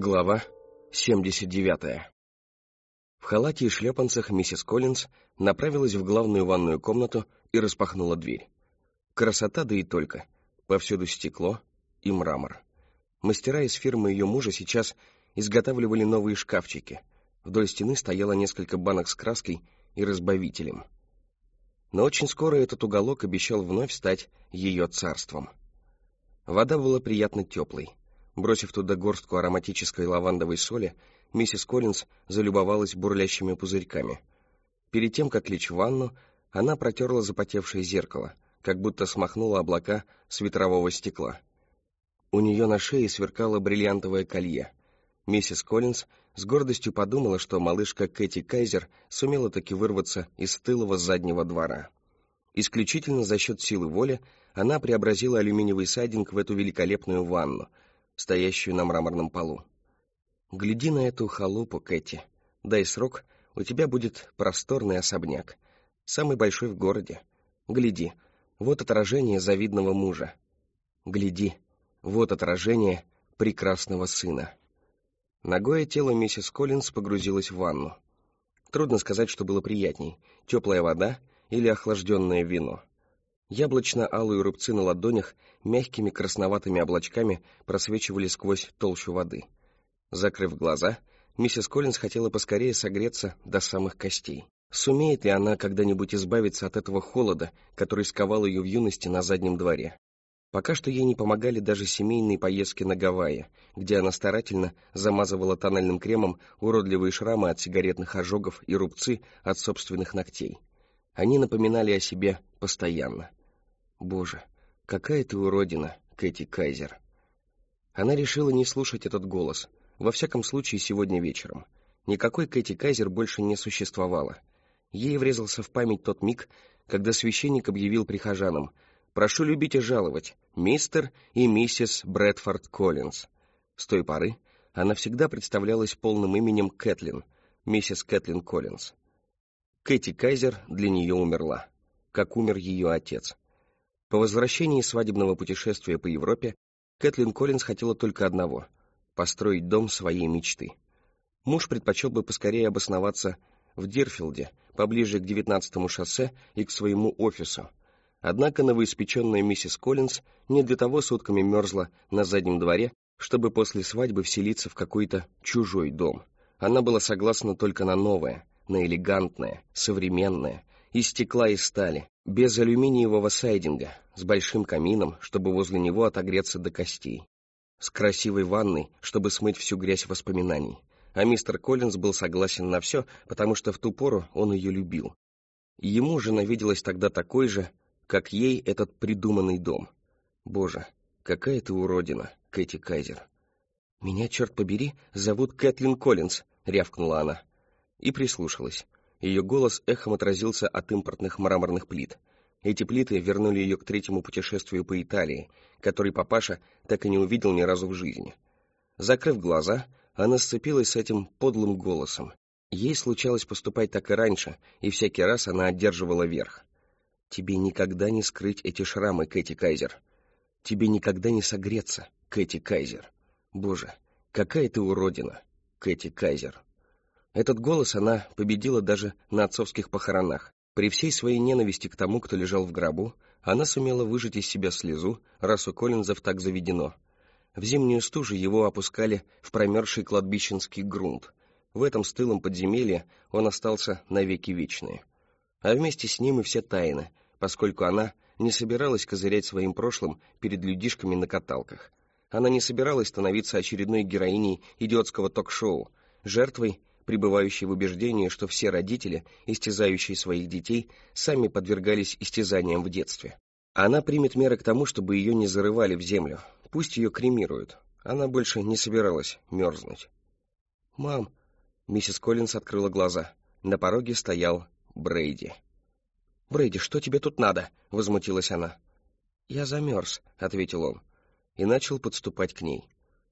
Глава 79. В халате и шлепанцах миссис Коллинз направилась в главную ванную комнату и распахнула дверь. Красота, да и только. Повсюду стекло и мрамор. Мастера из фирмы ее мужа сейчас изготавливали новые шкафчики. Вдоль стены стояло несколько банок с краской и разбавителем. Но очень скоро этот уголок обещал вновь стать ее царством. Вода была приятно теплой. Бросив туда горстку ароматической лавандовой соли, миссис Коллинз залюбовалась бурлящими пузырьками. Перед тем, как лечь в ванну, она протерла запотевшее зеркало, как будто смахнула облака с ветрового стекла. У нее на шее сверкало бриллиантовое колье. Миссис Коллинз с гордостью подумала, что малышка Кэти Кайзер сумела таки вырваться из тылого заднего двора. Исключительно за счет силы воли она преобразила алюминиевый сайдинг в эту великолепную ванну, стоящую на мраморном полу. «Гляди на эту халупу, Кэти. Дай срок, у тебя будет просторный особняк, самый большой в городе. Гляди, вот отражение завидного мужа. Гляди, вот отражение прекрасного сына». Нагое тело миссис Коллинз погрузилось в ванну. Трудно сказать, что было приятней, теплая вода или охлажденное вино. Яблочно-алые рубцы на ладонях мягкими красноватыми облачками просвечивали сквозь толщу воды. Закрыв глаза, миссис Коллинз хотела поскорее согреться до самых костей. Сумеет ли она когда-нибудь избавиться от этого холода, который сковал ее в юности на заднем дворе? Пока что ей не помогали даже семейные поездки на Гавайи, где она старательно замазывала тональным кремом уродливые шрамы от сигаретных ожогов и рубцы от собственных ногтей. Они напоминали о себе постоянно. «Боже, какая ты уродина, Кэти Кайзер!» Она решила не слушать этот голос, во всяком случае сегодня вечером. Никакой Кэти Кайзер больше не существовало. Ей врезался в память тот миг, когда священник объявил прихожанам: «Прошу любить и жаловать, мистер и миссис Брэдфорд Коллинз». С той поры она всегда представлялась полным именем Кэтлин, миссис Кэтлин Коллинз. Кэти Кайзер для нее умерла, как умер ее отец. По возвращении свадебного путешествия по Европе Кэтлин Коллинз хотела только одного — построить дом своей мечты. Муж предпочел бы поскорее обосноваться в Дирфилде, поближе к 19-му шоссе и к своему офису. Однако новоиспеченная миссис Коллинз не для того сутками мерзла на заднем дворе, чтобы после свадьбы вселиться в какой-то чужой дом. Она была согласна только на новое, на элегантное, современное, из стекла и стали, без алюминиевого сайдинга, с большим камином, чтобы возле него отогреться до костей, с красивой ванной, чтобы смыть всю грязь воспоминаний. А мистер Коллинз был согласен на все, потому что в ту пору он ее любил. Ему жена виделась тогда такой же, как ей этот придуманный дом. «Боже, какая ты уродина, Кэти Кайзер!» «Меня, черт побери, зовут Кэтлин Коллинз», — рявкнула она. И прислушалась. Ее голос эхом отразился от импортных мраморных плит. Эти плиты вернули ее к третьему путешествию по Италии, который папаша так и не увидел ни разу в жизни. Закрыв глаза, она сцепилась с этим подлым голосом. Ей случалось поступать так и раньше, и всякий раз она одерживала верх. «Тебе никогда не скрыть эти шрамы, Кэти Кайзер. Тебе никогда не согреться, Кэти Кайзер. Боже, какая ты уродина, Кэти Кайзер!» Этот голос она победила даже на отцовских похоронах. При всей своей ненависти к тому, кто лежал в гробу, она сумела выжать из себя слезу, раз у Коллинзов так заведено. В зимнюю стужу его опускали в промерзший кладбищенский грунт. В этом стылом подземелье он остался навеки вечные. А вместе с ним и все тайны, поскольку она не собиралась козырять своим прошлым перед людишками на каталках. Она не собиралась становиться очередной героиней идиотского ток-шоу, жертвой, пребывающей в убеждении, что все родители, истязающие своих детей, сами подвергались истязаниям в детстве. Она примет меры к тому, чтобы ее не зарывали в землю. Пусть ее кремируют. Она больше не собиралась мерзнуть. «Мам!» — миссис Коллинз открыла глаза. На пороге стоял Брейди. «Брейди, что тебе тут надо?» — возмутилась она. «Я замерз», — ответил он, и начал подступать к ней.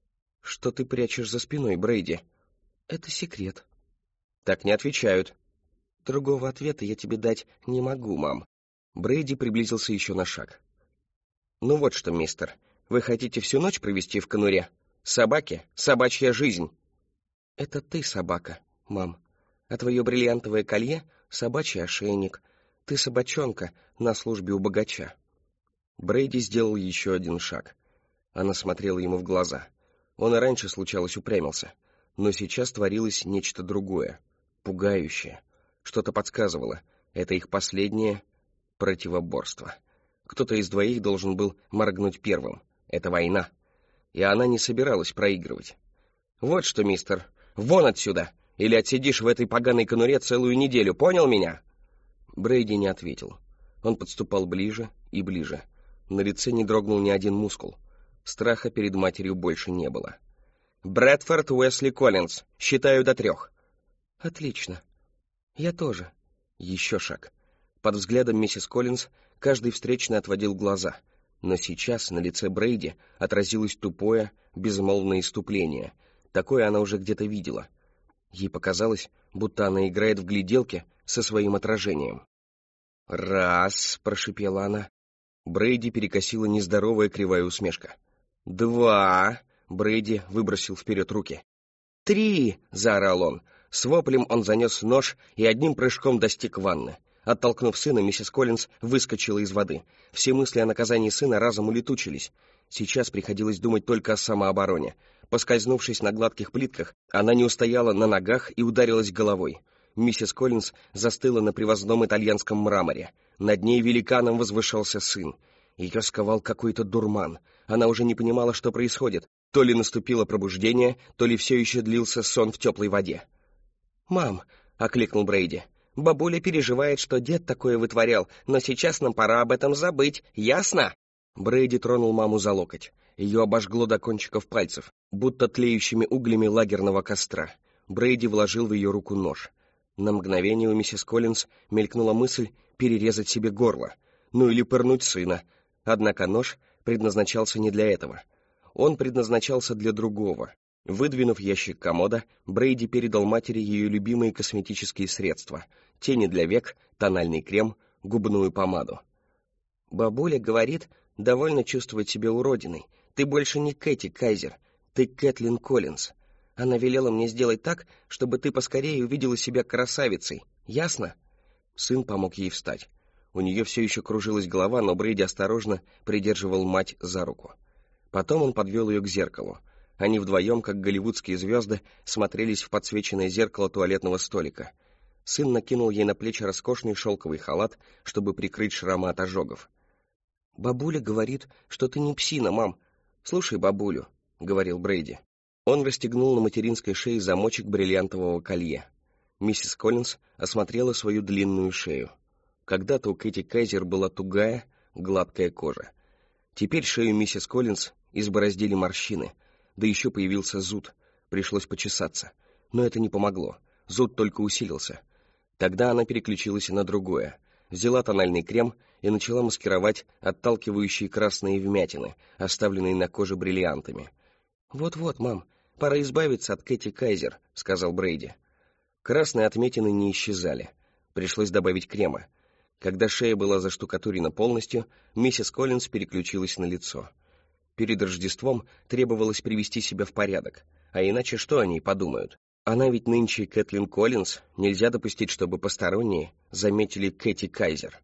«Что ты прячешь за спиной, Брейди?» «Это секрет». «Так не отвечают». «Другого ответа я тебе дать не могу, мам». Брейди приблизился еще на шаг. «Ну вот что, мистер, вы хотите всю ночь провести в конуре?» Собаке — собачья жизнь. Это ты собака, мам. А твое бриллиантовое колье — собачий ошейник. Ты собачонка на службе у богача. Брейди сделал еще один шаг. Она смотрела ему в глаза. Он и раньше, случалось, упрямился. Но сейчас творилось нечто другое, пугающее. Что-то подсказывало. Это их последнее противоборство. Кто-то из двоих должен был моргнуть первым. Это война. И она не собиралась проигрывать. «Вот что, мистер, вон отсюда! Или отсидишь в этой поганой конуре целую неделю, понял меня?» Брейди не ответил. Он подступал ближе и ближе. На лице не дрогнул ни один мускул. Страха перед матерью больше не было. «Брэдфорд Уэсли Коллинз. Считаю до 3». Отлично. Я тоже. Еще шаг. Под взглядом миссис Коллинз каждый встречный отводил глаза. Но сейчас на лице Брейди отразилось тупое, безмолвное иступление. Такое она уже где-то видела. Ей показалось, будто она играет в гляделки со своим отражением. «Раз», — прошипела она. Брейди перекосила нездоровая кривая усмешка. «2», — Брейди выбросил вперед руки. «3», — заорал он. С воплем он занес нож и одним прыжком достиг ванны. Оттолкнув сына, миссис Коллинз выскочила из воды. Все мысли о наказании сына разом улетучились. Сейчас приходилось думать только о самообороне. Поскользнувшись на гладких плитках, она не устояла на ногах и ударилась головой. Миссис Коллинз застыла на привозном итальянском мраморе. Над ней великаном возвышался сын. Ее сковал какой-то дурман. Она уже не понимала, что происходит. То ли наступило пробуждение, то ли все еще длился сон в теплой воде. «Мам», — окликнул Брейди, — «бабуля переживает, что дед такое вытворял, но сейчас нам пора об этом забыть, ясно?» Брейди тронул маму за локоть. Ее обожгло до кончиков пальцев, будто тлеющими углями лагерного костра. Брейди вложил в ее руку нож. На мгновение у миссис Коллинз мелькнула мысль перерезать себе горло, ну или пырнуть сына. Однако нож предназначался не для этого. Он предназначался для другого. Выдвинув ящик комода, Брейди передал матери ее любимые косметические средства: тени для век, тональный крем, губную помаду. «Бабуля говорит, довольно чувствовать себя уродиной. Ты больше не Кэти Кайзер, ты Кэтлин Коллинз. Она велела мне сделать так, чтобы ты поскорее увидела себя красавицей. Ясно?» Сын помог ей встать. У нее все еще кружилась голова, но Брейди осторожно придерживал мать за руку. Потом он подвел ее к зеркалу. Они вдвоем, как голливудские звезды, смотрелись в подсвеченное зеркало туалетного столика. Сын накинул ей на плечи роскошный шелковый халат, чтобы прикрыть шрамы от ожогов. «Бабуля говорит, что ты не псина, мам. Слушай бабулю», — говорил Брейди. Он расстегнул на материнской шее замочек бриллиантового колье. Миссис Коллинз осмотрела свою длинную шею. Когда-то у Кэти Кайзер была тугая, гладкая кожа. Теперь шею миссис Коллинз избороздили морщины, да еще появился зуд. Пришлось почесаться. Но это не помогло. Зуд только усилился. Тогда она переключилась на другое. Взяла тональный крем и начала маскировать отталкивающие красные вмятины, оставленные на коже бриллиантами. «Вот-вот, мам, пора избавиться от Кэти Кайзер», — сказал Брейди. Красные отметины не исчезали. Пришлось добавить крема. Когда шея была заштукатурена полностью, миссис Коллинз переключилась на лицо. Перед Рождеством требовалось привести себя в порядок, а иначе что о ней подумают? Она ведь нынче Кэтлин Коллинз, нельзя допустить, чтобы посторонние заметили Кэти Кайзер.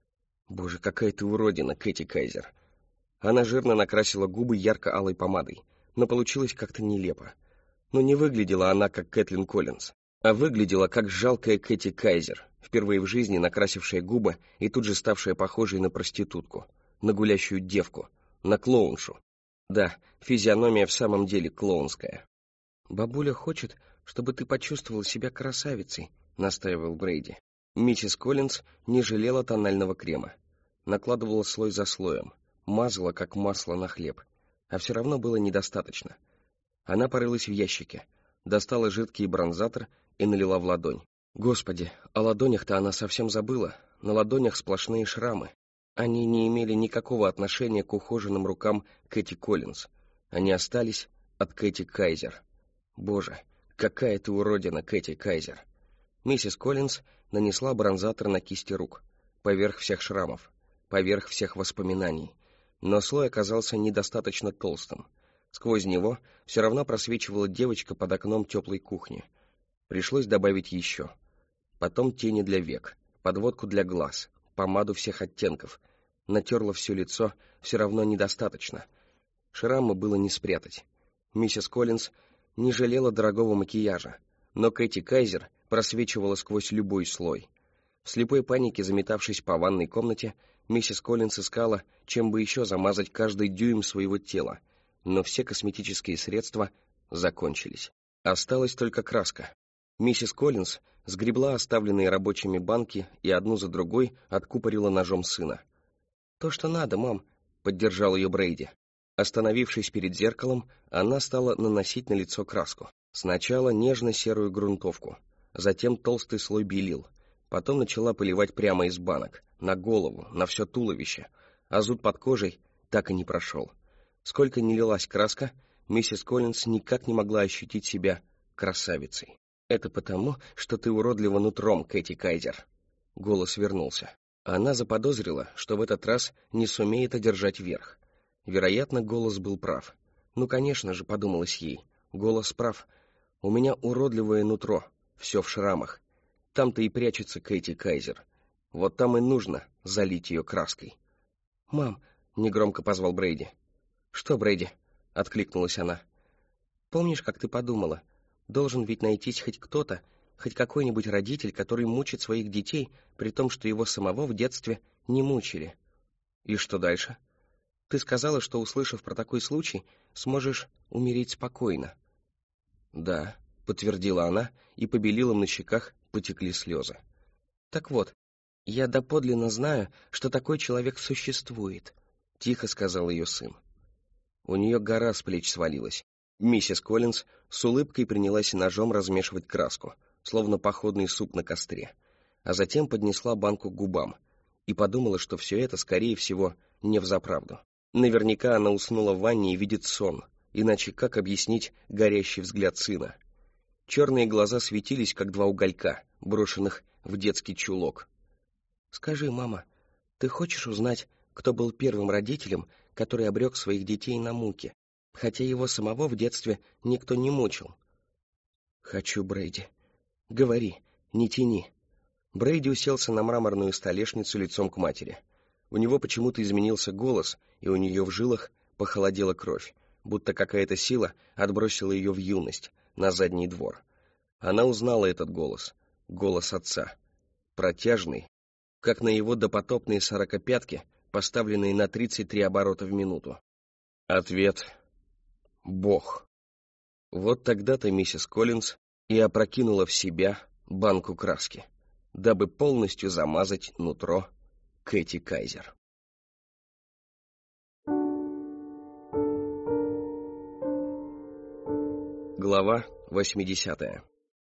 Боже, какая ты уродина, Кэти Кайзер. Она жирно накрасила губы ярко-алой помадой, но получилось как-то нелепо. Но не выглядела она как Кэтлин Коллинз, а выглядела как жалкая Кэти Кайзер, впервые в жизни накрасившая губы и тут же ставшая похожей на проститутку, на гулящую девку, на клоуншу. Да, физиономия в самом деле клоунская. «Бабуля хочет, чтобы ты почувствовал себя красавицей», — настаивал Брейди. Миссис Коллинз не жалела тонального крема. Накладывала слой за слоем, мазала, как масло на хлеб. А все равно было недостаточно. Она порылась в ящике, достала жидкий бронзатор и налила в ладонь. Господи, о ладонях-то она совсем забыла. На ладонях сплошные шрамы. Они не имели никакого отношения к ухоженным рукам Кэти Коллинз. Они остались от Кэти Кайзер. Боже, какая ты уродина, Кэти Кайзер. Миссис Коллинз нанесла бронзатор на кисти рук, поверх всех шрамов, поверх всех воспоминаний. Но слой оказался недостаточно толстым. Сквозь него все равно просвечивала девочка под окном теплой кухни. Пришлось добавить еще. Потом тени для век, подводку для глаз, помаду всех оттенков. Натерла все лицо, все равно недостаточно. Шрамы было не спрятать. Миссис Коллинз не жалела дорогого макияжа, но Кэти Кайзер просвечивала сквозь любой слой. В слепой панике, заметавшись по ванной комнате, миссис Коллинз искала, чем бы еще замазать каждый дюйм своего тела, но все косметические средства закончились. Осталась только краска. Миссис Коллинз сгребла оставленные рабочими банки и одну за другой откупорила ножом сына. «То, что надо, мам», — поддержал ее Брейди. Остановившись перед зеркалом, она стала наносить на лицо краску. Сначала нежно-серую грунтовку, затем толстый слой белил, потом начала поливать прямо из банок, на голову, на все туловище, а зуд под кожей так и не прошел. Сколько ни лилась краска, миссис Коллинз никак не могла ощутить себя красавицей. «Это потому, что ты уродлива нутром, Кэти Кайзер». Голос вернулся. Она заподозрила, что в этот раз не сумеет одержать верх. Вероятно, голос был прав. Ну, конечно же, подумалось ей. Голос прав. У меня уродливое нутро, все в шрамах. Там-то и прячется Кэти Кайзер. Вот там и нужно залить ее краской. «Мам», — негромко позвал Брейди. «Что, Брейди?» — откликнулась она. «Помнишь, как ты подумала? Должен ведь найтись хоть кто-то, хоть какой-нибудь родитель, который мучит своих детей, при том, что его самого в детстве не мучили. И что дальше? Ты сказала, что, услышав про такой случай, сможешь умереть спокойно». «Да», — подтвердила она, и по белилам на щеках потекли слезы. «Так вот, я доподлинно знаю, что такой человек существует», — тихо сказал ее сын. У нее гора с плеч свалилась. Миссис Коллинз с улыбкой принялась ножом размешивать краску, словно походный суп на костре, а затем поднесла банку к губам и подумала, что все это, скорее всего, не взаправду. Наверняка она уснула в ванне и видит сон, иначе как объяснить горящий взгляд сына? Черные глаза светились, как два уголька, брошенных в детский чулок. «Скажи, мама, ты хочешь узнать, кто был первым родителем, который обрек своих детей на муки, хотя его самого в детстве никто не мучил?» «Хочу, Брейди. Говори, не тяни». Брейди уселся на мраморную столешницу лицом к матери. У него почему-то изменился голос, и у нее в жилах похолодела кровь, будто какая-то сила отбросила ее в юность, на задний двор. Она узнала этот голос, голос отца, протяжный, как на его допотопные сорокопятки, поставленные на 33 оборота в минуту. Ответ — Бог. Вот тогда-то миссис Коллинз и опрокинула в себя банку краски, дабы полностью замазать нутро Кэти Кайзер. Глава 80.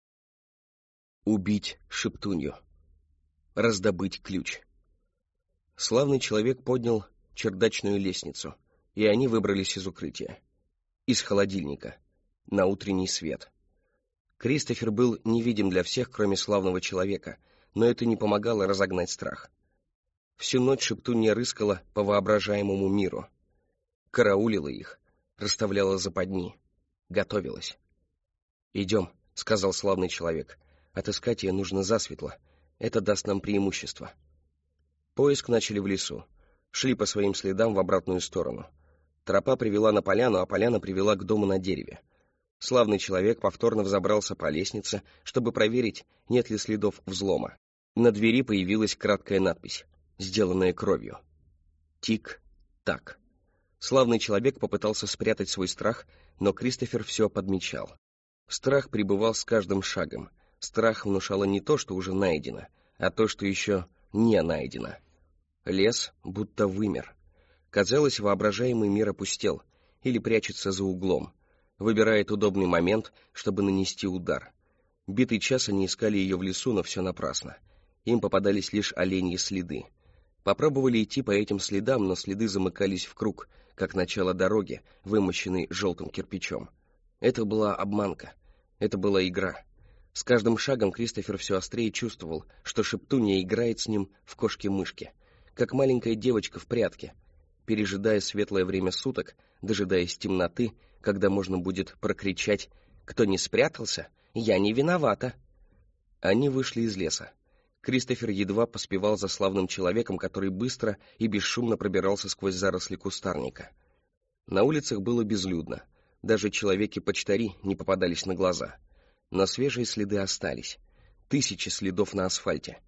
Убить шептунью. Раздобыть ключ. Славный человек поднял чердачную лестницу, и они выбрались из укрытия. Из холодильника. На утренний свет. Кристофер был невидим для всех, кроме славного человека, но это не помогало разогнать страх. Всю ночь шептунья рыскала по воображаемому миру. Караулила их, расставляла западни, готовилась. «Идем», — сказал славный человек. «Отыскать ее нужно засветло. Это даст нам преимущество». Поиск начали в лесу. Шли по своим следам в обратную сторону. Тропа привела на поляну, а поляна привела к дому на дереве. Славный человек повторно взобрался по лестнице, чтобы проверить, нет ли следов взлома. На двери появилась краткая надпись, сделанная кровью. Тик-так. Славный человек попытался спрятать свой страх, но Кристофер все подмечал. Страх пребывал с каждым шагом. Страх внушало не то, что уже найдено, а то, что еще не найдено. Лес будто вымер. Казалось, воображаемый мир опустел или прячется за углом, выбирает удобный момент, чтобы нанести удар. Битый час они искали ее в лесу, но все напрасно. Им попадались лишь оленьи следы. Попробовали идти по этим следам, но следы замыкались в круг, как начало дороги, вымощенной желтым кирпичом. Это была обманка. Это была игра. С каждым шагом Кристофер все острее чувствовал, что шептунья играет с ним в кошки-мышки, как маленькая девочка в прятки. пережидая светлое время суток, дожидаясь темноты, когда можно будет прокричать: «Кто не спрятался, я не виновата». Они вышли из леса. Кристофер едва поспевал за славным человеком, который быстро и бесшумно пробирался сквозь заросли кустарника. На улицах было безлюдно. Даже человеки-почтари не попадались на глаза. Но свежие следы остались. Тысячи следов на асфальте.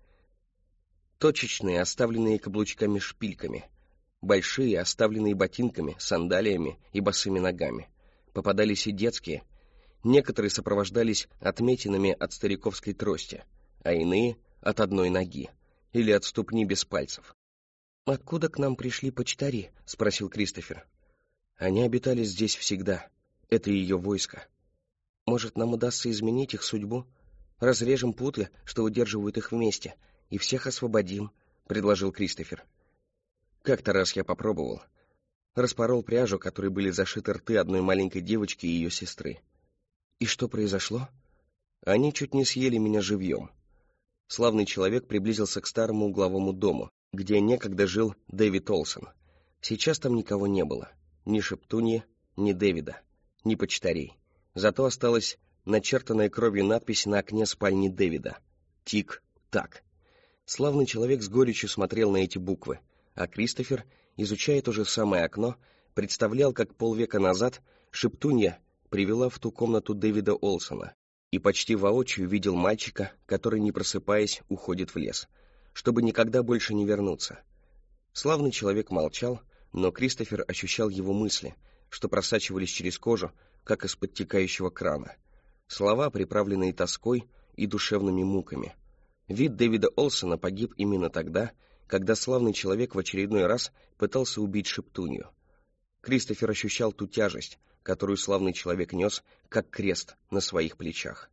Точечные, оставленные каблучками-шпильками. Большие, оставленные ботинками, сандалиями и босыми ногами. Попадались и детские. Некоторые сопровождались отметинами от стариковской трости, а иные — от одной ноги или от ступни без пальцев. «Откуда к нам пришли почтари?» — спросил Кристофер. «Они обитали здесь всегда. Это ее войско. Может, нам удастся изменить их судьбу? Разрежем путы, что удерживают их вместе, и всех освободим», — предложил Кристофер. «Как-то раз я попробовал. Распорол пряжу, которой были зашиты рты одной маленькой девочки и ее сестры. И что произошло? Они чуть не съели меня живьем». Славный человек приблизился к старому угловому дому, где некогда жил Дэвид Олсон. Сейчас там никого не было. Ни Шептуньи, ни Дэвида, ни почтарей. Зато осталась начертанная кровью надпись на окне спальни Дэвида. «Тик-так». Славный человек с горечью смотрел на эти буквы, а Кристофер, изучая то же самое окно, представлял, как полвека назад Шептунья привела в ту комнату Дэвида Олсона и почти воочию видел мальчика, который, не просыпаясь, уходит в лес, чтобы никогда больше не вернуться. Славный человек молчал, но Кристофер ощущал его мысли, что просачивались через кожу, как из подтекающего крана. Слова, приправленные тоской и душевными муками. Вид Дэвида Олсона погиб именно тогда, когда славный человек в очередной раз пытался убить Шептунью. Кристофер ощущал ту тяжесть, которую славный человек нес, как крест на своих плечах.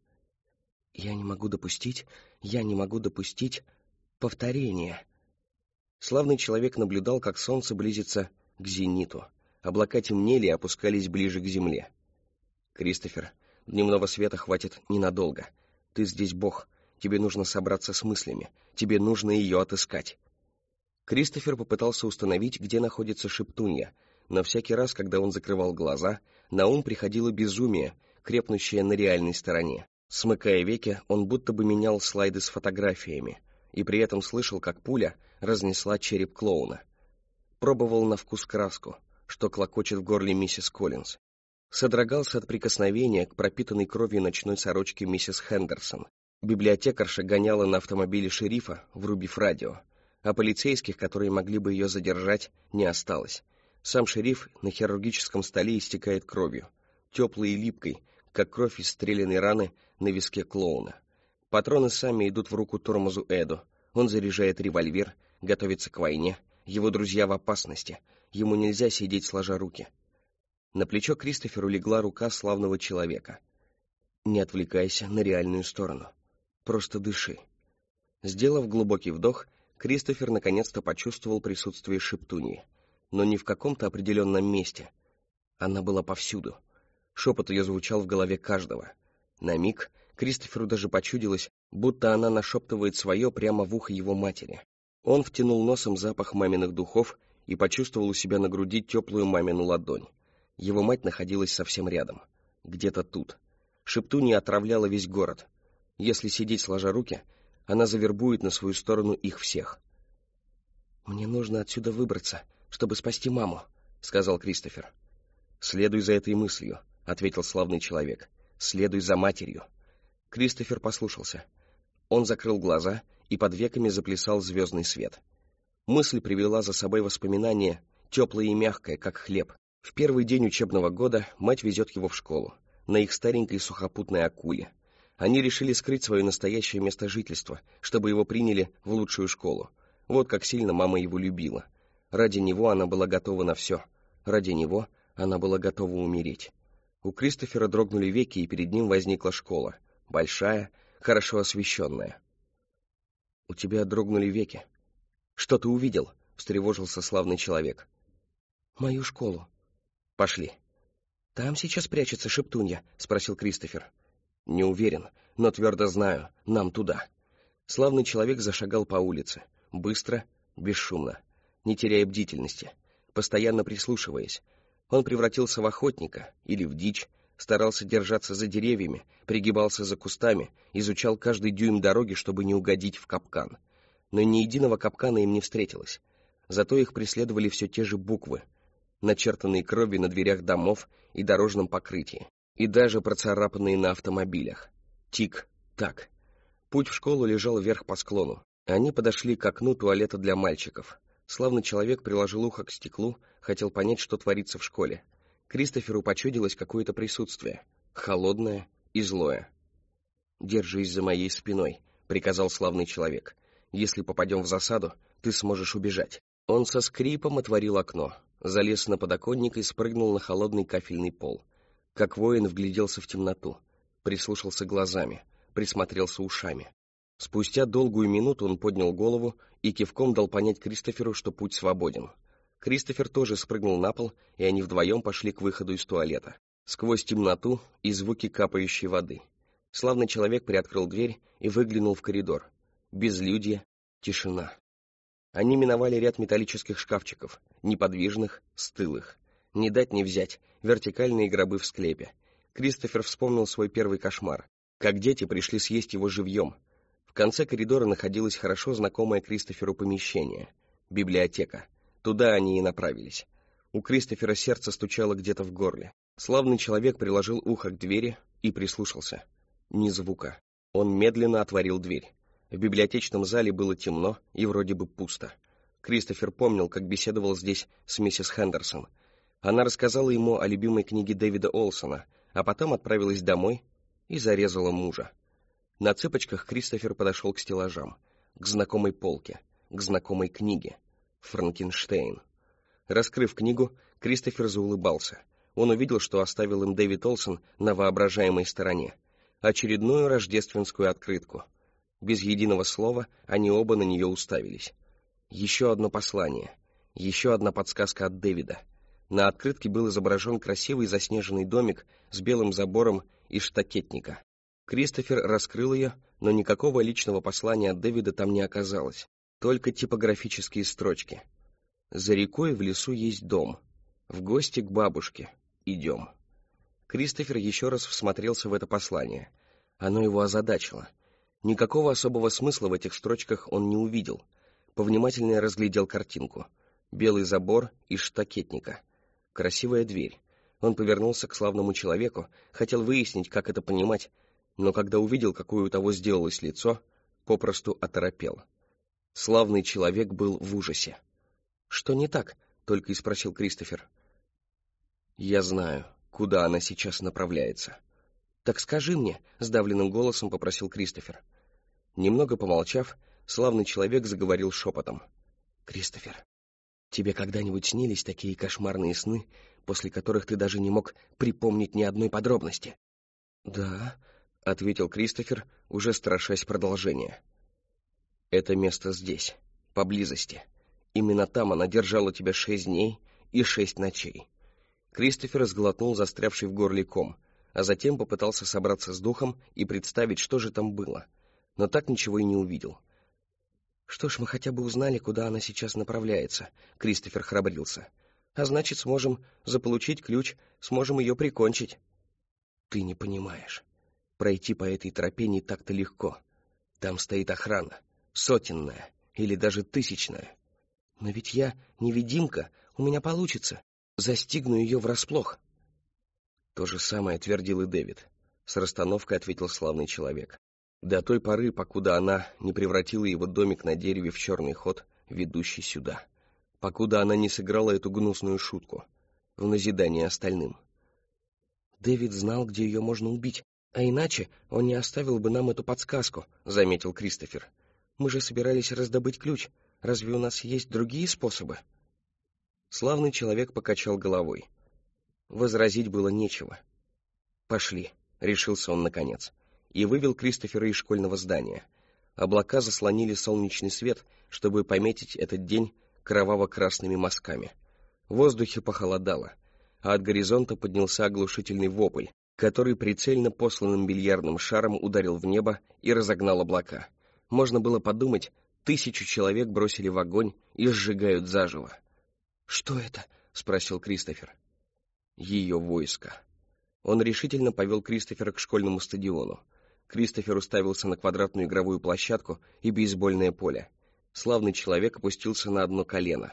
Я не могу допустить повторения. Славный человек наблюдал, как солнце близится к зениту. Облака темнели и опускались ближе к земле. «Кристофер, дневного света хватит ненадолго. Ты здесь бог. Тебе нужно собраться с мыслями. Тебе нужно ее отыскать». Кристофер попытался установить, где находится Шептунья, но всякий раз, когда он закрывал глаза, на ум приходило безумие, крепнущее на реальной стороне. Смыкая веки, он будто бы менял слайды с фотографиями, и при этом слышал, как пуля разнесла череп клоуна. Пробовал на вкус краску, что клокочет в горле миссис Коллинз. Содрогался от прикосновения к пропитанной кровью ночной сорочке миссис Хендерсон. Библиотекарша гоняла на автомобиле шерифа, врубив радио, а полицейских, которые могли бы ее задержать, не осталось. Сам шериф на хирургическом столе истекает кровью, теплой и липкой, как кровь из стрелянной раны на виске клоуна. Патроны сами идут в руку тормозу Эду. Он заряжает револьвер, готовится к войне. Его друзья в опасности. Ему нельзя сидеть сложа руки. На плечо Кристоферу легла рука славного человека. «Не отвлекайся на реальную сторону. Просто дыши». Сделав глубокий вдох, Кристофер наконец-то почувствовал присутствие Шептуньи. Но не в каком-то определенном месте. Она была повсюду. Шепот ее звучал в голове каждого. На миг Кристоферу даже почудилось, будто она нашептывает свое прямо в ухо его матери. Он втянул носом запах маминых духов и почувствовал у себя на груди теплую мамину ладонь. Его мать находилась совсем рядом, где-то тут. Шептунья отравляла весь город. Если сидеть сложа руки, она завербует на свою сторону их всех. «Мне нужно отсюда выбраться, чтобы спасти маму», — сказал Кристофер. «Следуй за этой мыслью», — ответил славный человек. «Следуй за матерью». Кристофер послушался. Он закрыл глаза, и под веками заплясал звездный свет. Мысль привела за собой воспоминание, теплое и мягкое, как хлеб. В первый день учебного года мать везет его в школу, на их старенькой сухопутной акуле. Они решили скрыть свое настоящее место жительства, чтобы его приняли в лучшую школу. Вот как сильно мама его любила. Ради него она была готова на все. Ради него она была готова умереть. У Кристофера дрогнули веки, и перед ним возникла школа. Большая, хорошо освещенная. «У тебя дрогнули веки. Что ты увидел?» — встревожился славный человек. «Мою школу». «Пошли». «Там сейчас прячется Шептунья?» — спросил Кристофер. «Не уверен, но твердо знаю, нам туда». Славный человек зашагал по улице. Быстро, бесшумно, не теряя бдительности. постоянно прислушиваясь. Он превратился в охотника или в дичь, старался держаться за деревьями, пригибался за кустами, изучал каждый дюйм дороги, чтобы не угодить в капкан. Но ни единого капкана им не встретилось. Зато их преследовали все те же буквы, начертанные кровью на дверях домов и дорожном покрытии, и даже процарапанные на автомобилях. Тик-так. Путь в школу лежал вверх по склону. Они подошли к окну туалета для мальчиков. Славный человек приложил ухо к стеклу, хотел понять, что творится в школе. Кристоферу почудилось какое-то присутствие, холодное и злое. «Держись за моей спиной», — приказал славный человек. «Если попадем в засаду, ты сможешь убежать». Он со скрипом отворил окно, залез на подоконник и спрыгнул на холодный кафельный пол. Как воин вгляделся в темноту, прислушался глазами, присмотрелся ушами. Спустя долгую минуту он поднял голову и кивком дал понять Кристоферу, что путь свободен. Кристофер тоже спрыгнул на пол, и они вдвоем пошли к выходу из туалета, сквозь темноту и звуки капающей воды. Славный человек приоткрыл дверь и выглянул в коридор. Безлюдье, тишина. Они миновали ряд металлических шкафчиков, неподвижных, стылых. Не дать не взять, вертикальные гробы в склепе. Кристофер вспомнил свой первый кошмар, как дети пришли съесть его живьем. В конце коридора находилось хорошо знакомое Кристоферу помещение — библиотека. Туда они и направились. У Кристофера сердце стучало где-то в горле. Славный человек приложил ухо к двери и прислушался. Ни звука. Он медленно отворил дверь. В библиотечном зале было темно и вроде бы пусто. Кристофер помнил, как беседовал здесь с миссис Хендерсон. Она рассказала ему о любимой книге Дэвида Олсона, а потом отправилась домой и зарезала мужа. На цыпочках Кристофер подошел к стеллажам, к знакомой полке, к знакомой книге. Франкенштейн. Раскрыв книгу, Кристофер заулыбался. Он увидел, что оставил им Дэвид Олсон на воображаемой стороне. Очередную рождественскую открытку. Без единого слова они оба на нее уставились. Еще одно послание. Еще одна подсказка от Дэвида. На открытке был изображен красивый заснеженный домик с белым забором из штакетника. Кристофер раскрыл ее, но никакого личного послания от Дэвида там не оказалось. Только типографические строчки. «За рекой в лесу есть дом. В гости к бабушке. Идем». Кристофер еще раз всмотрелся в это послание. Оно его озадачило. Никакого особого смысла в этих строчках он не увидел. Повнимательнее разглядел картинку. Белый забор из штакетника. Красивая дверь. Он повернулся к славному человеку, хотел выяснить, как это понимать, но когда увидел, какое у того сделалось лицо, попросту оторопел. Славный человек был в ужасе. «Что не так?» — только и спросил Кристофер. «Я знаю, куда она сейчас направляется». «Так скажи мне», — сдавленным голосом попросил Кристофер. Немного помолчав, славный человек заговорил шепотом. «Кристофер, тебе когда-нибудь снились такие кошмарные сны, после которых ты даже не мог припомнить ни одной подробности?» «Да», — ответил Кристофер, уже страшась продолжения. «Это место здесь, поблизости. Именно там она держала тебя 6 дней и 6 ночей». Кристофер сглотнул застрявший в горле ком, а затем попытался собраться с духом и представить, что же там было, но так ничего и не увидел. «Что ж, мы хотя бы узнали, куда она сейчас направляется», — Кристофер храбрился. «А значит, сможем заполучить ключ, сможем ее прикончить». «Ты не понимаешь. Пройти по этой тропе не так-то легко. Там стоит охрана, сотенная или даже тысячная. Но ведь я невидимка, у меня получится. Застигну ее врасплох». То же самое твердил и Дэвид. С расстановкой ответил славный человек. До той поры, покуда она не превратила его домик на дереве в черный ход, ведущий сюда. Покуда она не сыграла эту гнусную шутку, в назидание остальным. «Дэвид знал, где ее можно убить, а иначе он не оставил бы нам эту подсказку», — заметил Кристофер. «Мы же собирались раздобыть ключ. Разве у нас есть другие способы?» Славный человек покачал головой. Возразить было нечего. «Пошли», — решился он наконец, и вывел Кристофера из школьного здания. Облака заслонили солнечный свет, чтобы пометить этот день кроваво-красными мазками. В воздухе похолодало, а от горизонта поднялся оглушительный вопль, который прицельно посланным бильярдным шаром ударил в небо и разогнал облака. Можно было подумать, 1000 человек бросили в огонь и сжигают заживо. «Что это?» — спросил Кристофер. Ее войско. Он решительно повел Кристофера к школьному стадиону. Кристофер уставился на квадратную игровую площадку и бейсбольное поле. Славный человек опустился на одно колено.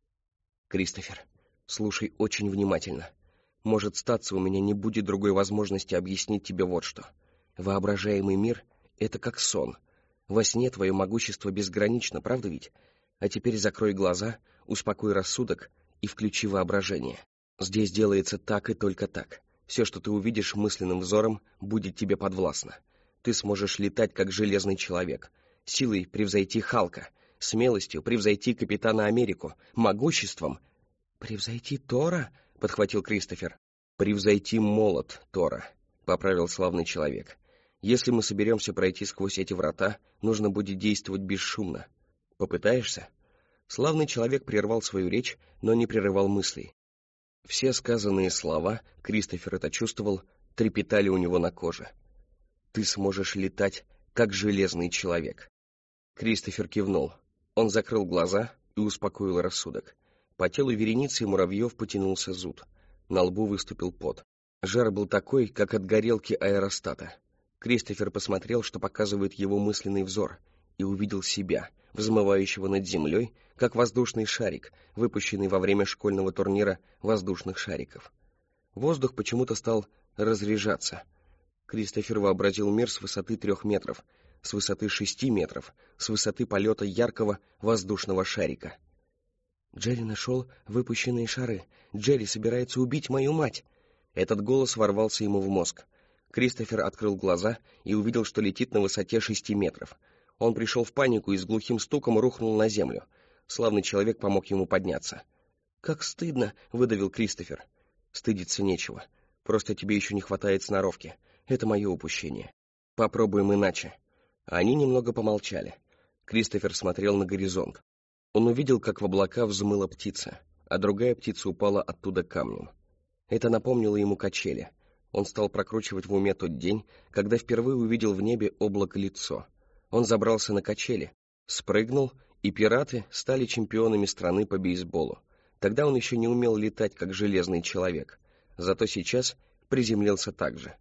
«Кристофер, слушай очень внимательно. Может статься, у меня не будет другой возможности объяснить тебе вот что. Воображаемый мир — это как сон. Во сне твое могущество безгранично, правда ведь? А теперь закрой глаза, успокой рассудок и включи воображение. Здесь делается так и только так. Все, что ты увидишь мысленным взором, будет тебе подвластно. Ты сможешь летать, как железный человек, силой превзойти Халка, смелостью превзойти Капитана Америку, могуществом... «Превзойти Тора?» — подхватил Кристофер. «Превзойти молот Тора», — поправил славный человек. «Если мы соберемся пройти сквозь эти врата, нужно будет действовать бесшумно. Попытаешься?» Славный человек прервал свою речь, но не прерывал мыслей. Все сказанные слова, Кристофер это чувствовал, трепетали у него на коже. «Ты сможешь летать, как железный человек». Кристофер кивнул. Он закрыл глаза и успокоил рассудок. По телу вереницы муравьев потянулся зуд. На лбу выступил пот. Жар был такой, как от горелки аэростата. Кристофер посмотрел, что показывает его мысленный взор, и увидел себя, взмывающего над землей, как воздушный шарик, выпущенный во время школьного турнира воздушных шариков. Воздух почему-то стал разряжаться. Кристофер вообразил мир с высоты 3 метров, с высоты 6 метров, с высоты полета яркого воздушного шарика. «Джерри нашел выпущенные шары. Джерри собирается убить мою мать!» Этот голос ворвался ему в мозг. Кристофер открыл глаза и увидел, что летит на высоте 6 метров. Он пришел в панику и с глухим стуком рухнул на землю. Славный человек помог ему подняться. «Как стыдно!» — выдавил Кристофер. «Стыдиться нечего. Просто тебе еще не хватает сноровки. Это мое упущение. Попробуем иначе». Они немного помолчали. Кристофер смотрел на горизонт. Он увидел, как в облака взмыла птица, а другая птица упала оттуда камнем. Это напомнило ему качели. Он стал прокручивать в уме тот день, когда впервые увидел в небе облако-лицо. Он забрался на качели, спрыгнул, и пираты стали чемпионами страны по бейсболу. Тогда он еще не умел летать, как железный человек. Зато сейчас приземлился так же.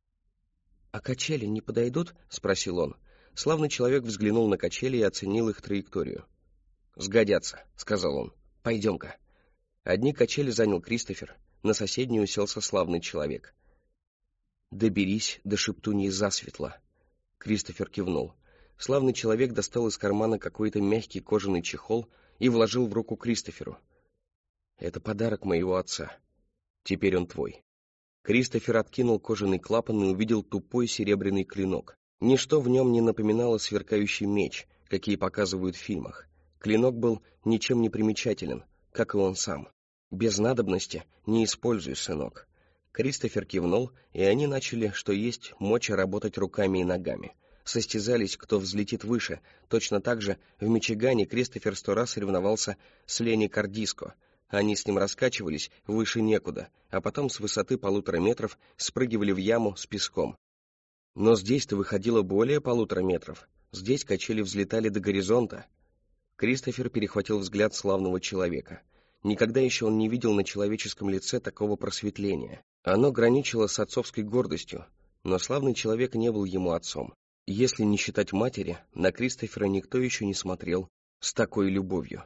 «А качели не подойдут?» — спросил он. Славный человек взглянул на качели и оценил их траекторию. «Сгодятся», — сказал он. «Пойдем-ка». Одни качели занял Кристофер, на соседнюю уселся славный человек. «Доберись до шептуньи засветло». Кристофер кивнул. Славный человек достал из кармана какой-то мягкий кожаный чехол и вложил в руку Кристоферу. «Это подарок моего отца. Теперь он твой». Кристофер откинул кожаный клапан и увидел тупой серебряный клинок. Ничто в нем не напоминало сверкающий меч, какие показывают в фильмах. Клинок был ничем не примечателен, как и он сам. «Без надобности не используй, сынок». Кристофер кивнул, и они начали, что есть, моча работать руками и ногами. Состязались, кто взлетит выше. Точно так же в Мичигане Кристофер 100 раз соревновался с Ленни Кардиско. Они с ним раскачивались выше некуда, а потом с высоты 1,5 метров спрыгивали в яму с песком. Но здесь-то выходило более 1,5 метров. Здесь качели взлетали до горизонта. Кристофер перехватил взгляд славного человека. Никогда еще он не видел на человеческом лице такого просветления. Оно граничило с отцовской гордостью, но славный человек не был ему отцом. Если не считать матери, на Кристофера никто еще не смотрел с такой любовью.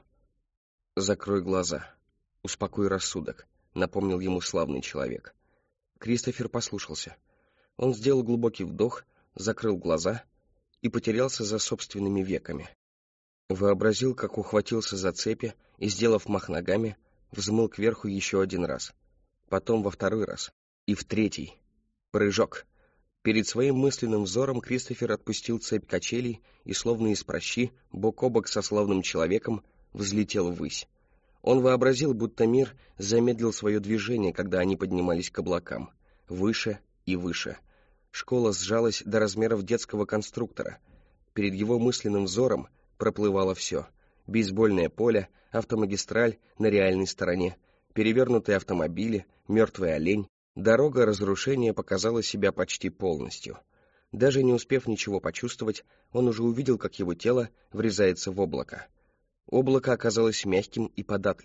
«Закрой глаза, успокой рассудок», — напомнил ему славный человек. Кристофер послушался. Он сделал глубокий вдох, закрыл глаза и потерялся за собственными веками. Вообразил, как ухватился за цепи и, сделав мах ногами, взмыл кверху еще 1 раз. Потом во 2-й раз. И в 3-й. Прыжок. Перед своим мысленным взором Кристофер отпустил цепь качелей и, словно из пращи, бок о бок со славным человеком, взлетел ввысь. Он вообразил, будто мир замедлил свое движение, когда они поднимались к облакам. Выше и выше. Школа сжалась до размеров детского конструктора. Перед его мысленным взором проплывало все. Бейсбольное поле, автомагистраль на реальной стороне, перевернутые автомобили, мертвый олень. Дорога разрушения показала себя почти полностью. Даже не успев ничего почувствовать, он уже увидел, как его тело врезается в облако. Облако оказалось мягким и податливым.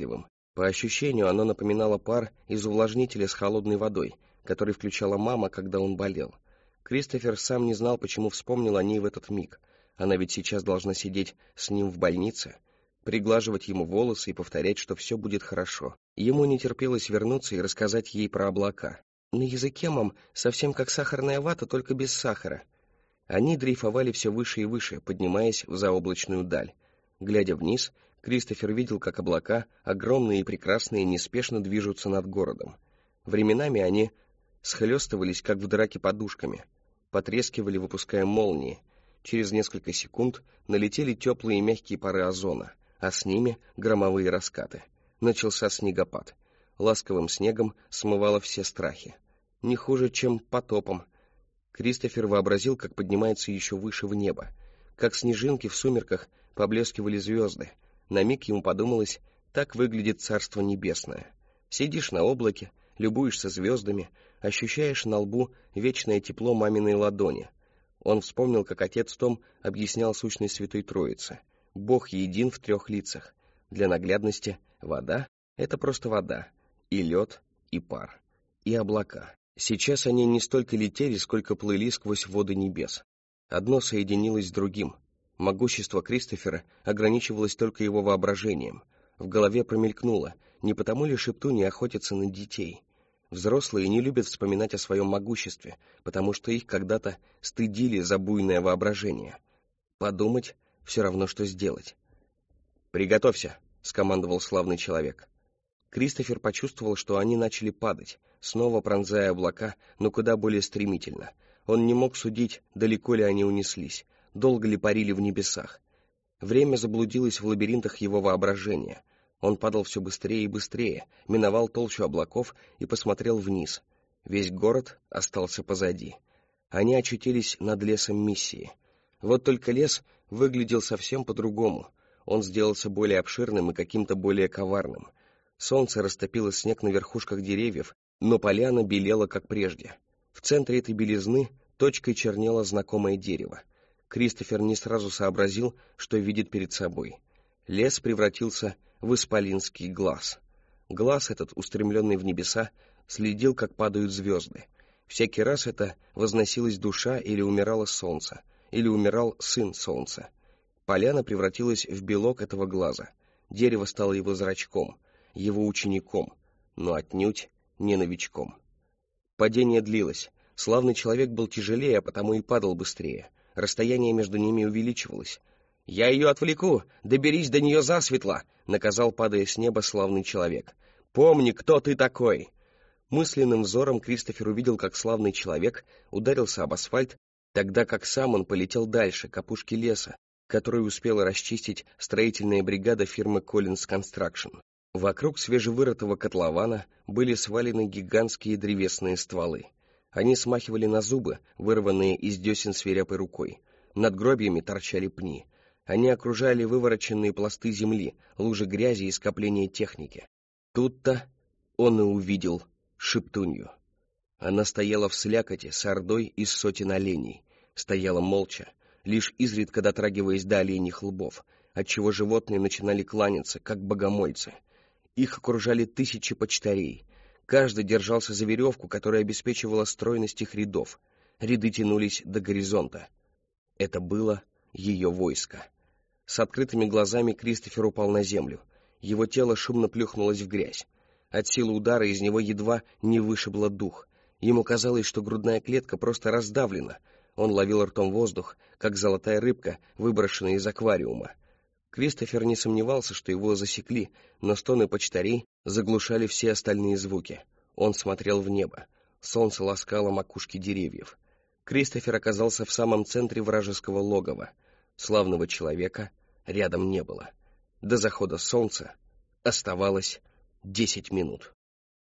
По ощущению, оно напоминало пар из увлажнителя с холодной водой, который включала мама, когда он болел. Кристофер сам не знал, почему вспомнил о ней в этот миг. Она ведь сейчас должна сидеть с ним в больнице, приглаживать ему волосы и повторять, что все будет хорошо. Ему не терпелось вернуться и рассказать ей про облака. На языке, мам, совсем как сахарная вата, только без сахара. Они дрейфовали все выше и выше, поднимаясь в заоблачную даль. Глядя вниз, Кристофер видел, как облака, огромные и прекрасные, неспешно движутся над городом. Временами они схлестывались, как в драке подушками, потрескивали, выпуская молнии. Через несколько секунд налетели теплые и мягкие пары озона, а с ними громовые раскаты. Начался снегопад. Ласковым снегом смывало все страхи. Не хуже, чем потопом. Кристофер вообразил, как поднимается еще выше в небо, как снежинки в сумерках поблескивали звезды. На миг ему подумалось, так выглядит Царство Небесное. Сидишь на облаке, любуешься звездами, ощущаешь на лбу вечное тепло маминой ладони. Он вспомнил, как отец Том объяснял сущность Святой Троицы. Бог един в 3 лицах. Для наглядности, вода — это просто вода, и лед, и пар, и облака. Сейчас они не столько летели, сколько плыли сквозь воды небес. Одно соединилось с другим. Могущество Кристофера ограничивалось только его воображением. В голове промелькнуло, не потому ли шептуни охотятся на детей. Взрослые не любят вспоминать о своем могуществе, потому что их когда-то стыдили за буйное воображение. Подумать — все равно, что сделать. «Приготовься», — скомандовал славный человек. Кристофер почувствовал, что они начали падать, снова пронзая облака, но куда более стремительно. Он не мог судить, далеко ли они унеслись, долго ли парили в небесах. Время заблудилось в лабиринтах его воображения. Он падал все быстрее и быстрее, миновал толщу облаков и посмотрел вниз. Весь город остался позади. Они очутились над лесом Миссии. Вот только лес выглядел совсем по-другому. Он сделался более обширным и каким-то более коварным. Солнце растопило снег на верхушках деревьев, но поляна белела, как прежде. В центре этой белизны точкой чернело знакомое дерево. Кристофер не сразу сообразил, что видит перед собой. Лес превратился в исполинский глаз. Глаз этот, устремленный в небеса, следил, как падают звезды. Всякий раз это возносилась душа или умирало солнце, или умирал сын солнца. Поляна превратилась в белок этого глаза. Дерево стало его зрачком, его учеником, но отнюдь не новичком. Падение длилось. Славный человек был тяжелее, а потому и падал быстрее. Расстояние между ними увеличивалось. «Я ее отвлеку! Доберись до нее засветло!» — наказал, падая с неба, славный человек. «Помни, кто ты такой!» Мысленным взором Кристофер увидел, как славный человек ударился об асфальт, тогда как сам он полетел дальше, к опушке леса, который успела расчистить строительная бригада фирмы Collins Construction. Вокруг свежевырытого котлована были свалены гигантские древесные стволы. Они смахивали на зубы, вырванные из десен свирепой рукой. Над гробьями торчали пни. Они окружали вывороченные пласты земли, лужи грязи и скопления техники. Тут-то он и увидел шептунью. Она стояла в слякоти с ордой из сотен оленей. Стояла молча, лишь изредка дотрагиваясь до оленьих лбов, отчего животные начинали кланяться, как богомольцы. Их окружали тысячи почтарей. Каждый держался за веревку, которая обеспечивала стройность их рядов. Ряды тянулись до горизонта. Это было ее войско. С открытыми глазами Кристофер упал на землю. Его тело шумно плюхнулось в грязь. От силы удара из него едва не вышибло дух. Ему казалось, что грудная клетка просто раздавлена. Он ловил ртом воздух, как золотая рыбка, выброшенная из аквариума. Кристофер не сомневался, что его засекли, но стоны почтарей заглушали все остальные звуки. Он смотрел в небо. Солнце ласкало макушки деревьев. Кристофер оказался в самом центре вражеского логова. Славного человека рядом не было. До захода солнца оставалось 10 минут.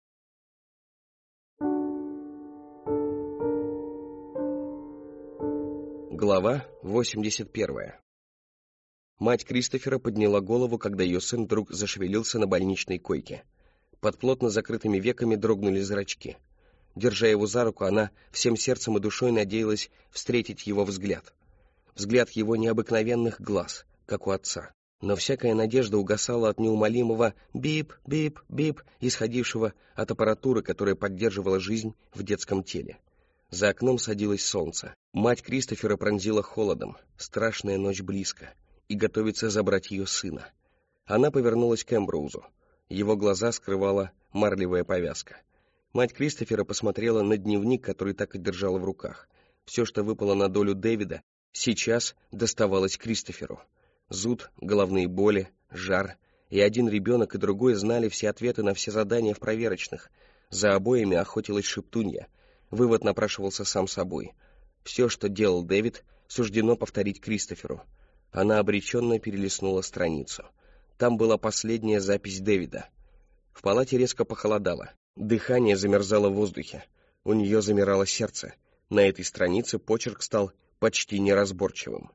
Глава 81. Мать Кристофера подняла голову, когда ее сын вдруг зашевелился на больничной койке. Под плотно закрытыми веками дрогнули зрачки. Держа его за руку, она всем сердцем и душой надеялась встретить его взгляд. Взгляд его необыкновенных глаз, как у отца. Но всякая надежда угасала от неумолимого бип-бип-бип, исходившего от аппаратуры, которая поддерживала жизнь в детском теле. За окном садилось солнце. Мать Кристофера пронзила холодом. Страшная ночь близко. И готовится забрать ее сына. Она повернулась к Эмброузу. Его глаза скрывала марлевая повязка. Мать Кристофера посмотрела на дневник, который так и держала в руках. Все, что выпало на долю Дэвида, сейчас доставалось Кристоферу. Зуд, головные боли, жар. И один ребенок, и другой знали все ответы на все задания в проверочных. За обоими охотилась шептунья. Вывод напрашивался сам собой. Все, что делал Дэвид, суждено повторить Кристоферу. Она обреченно перелистнула страницу. Там была последняя запись Дэвида. В палате резко похолодало. Дыхание замерзало в воздухе. У нее замирало сердце. На этой странице почерк стал почти неразборчивым.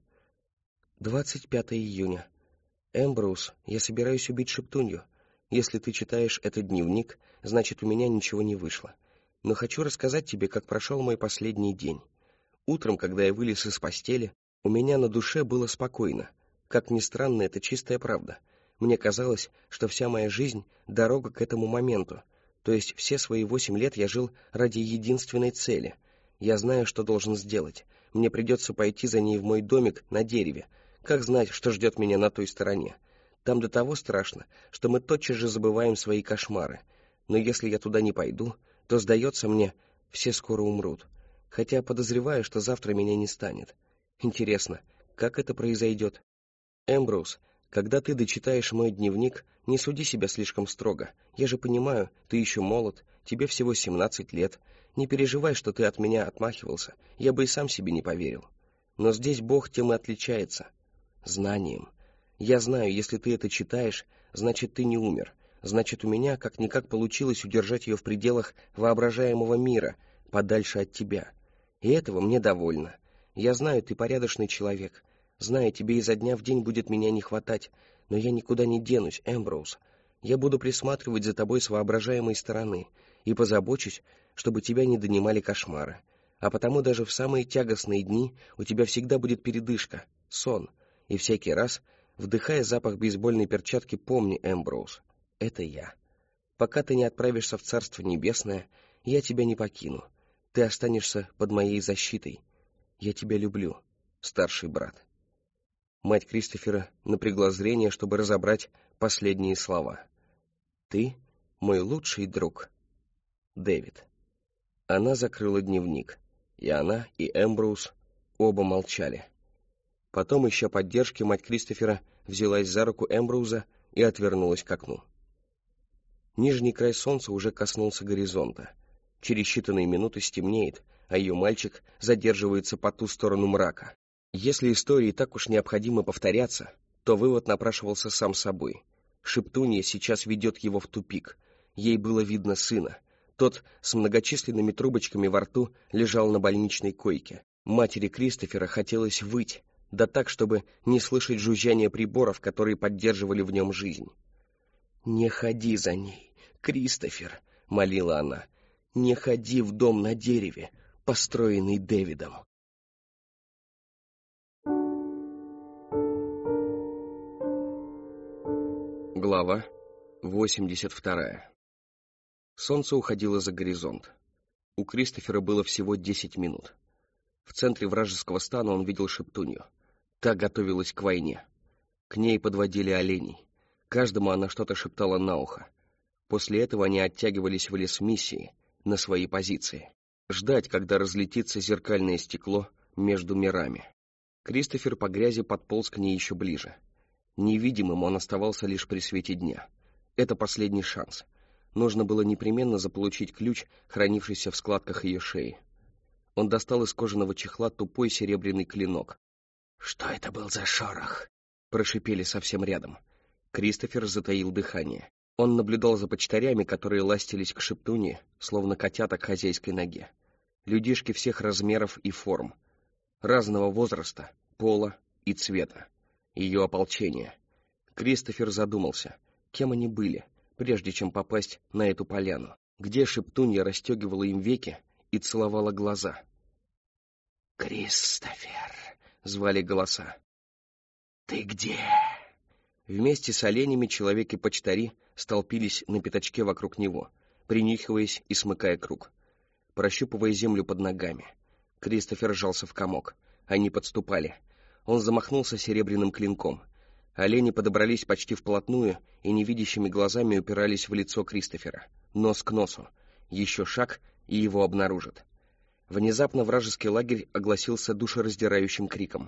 25 июня. Эмброуз, я собираюсь убить шептунью. Если ты читаешь этот дневник, значит, у меня ничего не вышло. Но хочу рассказать тебе, как прошел мой последний день. Утром, когда я вылез из постели, у меня на душе было спокойно. Как ни странно, это чистая правда. Мне казалось, что вся моя жизнь — дорога к этому моменту. То есть все свои 8 лет я жил ради единственной цели. Я знаю, что должен сделать. Мне придется пойти за ней в мой домик на дереве. Как знать, что ждет меня на той стороне? Там до того страшно, что мы тотчас же забываем свои кошмары. Но если я туда не пойду, то, сдается мне, все скоро умрут. Хотя подозреваю, что завтра меня не станет. Интересно, как это произойдет? Эмброуз, когда ты дочитаешь мой дневник, не суди себя слишком строго. Я же понимаю, ты еще молод, тебе всего 17 лет. Не переживай, что ты от меня отмахивался, я бы и сам себе не поверил. Но здесь Бог тем и отличается. Знанием. Я знаю, если ты это читаешь, значит, ты не умер. Значит, у меня как-никак получилось удержать ее в пределах воображаемого мира, подальше от тебя. И этого мне довольно. Я знаю, ты порядочный человек. Знаю, тебе изо дня в день будет меня не хватать, но я никуда не денусь, Эмброуз. Я буду присматривать за тобой с воображаемой стороны и позабочусь, чтобы тебя не донимали кошмары. А потому даже в самые тягостные дни у тебя всегда будет передышка, сон. И всякий раз, вдыхая запах бейсбольной перчатки, помни, Эмброуз, это я. Пока ты не отправишься в Царство Небесное, я тебя не покину. Ты останешься под моей защитой. Я тебя люблю, старший брат. Мать Кристофера напрягла зрение, чтобы разобрать последние слова. Ты мой лучший друг, Дэвид. Она закрыла дневник, и она, и Эмброуз оба молчали. Потом, ища поддержки, мать Кристофера взялась за руку Эмброуза и отвернулась к окну. Нижний край солнца уже коснулся горизонта. Через считанные минуты стемнеет, а ее мальчик задерживается по ту сторону мрака. Если истории так уж необходимо повторяться, то вывод напрашивался сам собой. Шептунья сейчас ведет его в тупик. Ей было видно сына. Тот с многочисленными трубочками во рту лежал на больничной койке. Матери Кристофера хотелось выть, да так, чтобы не слышать жужжания приборов, которые поддерживали в нем жизнь. «Не ходи за ней, Кристофер», — молила она. «Не ходи в дом на дереве, построенный Дэвидом». Глава 82. Солнце уходило за горизонт. У Кристофера было всего 10 минут. В центре вражеского стана он видел шептунью. Та готовилась к войне. К ней подводили оленей. Каждому она что-то шептала на ухо. После этого они оттягивались в лес миссии, на свои позиции. Ждать, когда разлетится зеркальное стекло между мирами. Кристофер по грязи подполз к ней еще ближе. Невидимым он оставался лишь при свете дня. Это последний шанс. Нужно было непременно заполучить ключ, хранившийся в складках ее шеи. Он достал из кожаного чехла тупой серебряный клинок. «Что это был за шорох?» — прошипели совсем рядом. Кристофер затаил дыхание. Он наблюдал за почтарями, которые ластились к шептуне, словно котята к хозяйской ноге. Людишки всех размеров и форм. Разного возраста, пола и цвета. Ее ополчение. Кристофер задумался, кем они были, прежде чем попасть на эту поляну, где шептунья расстегивала им веки и целовала глаза. «Кристофер!» — звали голоса. «Ты где?» Вместе с оленями человеки-почтари столпились на пятачке вокруг него, принюхиваясь и смыкая круг, прощупывая землю под ногами. Кристофер сжался в комок. Они подступали. Он замахнулся серебряным клинком. Олени подобрались почти вплотную и невидящими глазами упирались в лицо Кристофера, нос к носу. Еще шаг, и его обнаружат. Внезапно вражеский лагерь огласился душераздирающим криком.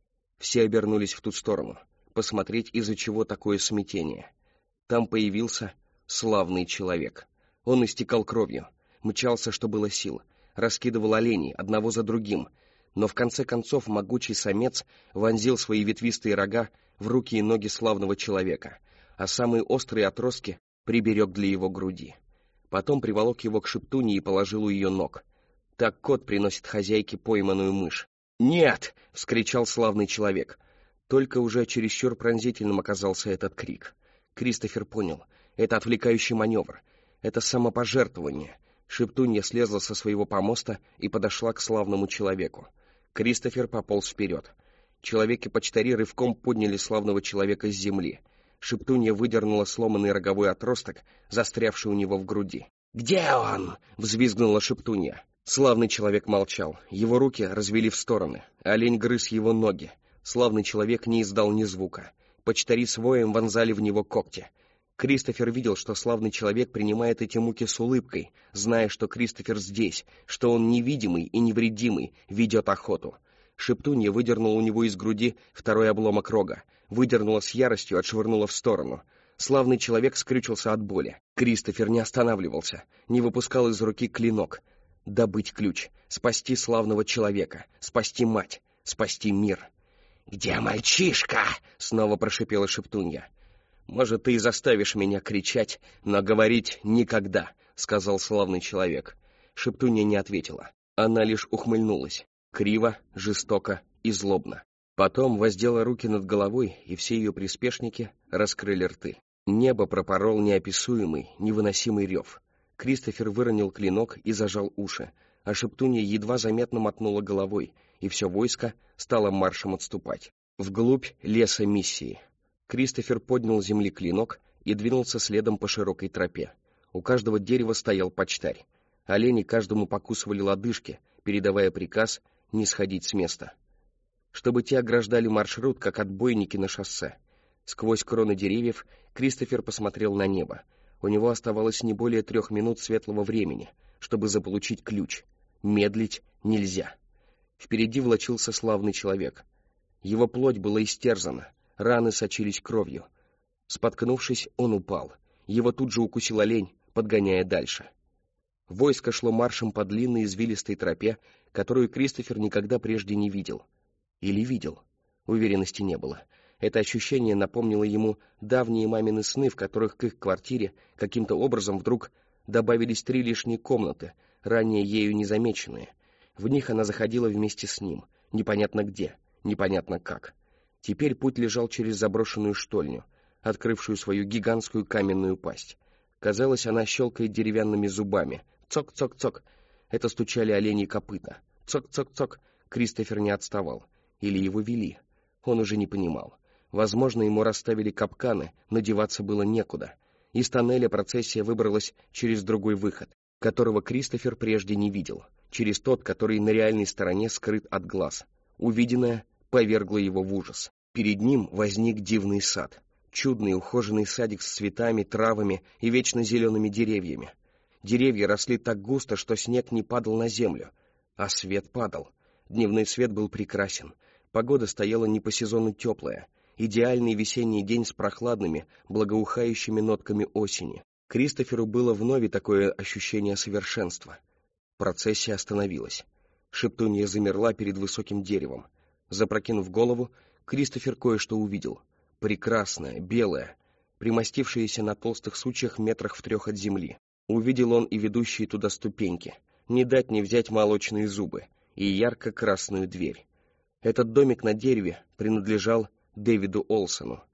Все обернулись в ту сторону, посмотреть, из-за чего такое смятение. Там появился славный человек. Он истекал кровью, мчался, что было сил, раскидывал оленей одного за другим, но в конце концов могучий самец вонзил свои ветвистые рога в руки и ноги славного человека, а самые острые отростки приберег для его груди. Потом приволок его к шептуне и положил у ее ног. Так кот приносит хозяйке пойманную мышь. «Нет!» — вскричал славный человек. Только уже чересчур пронзительным оказался этот крик. Кристофер понял — это отвлекающий маневр, это самопожертвование. Шептунья слезла со своего помоста и подошла к славному человеку. Кристофер пополз вперед. Человеки-почтари рывком подняли славного человека с земли. Шептунья выдернула сломанный роговой отросток, застрявший у него в груди. «Где он?» — взвизгнула Шептунья. Славный человек молчал. Его руки развели в стороны. Олень грыз его ноги. Славный человек не издал ни звука. Почтари с воем вонзали в него когти. Кристофер видел, что славный человек принимает эти муки с улыбкой, зная, что Кристофер здесь, что он невидимый и невредимый, ведет охоту. Шептунья выдернула у него из груди второй обломок рога, выдернула с яростью, отшвырнула в сторону. Славный человек скрючился от боли. Кристофер не останавливался, не выпускал из руки клинок. Добыть ключ, спасти славного человека, спасти мать, спасти мир. «Где мальчишка?» — снова прошипела Шептунья. «Может, ты и заставишь меня кричать, но говорить никогда», — сказал славный человек. Шептунья не ответила. Она лишь ухмыльнулась, криво, жестоко и злобно. Потом воздела руки над головой, и все ее приспешники раскрыли рты. Небо пропорол неописуемый, невыносимый рев. Кристофер выронил клинок и зажал уши, а Шептунья едва заметно мотнула головой, и все войско стало маршем отступать. Вглубь леса миссии. Кристофер поднял с земли клинок и двинулся следом по широкой тропе. У каждого дерева стоял почтарь. Олени каждому покусывали лодыжки, передавая приказ не сходить с места. Чтобы те ограждали маршрут, как отбойники на шоссе. Сквозь кроны деревьев Кристофер посмотрел на небо. У него оставалось не более 3 минут светлого времени, чтобы заполучить ключ. Медлить нельзя. Впереди влачился славный человек. Его плоть была истерзана, раны сочились кровью. Споткнувшись, он упал. Его тут же укусил олень, подгоняя дальше. Войско шло маршем по длинной извилистой тропе, которую Кристофер никогда прежде не видел. Или видел? Уверенности не было. Это ощущение напомнило ему давние мамины сны, в которых к их квартире каким-то образом вдруг добавились 3 лишние комнаты, ранее ею незамеченные. В них она заходила вместе с ним, непонятно где, непонятно как. Теперь путь лежал через заброшенную штольню, открывшую свою гигантскую каменную пасть. Казалось, она щелкает деревянными зубами. Цок-цок-цок. Это стучали оленьи копыта. Цок-цок-цок. Кристофер не отставал. Или его вели. Он уже не понимал. Возможно, ему расставили капканы, но деваться было некуда. Из тоннеля процессия выбралась через другой выход, которого Кристофер прежде не видел, через тот, который на реальной стороне скрыт от глаз. Увиденное повергло его в ужас. Перед ним возник дивный сад. Чудный ухоженный садик с цветами, травами и вечно зелеными деревьями. Деревья росли так густо, что снег не падал на землю, а свет падал. Дневной свет был прекрасен. Погода стояла не по сезону теплая. Идеальный весенний день с прохладными, благоухающими нотками осени. Кристоферу было вновь такое ощущение совершенства. Процессия остановилась. Шептунья замерла перед высоким деревом. Запрокинув голову, Кристофер кое-что увидел. Прекрасное, белое, примостившееся на толстых сучьях метрах в 3 от земли. Увидел он и ведущие туда ступеньки, не дать не взять молочные зубы, и ярко-красную дверь. Этот домик на дереве принадлежал Дэвиду Олсону.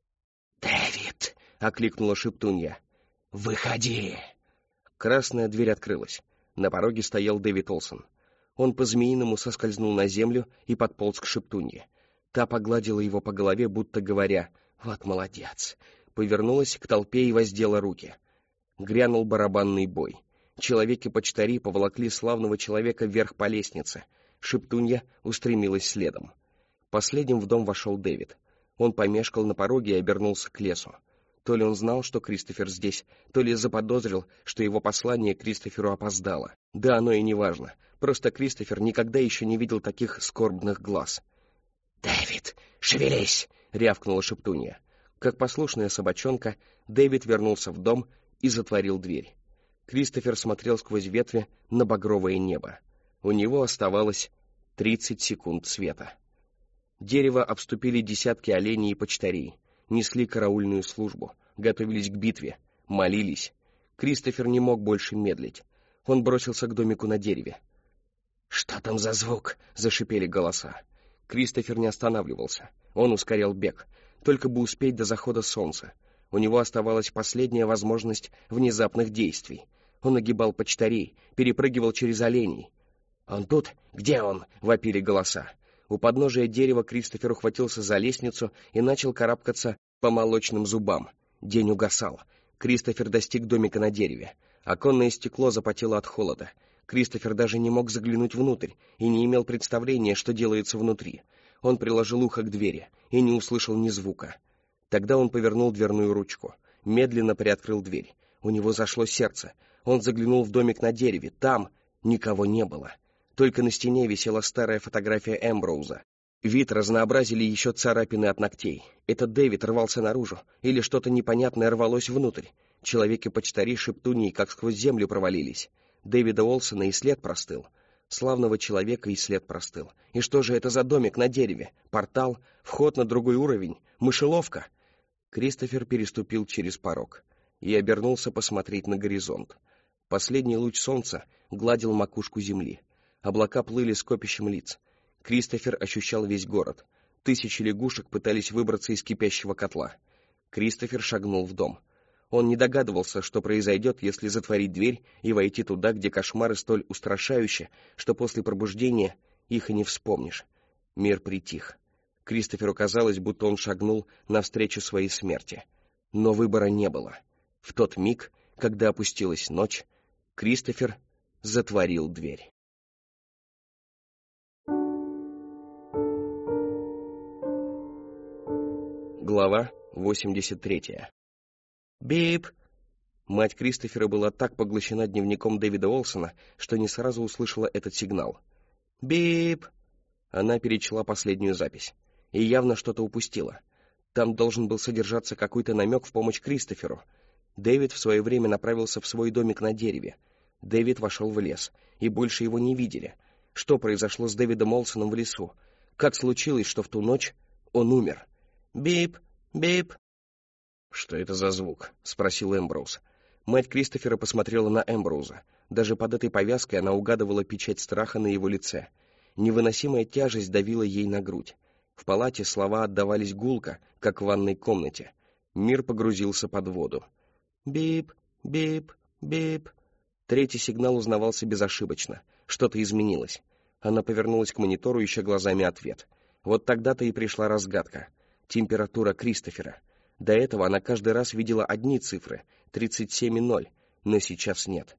«Дэвид!» — окликнула Шептунья. «Выходи!» Красная дверь открылась. На пороге стоял Дэвид Олсон. Он по-змеиному соскользнул на землю и подполз к Шептунье. Та погладила его по голове, будто говоря: Вот молодец. Повернулась к толпе и воздела руки. Грянул барабанный бой. Человеки-почтари поволокли славного человека вверх по лестнице. Шептунья устремилась следом. Последним в дом вошел Дэвид. Он помешкал на пороге и обернулся к лесу. То ли он знал, что Кристофер здесь, то ли заподозрил, что его послание Кристоферу опоздало. Да, оно и не важно. Просто Кристофер никогда еще не видел таких скорбных глаз. «Дэвид, шевелись!» — рявкнула Шептунья. Как послушная собачонка, Дэвид вернулся в дом и затворил дверь. Кристофер смотрел сквозь ветви на багровое небо. У него оставалось 30 секунд света. Дерево обступили десятки оленей и почтарей, несли караульную службу, готовились к битве, молились. Кристофер не мог больше медлить. Он бросился к домику на дереве. «Что там за звук?» — зашипели голоса. Кристофер не останавливался. Он ускорял бег, только бы успеть до захода солнца. У него оставалась последняя возможность внезапных действий. Он огибал почтарей, перепрыгивал через оленей. «Он тут? Где он?» — вопили голоса. У подножия дерева Кристофер ухватился за лестницу и начал карабкаться по молочным зубам. День угасал. Кристофер достиг домика на дереве. Оконное стекло запотело от холода. Кристофер даже не мог заглянуть внутрь и не имел представления, что делается внутри. Он приложил ухо к двери и не услышал ни звука. Тогда он повернул дверную ручку, медленно приоткрыл дверь. У него зашло сердце. Он заглянул в домик на дереве. Там никого не было. Только на стене висела старая фотография Эмброуза. Вид разнообразили еще царапины от ногтей. Этот Дэвид рвался наружу, или что-то непонятное рвалось внутрь. Человеки-почтари Шептуньи как сквозь землю провалились. Дэвида Олсона и след простыл. Славного человека и след простыл. И что же это за домик на дереве? Портал? Вход на другой уровень? Мышеловка? Кристофер переступил через порог и обернулся посмотреть на горизонт. Последний луч солнца гладил макушку земли. Облака плыли скопищем лиц. Кристофер ощущал весь город. Тысячи лягушек пытались выбраться из кипящего котла. Кристофер шагнул в дом. Он не догадывался, что произойдет, если затворить дверь и войти туда, где кошмары столь устрашающие, что после пробуждения их и не вспомнишь. Мир притих. Кристоферу казалось, будто он шагнул навстречу своей смерти. Но выбора не было. В тот миг, когда опустилась ночь, Кристофер затворил дверь. Глава 83. «Бип!» Мать Кристофера была так поглощена дневником Дэвида Олсона, что не сразу услышала этот сигнал. «Бип!» Она перечла последнюю запись и явно что-то упустила. Там должен был содержаться какой-то намек в помощь Кристоферу. Дэвид в свое время направился в свой домик на дереве. Дэвид вошел в лес, и больше его не видели. Что произошло с Дэвидом Олсоном в лесу? Как случилось, что в ту ночь он умер? «Бип! Бип!» «Что это за звук?» — спросил Эмброуз. Мать Кристофера посмотрела на Эмброуза. Даже под этой повязкой она угадывала печать страха на его лице. Невыносимая тяжесть давила ей на грудь. В палате слова отдавались гулко, как в ванной комнате. Мир погрузился под воду. «Бип! Бип! Бип!» Третий сигнал узнавался безошибочно. Что-то изменилось. Она повернулась к монитору, ища глазами ответ. Вот тогда-то и пришла разгадка. Температура Кристофера. До этого она каждый раз видела одни цифры — 37,0, но сейчас нет.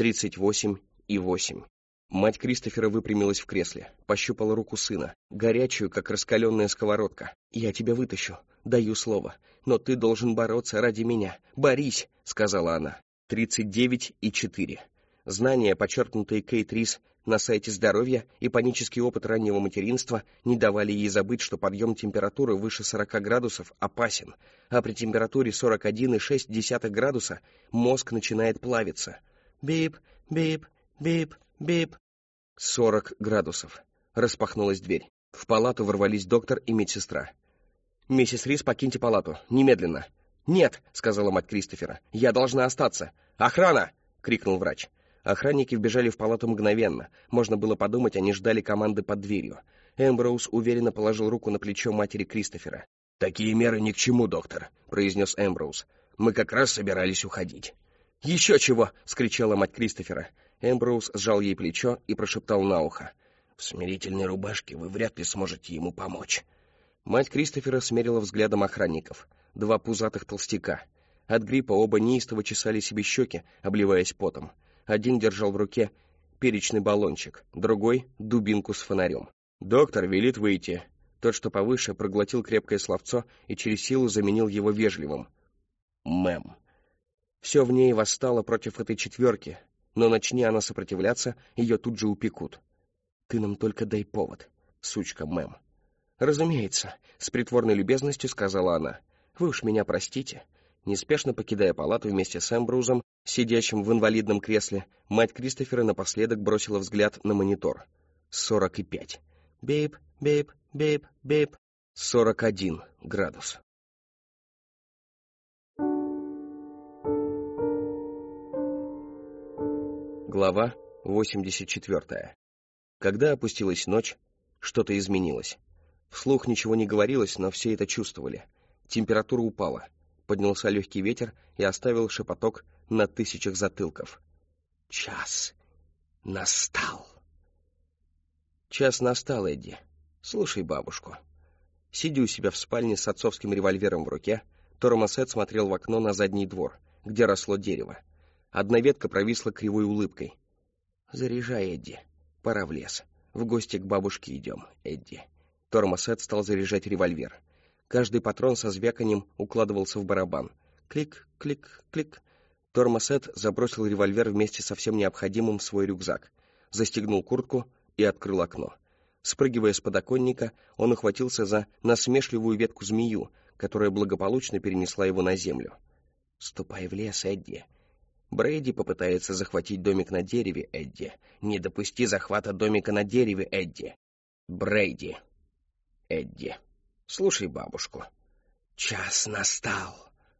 38,8. Мать Кристофера выпрямилась в кресле, пощупала руку сына, горячую, как раскаленная сковородка. «Я тебя вытащу, даю слово, но ты должен бороться ради меня. Борись!» — сказала она. 39,4. Знания, подчеркнутые Кейт Рис на сайте здоровья, и панический опыт раннего материнства не давали ей забыть, что подъем температуры выше 40 градусов опасен, а при температуре 41,6 градуса мозг начинает плавиться. «Бип, бип, бип, бип». 40 градусов. Распахнулась дверь. В палату ворвались доктор и медсестра. «Миссис Рис, покиньте палату. Немедленно». «Нет», — сказала мать Кристофера, — «я должна остаться». «Охрана!» — крикнул врач. Охранники вбежали в палату мгновенно. Можно было подумать, они ждали команды под дверью. Эмброуз уверенно положил руку на плечо матери Кристофера. «Такие меры ни к чему, доктор», — произнес Эмброуз. «Мы как раз собирались уходить». «Еще чего!» — вскричала мать Кристофера. Эмброуз сжал ей плечо и прошептал на ухо. «В смирительной рубашке вы вряд ли сможете ему помочь». Мать Кристофера смерила взглядом охранников. 2 пузатых толстяка. От гриппа оба неистово чесали себе щеки, обливаясь потом. Один держал в руке перечный баллончик, другой — дубинку с фонарем. «Доктор велит выйти». Тот, что повыше, проглотил крепкое словцо и через силу заменил его вежливым. «Мэм». Все в ней восстало против этой четверки, но начни она сопротивляться, ее тут же упекут. «Ты нам только дай повод, сучка, мэм». «Разумеется», — с притворной любезностью сказала она. «Вы уж меня простите». Неспешно покидая палату вместе с Эмброузом, сидящим в инвалидном кресле, мать Кристофера напоследок бросила взгляд на монитор. 45. Бейб, бейб, бейб, бейб. 41 градус. Глава 84. Когда опустилась ночь, что-то изменилось. Вслух ничего не говорилось, но все это чувствовали. Температура упала. Поднялся легкий ветер и оставил шепоток на тысячах затылков. Час настал. Час настал, Эдди. Слушай бабушку. Сидя у себя в спальне с отцовским револьвером в руке, Тормасет смотрел в окно на задний двор, где росло дерево. Одна ветка провисла кривой улыбкой. «Заряжай, Эдди. Пора в лес. В гости к бабушке идем, Эдди». Тормасет стал заряжать револьвер. Каждый патрон со звяканием укладывался в барабан. Клик, клик, клик. Тормасет забросил револьвер вместе со всем необходимым в свой рюкзак, застегнул куртку и открыл окно. Спрыгивая с подоконника, он ухватился за насмешливую ветку-змею, которая благополучно перенесла его на землю. «Ступай в лес, Эдди. Брейди попытается захватить домик на дереве, Эдди. Не допусти захвата домика на дереве, Эдди. Брейди. Эдди. Слушай бабушку. Час настал».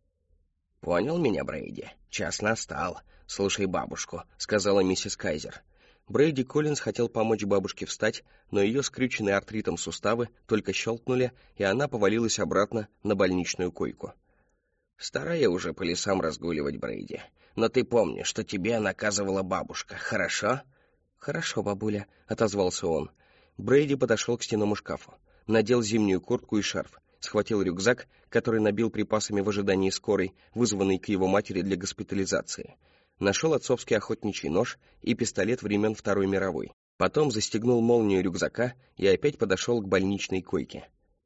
«Понял меня, Брейди? Час настал. Слушай бабушку», — сказала миссис Кайзер. Брейди Коллинз хотел помочь бабушке встать, но ее скрюченные артритом суставы только щелкнули, и она повалилась обратно на больничную койку. «Старая уже по лесам разгуливать, Брейди. Но ты помни, что тебе наказывала бабушка, хорошо?» «Хорошо, бабуля», — отозвался он. Брейди подошел к стенному шкафу, надел зимнюю куртку и шарф, схватил рюкзак, который набил припасами в ожидании скорой, вызванной к его матери для госпитализации. Нашел отцовский охотничий нож и пистолет времен Второй мировой. Потом застегнул молнию рюкзака и опять подошел к больничной койке.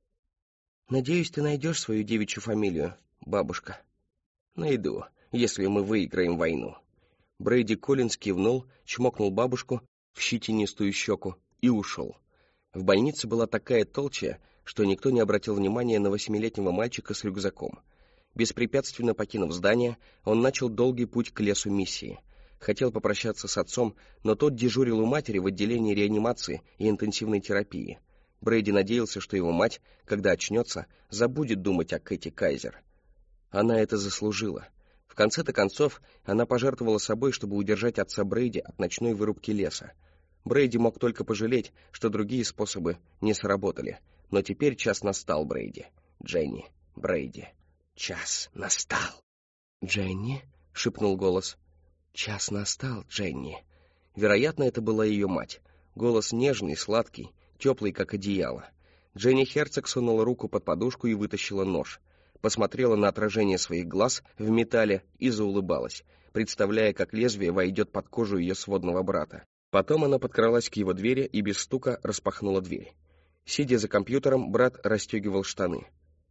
«Надеюсь, ты найдешь свою девичью фамилию, бабушка?» «Найду, если мы выиграем войну». Брейди Коллинз кивнул, чмокнул бабушку в щетинистую щеку и ушел. В больнице была такая толчья, что никто не обратил внимания на 8-летнего мальчика с рюкзаком. Беспрепятственно покинув здание, он начал долгий путь к лесу миссии. Хотел попрощаться с отцом, но тот дежурил у матери в отделении реанимации и интенсивной терапии. Брейди надеялся, что его мать, когда очнется, забудет думать о Кэти Кайзер. Она это заслужила. В конце-то концов, она пожертвовала собой, чтобы удержать отца Брейди от ночной вырубки леса. Брейди мог только пожалеть, что другие способы не сработали. Но теперь час настал, Брейди. Дженни, Брейди. Час настал. «Дженни?» — шепнул голос. «Час настал, Дженни». Вероятно, это была ее мать. Голос нежный, сладкий, теплый, как одеяло. Дженни Херцог сунула руку под подушку и вытащила нож. Посмотрела на отражение своих глаз в металле и заулыбалась, представляя, как лезвие войдет под кожу ее сводного брата. Потом она подкралась к его двери и без стука распахнула дверь. Сидя за компьютером, брат расстегивал штаны.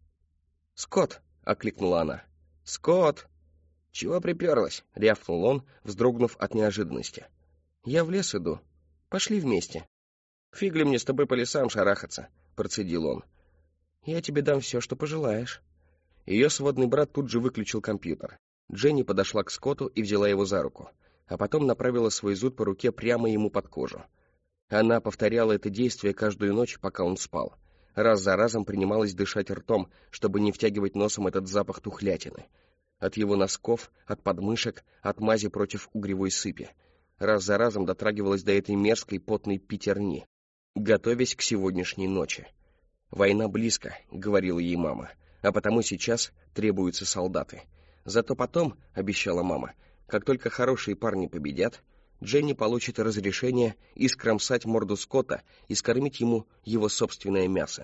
«Скотт!» — окликнула она. «Скотт!» «Чего приперлась?» — рявкнул он, вздрогнув от неожиданности. «Я в лес иду. Пошли вместе». «Фиг ли мне с тобой по лесам шарахаться?» — процедил он. «Я тебе дам все, что пожелаешь». Ее сводный брат тут же выключил компьютер. Дженни подошла к Скотту и взяла его за руку, а потом направила свой зуд по руке прямо ему под кожу. Она повторяла это действие каждую ночь, пока он спал. Раз за разом принималась дышать ртом, чтобы не втягивать носом этот запах тухлятины. От его носков, от подмышек, от мази против угревой сыпи. Раз за разом дотрагивалась до этой мерзкой потной пятерни, готовясь к сегодняшней ночи. «Война близко», — говорила ей мама, «а потому сейчас требуются солдаты. Зато потом, — обещала мама, — как только хорошие парни победят, Дженни получит разрешение искромсать морду Скотта и скормить ему его собственное мясо.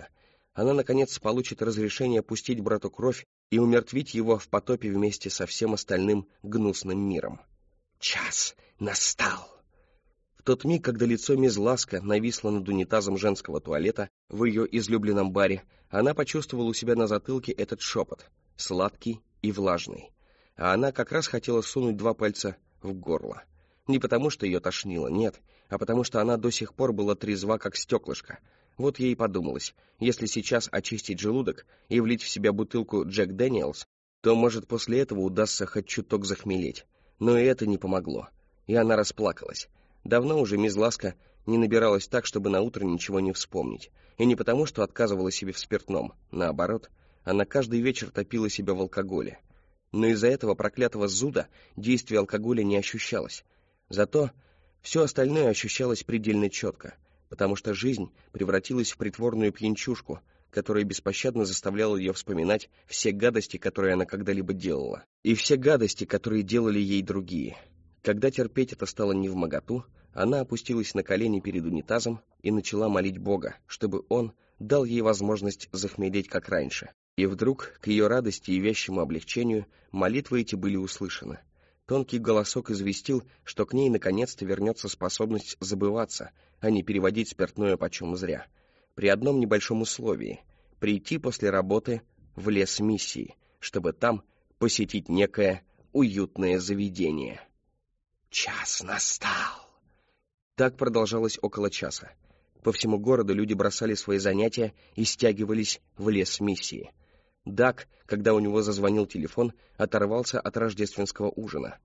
Она, наконец, получит разрешение пустить брату кровь и умертвить его в потопе вместе со всем остальным гнусным миром. Час настал. В тот миг, когда лицо мисс Ласка нависло над унитазом женского туалета в ее излюбленном баре, она почувствовала у себя на затылке этот шепот, сладкий и влажный. А она как раз хотела сунуть 2 пальца в горло. Не потому, что ее тошнило, нет, а потому, что она до сих пор была трезва, как стеклышко. Вот ей подумалось, если сейчас очистить желудок и влить в себя бутылку Джек Дэниелс, то, может, после этого удастся хоть чуток захмелеть. Но и это не помогло, и она расплакалась. Давно уже мисс Ласка не набиралась так, чтобы наутро ничего не вспомнить. И не потому, что отказывала себе в спиртном. Наоборот, она каждый вечер топила себя в алкоголе. Но из-за этого проклятого зуда действие алкоголя не ощущалось. Зато все остальное ощущалось предельно четко, потому что жизнь превратилась в притворную пьянчушку, которая беспощадно заставляла ее вспоминать все гадости, которые она когда-либо делала, и все гадости, которые делали ей другие. Когда терпеть это стало невмоготу, она опустилась на колени перед унитазом и начала молить Бога, чтобы он дал ей возможность захмелеть как раньше. И вдруг, к ее радости и вящему облегчению, молитвы эти были услышаны. Тонкий голосок известил, что к ней наконец-то вернется способность забываться, а не переводить спиртное почем зря. При одном небольшом условии — прийти после работы в лес миссии, чтобы там посетить некое уютное заведение. Час настал. Так продолжалось около часа. По всему городу люди бросали свои занятия и стягивались в лес миссии. Даг, когда у него зазвонил телефон, оторвался от рождественского ужина.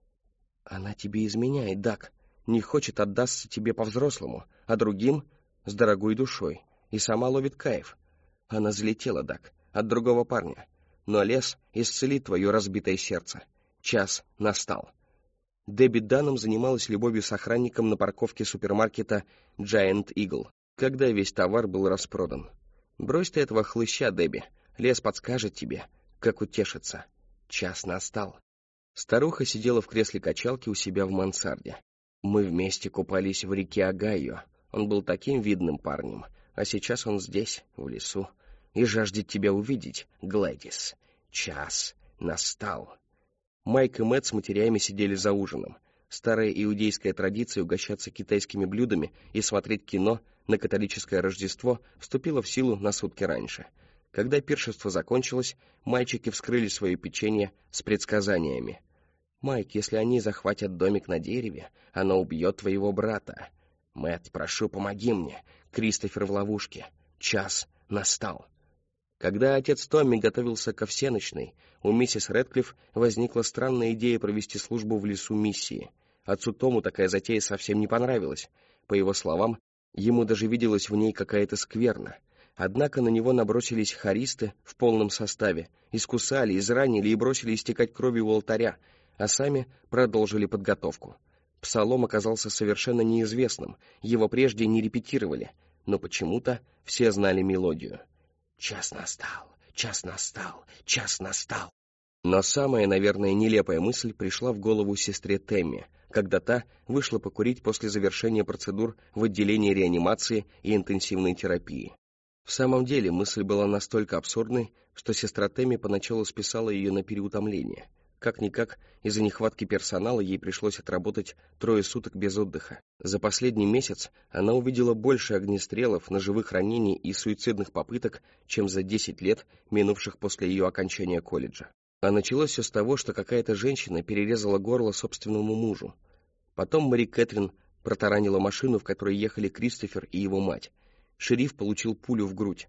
«Она тебе изменяет, Даг. Не хочет отдаться тебе по-взрослому, а другим — с дорогой душой. И сама ловит кайф. Она залетела, Даг, от другого парня. Но лес исцелит твое разбитое сердце. Час настал». Дебби Данном занималась любовью с охранником на парковке супермаркета Giant Eagle, когда весь товар был распродан. «Брось ты этого хлыща, Дебби. Лес подскажет тебе, как утешиться. Час настал». Старуха сидела в кресле качалки у себя в мансарде. «Мы вместе купались в реке Огайо. Он был таким видным парнем, а сейчас он здесь, в лесу, и жаждет тебя увидеть, Глэдис. Час настал». Майк и Мэтт с матерями сидели за ужином. Старая иудейская традиция угощаться китайскими блюдами и смотреть кино на католическое Рождество вступила в силу на сутки раньше. Когда пиршество закончилось, мальчики вскрыли свое печенье с предсказаниями. «Майк, если они захватят домик на дереве, оно убьет твоего брата. Мэтт, прошу, помоги мне. Кристофер в ловушке. Час настал». Когда отец Томми готовился ко всеночной, у миссис Рэдклифф возникла странная идея провести службу в лесу миссии. Отцу Тому такая затея совсем не понравилась. По его словам, ему даже виделась в ней какая-то скверна. Однако на него набросились хористы в полном составе, искусали, изранили и бросили истекать кровью у алтаря, а сами продолжили подготовку. Псалом оказался совершенно неизвестным, его прежде не репетировали, но почему-то все знали мелодию. «Час настал, час настал, час настал». Но самая, наверное, нелепая мысль пришла в голову сестре Тэмми, когда та вышла покурить после завершения процедур в отделении реанимации и интенсивной терапии. В самом деле мысль была настолько абсурдной, что сестра Тэмми поначалу списала ее на переутомление. Как-никак, из-за нехватки персонала ей пришлось отработать 3 суток без отдыха. За последний месяц она увидела больше огнестрелов, ножевых ранений и суицидных попыток, чем за 10 лет, минувших после ее окончания колледжа. А началось все с того, что какая-то женщина перерезала горло собственному мужу. Потом Мэри Кэтрин протаранила машину, в которой ехали Кристофер и его мать. Шериф получил пулю в грудь.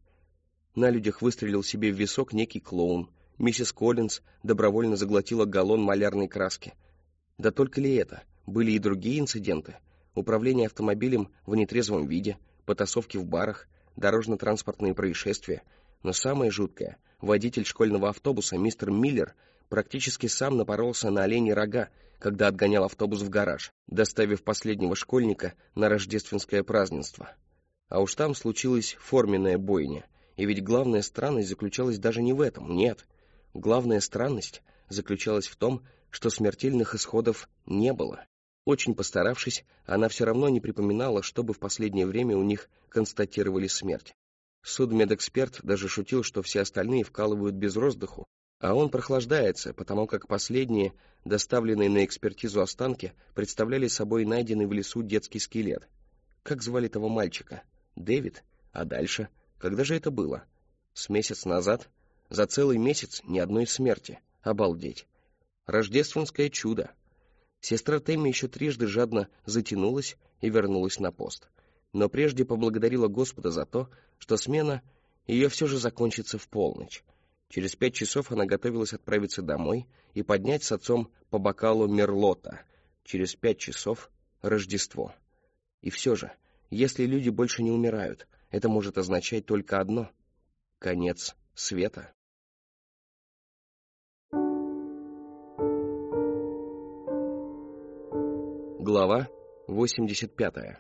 На людях выстрелил себе в висок некий клоун. Миссис Коллинз добровольно заглотила галлон малярной краски. Да только ли это? Были и другие инциденты. Управление автомобилем в нетрезвом виде, потасовки в барах, дорожно-транспортные происшествия. Но самое жуткое — водитель школьного автобуса мистер Миллер практически сам напоролся на оленьи рога, когда отгонял автобус в гараж, доставив последнего школьника на рождественское празднество. А уж там случилась форменная бойня. И ведь главная странность заключалась даже не в этом, нет. Главная странность заключалась в том, что смертельных исходов не было. Очень постаравшись, она все равно не припоминала, чтобы в последнее время у них констатировали смерть. Судмедэксперт даже шутил, что все остальные вкалывают без роздыху, а он прохлаждается, потому как последние, доставленные на экспертизу останки, представляли собой найденный в лесу детский скелет. Как звали того мальчика? Дэвид? А дальше? Когда же это было? С месяц назад? За целый месяц ни одной смерти. Обалдеть. Рождественское чудо. Сестра Тэмми еще трижды жадно затянулась и вернулась на пост. Но прежде поблагодарила Господа за то, что смена ее все же закончится в полночь. Через 5 часов она готовилась отправиться домой и поднять с отцом по бокалу мерлота. Через 5 часов Рождество. И все же, если люди больше не умирают, это может означать только одно — конец света. Глава 85.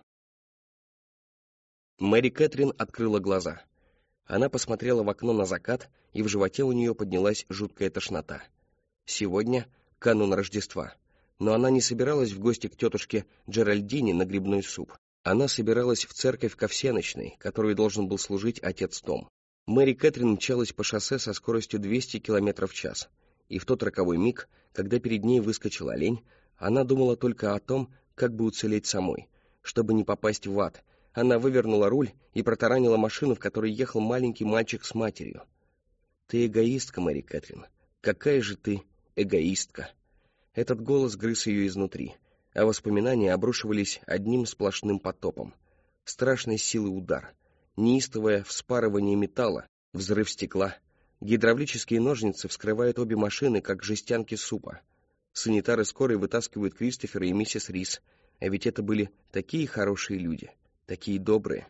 Мэри Кэтрин открыла глаза. Она посмотрела в окно на закат, и в животе у нее поднялась жуткая тошнота. Сегодня канун Рождества, но она не собиралась в гости к тетушке Джеральдине на грибной суп. Она собиралась в церковь ко всенощной, которой должен был служить отец Том. Мэри Кэтрин мчалась по шоссе со скоростью 200 км в час, и в тот роковой миг, когда перед ней выскочил олень, она думала только о том, как бы уцелеть самой, чтобы не попасть в ад. Она вывернула руль и протаранила машину, в которой ехал маленький мальчик с матерью. «Ты эгоистка, Мэри Кэтрин. Какая же ты эгоистка!» Этот голос грыз ее изнутри, а воспоминания обрушивались одним сплошным потопом. Страшной силы удар, неистовое вспарывание металла, взрыв стекла. Гидравлические ножницы вскрывают обе машины, как жестянки супа. Санитары скорой вытаскивают Кристофера и миссис Рис, а ведь это были такие хорошие люди. Такие добрые.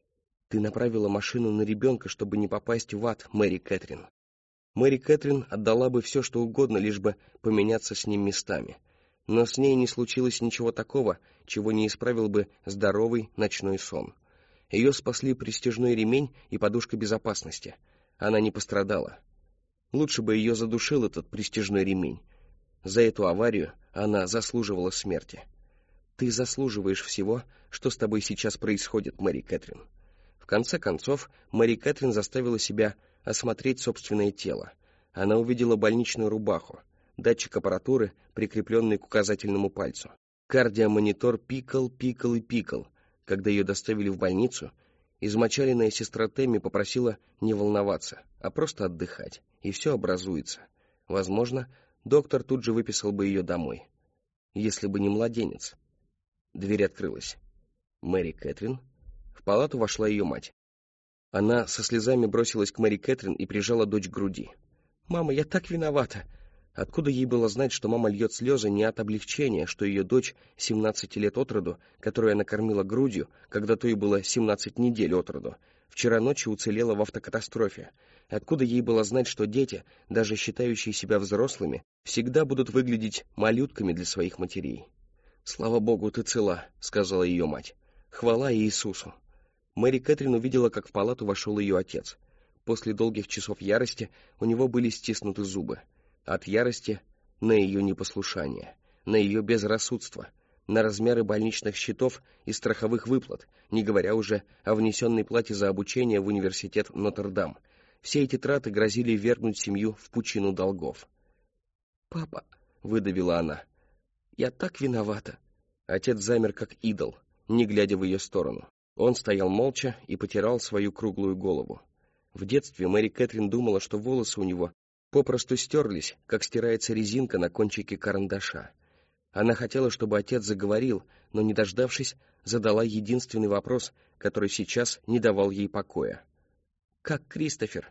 Ты направила машину на ребенка, чтобы не попасть в ад, Мэри Кэтрин. Мэри Кэтрин отдала бы все, что угодно, лишь бы поменяться с ним местами. Но с ней не случилось ничего такого, чего не исправил бы здоровый ночной сон. Ее спасли пристяжной ремень и подушка безопасности. Она не пострадала. Лучше бы ее задушил этот пристяжной ремень. За эту аварию она заслуживала смерти. Ты заслуживаешь всего, что с тобой сейчас происходит, Мэри Кэтрин. В конце концов, Мэри Кэтрин заставила себя осмотреть собственное тело. Она увидела больничную рубаху, датчик аппаратуры, прикрепленный к указательному пальцу. Кардиомонитор пикал, пикал и пикал. Когда ее доставили в больницу, измочаленная сестра Тэмми попросила не волноваться, а просто отдыхать, и все образуется. Возможно, доктор тут же выписал бы ее домой. Если бы не младенец. Дверь открылась. Мэри Кэтрин. В палату вошла ее мать. Она со слезами бросилась к Мэри Кэтрин и прижала дочь к груди. «Мама, я так виновата!» Откуда ей было знать, что мама льет слезы не от облегчения, что ее дочь 17 лет от роду, которую она кормила грудью, когда то ей было 17 недель от роду, вчера ночью уцелела в автокатастрофе? Откуда ей было знать, что дети, даже считающие себя взрослыми, всегда будут выглядеть малютками для своих матерей? «Слава Богу, ты цела», — сказала ее мать. «Хвала Иисусу». Мэри Кэтрин увидела, как в палату вошел ее отец. После долгих часов ярости у него были стиснуты зубы. От ярости на ее непослушание, на ее безрассудство, на размеры больничных счетов и страховых выплат, не говоря уже о внесенной плате за обучение в университет Нотр-Дам. Все эти траты грозили ввергнуть семью в пучину долгов. «Папа», — выдавила она, — «я так виновата». Отец замер, как идол, не глядя в ее сторону. Он стоял молча и потирал свою круглую голову. В детстве Мэри Кэтрин думала, что волосы у него попросту стерлись, как стирается резинка на кончике карандаша. Она хотела, чтобы отец заговорил, но, не дождавшись, задала единственный вопрос, который сейчас не давал ей покоя. «Как Кристофер?»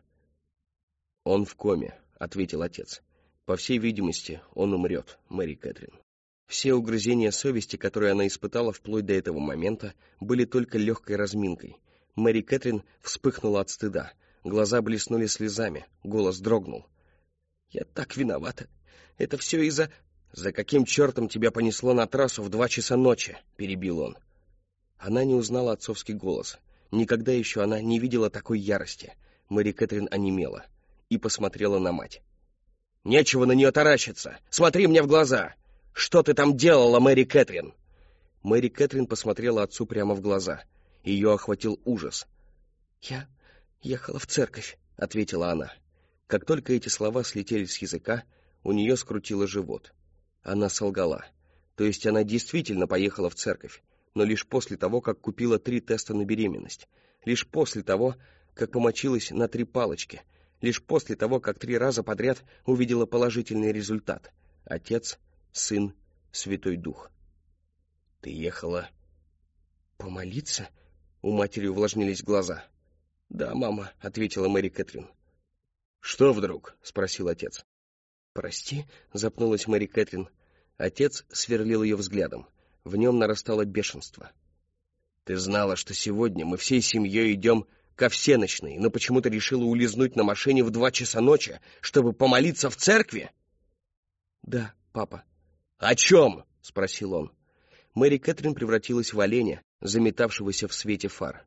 «Он в коме», — ответил отец. «По всей видимости, он умрет, Мэри Кэтрин». Все угрызения совести, которые она испытала вплоть до этого момента, были только легкой разминкой. Мэри Кэтрин вспыхнула от стыда. Глаза блеснули слезами, голос дрогнул. «Я так виновата. Это все из-за...» «За каким чертом тебя понесло на трассу в 2 часа ночи?» — перебил он. Она не узнала отцовский голос. Никогда еще она не видела такой ярости. Мэри Кэтрин онемела и посмотрела на мать. «Нечего на нее таращиться! Смотри мне в глаза! Что ты там делала, Мэри Кэтрин?» Мэри Кэтрин посмотрела отцу прямо в глаза. Ее охватил ужас. «Ехала в церковь», — ответила она. Как только эти слова слетели с языка, у нее скрутило живот. Она солгала. То есть она действительно поехала в церковь, но лишь после того, как купила 3 теста на беременность, лишь после того, как помочилась на 3 палочки, лишь после того, как 3 раза подряд увидела положительный результат. Отец, Сын, Святой Дух. «Ты ехала помолиться?» У матери увлажнились глаза. «Да, мама», — ответила Мэри Кэтрин. «Что вдруг?» — спросил отец. «Прости», — запнулась Мэри Кэтрин. Отец сверлил ее взглядом. В нем нарастало бешенство. «Ты знала, что сегодня мы всей семьей идем ко всенощной, но почему-то решила улизнуть на машине в 2 часа ночи, чтобы помолиться в церкви?» «Да, папа». «О чем?» — спросил он. Мэри Кэтрин превратилась в оленя, заметавшегося в свете фар.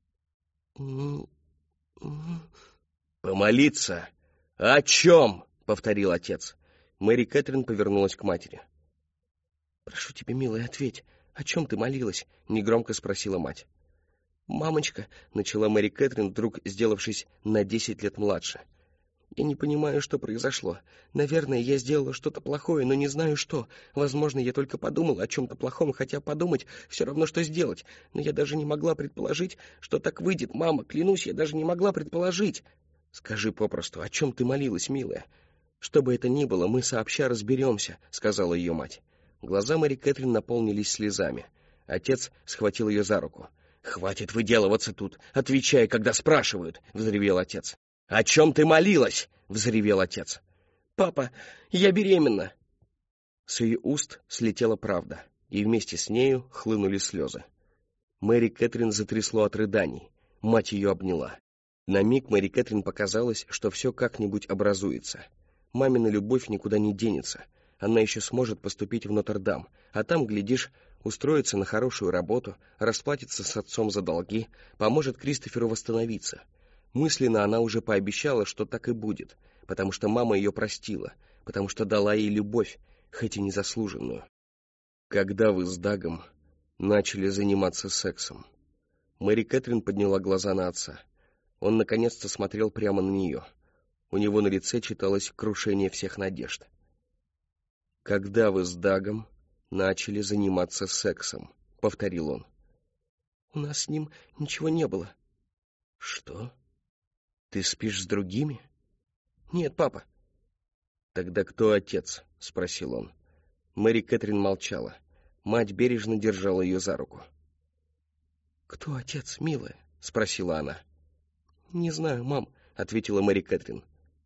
«Помолиться? О чем?» — повторил отец. Мэри Кэтрин повернулась к матери. «Прошу тебя, милая, ответь, о чем ты молилась?» — негромко спросила мать. «Мамочка», — начала Мэри Кэтрин, вдруг сделавшись на 10 лет младше. «Я не понимаю, что произошло. Наверное, я сделала что-то плохое, но не знаю что. Возможно, я только подумала о чем-то плохом, хотя подумать все равно, что сделать. Но я даже не могла предположить, что так выйдет. Мама, клянусь, я даже не могла предположить». «Скажи попросту, о чем ты молилась, милая?» «Что бы это ни было, мы сообща разберемся», — сказала ее мать. Глаза Мэри Кэтрин наполнились слезами. Отец схватил ее за руку. «Хватит выделываться тут! Отвечай, когда спрашивают!» — взревел отец. «О чем ты молилась?» — взревел отец. «Папа, я беременна!» С ее уст слетела правда, и вместе с нею хлынули слезы. Мэри Кэтрин затрясло от рыданий. Мать ее обняла. На миг Мэри Кэтрин показалось, что все как-нибудь образуется. Мамина любовь никуда не денется. Она еще сможет поступить в Нотр-Дам, а там, глядишь, устроится на хорошую работу, расплатится с отцом за долги, поможет Кристоферу восстановиться. Мысленно она уже пообещала, что так и будет, потому что мама ее простила, потому что дала ей любовь, хоть и незаслуженную. «Когда вы с Дагом начали заниматься сексом?» Мэри Кэтрин подняла глаза на отца. Он наконец-то смотрел прямо на нее. У него на лице читалось крушение всех надежд. «Когда вы с Дагом начали заниматься сексом?» — повторил он. «У нас с ним ничего не было». «Что? Ты спишь с другими?» «Нет, папа». «Тогда кто отец?» — спросил он. Мэри Кэтрин молчала. Мать бережно держала ее за руку. «Кто отец, милая?» — спросила она. «Не знаю, мам», — ответила Мэри Кэтрин.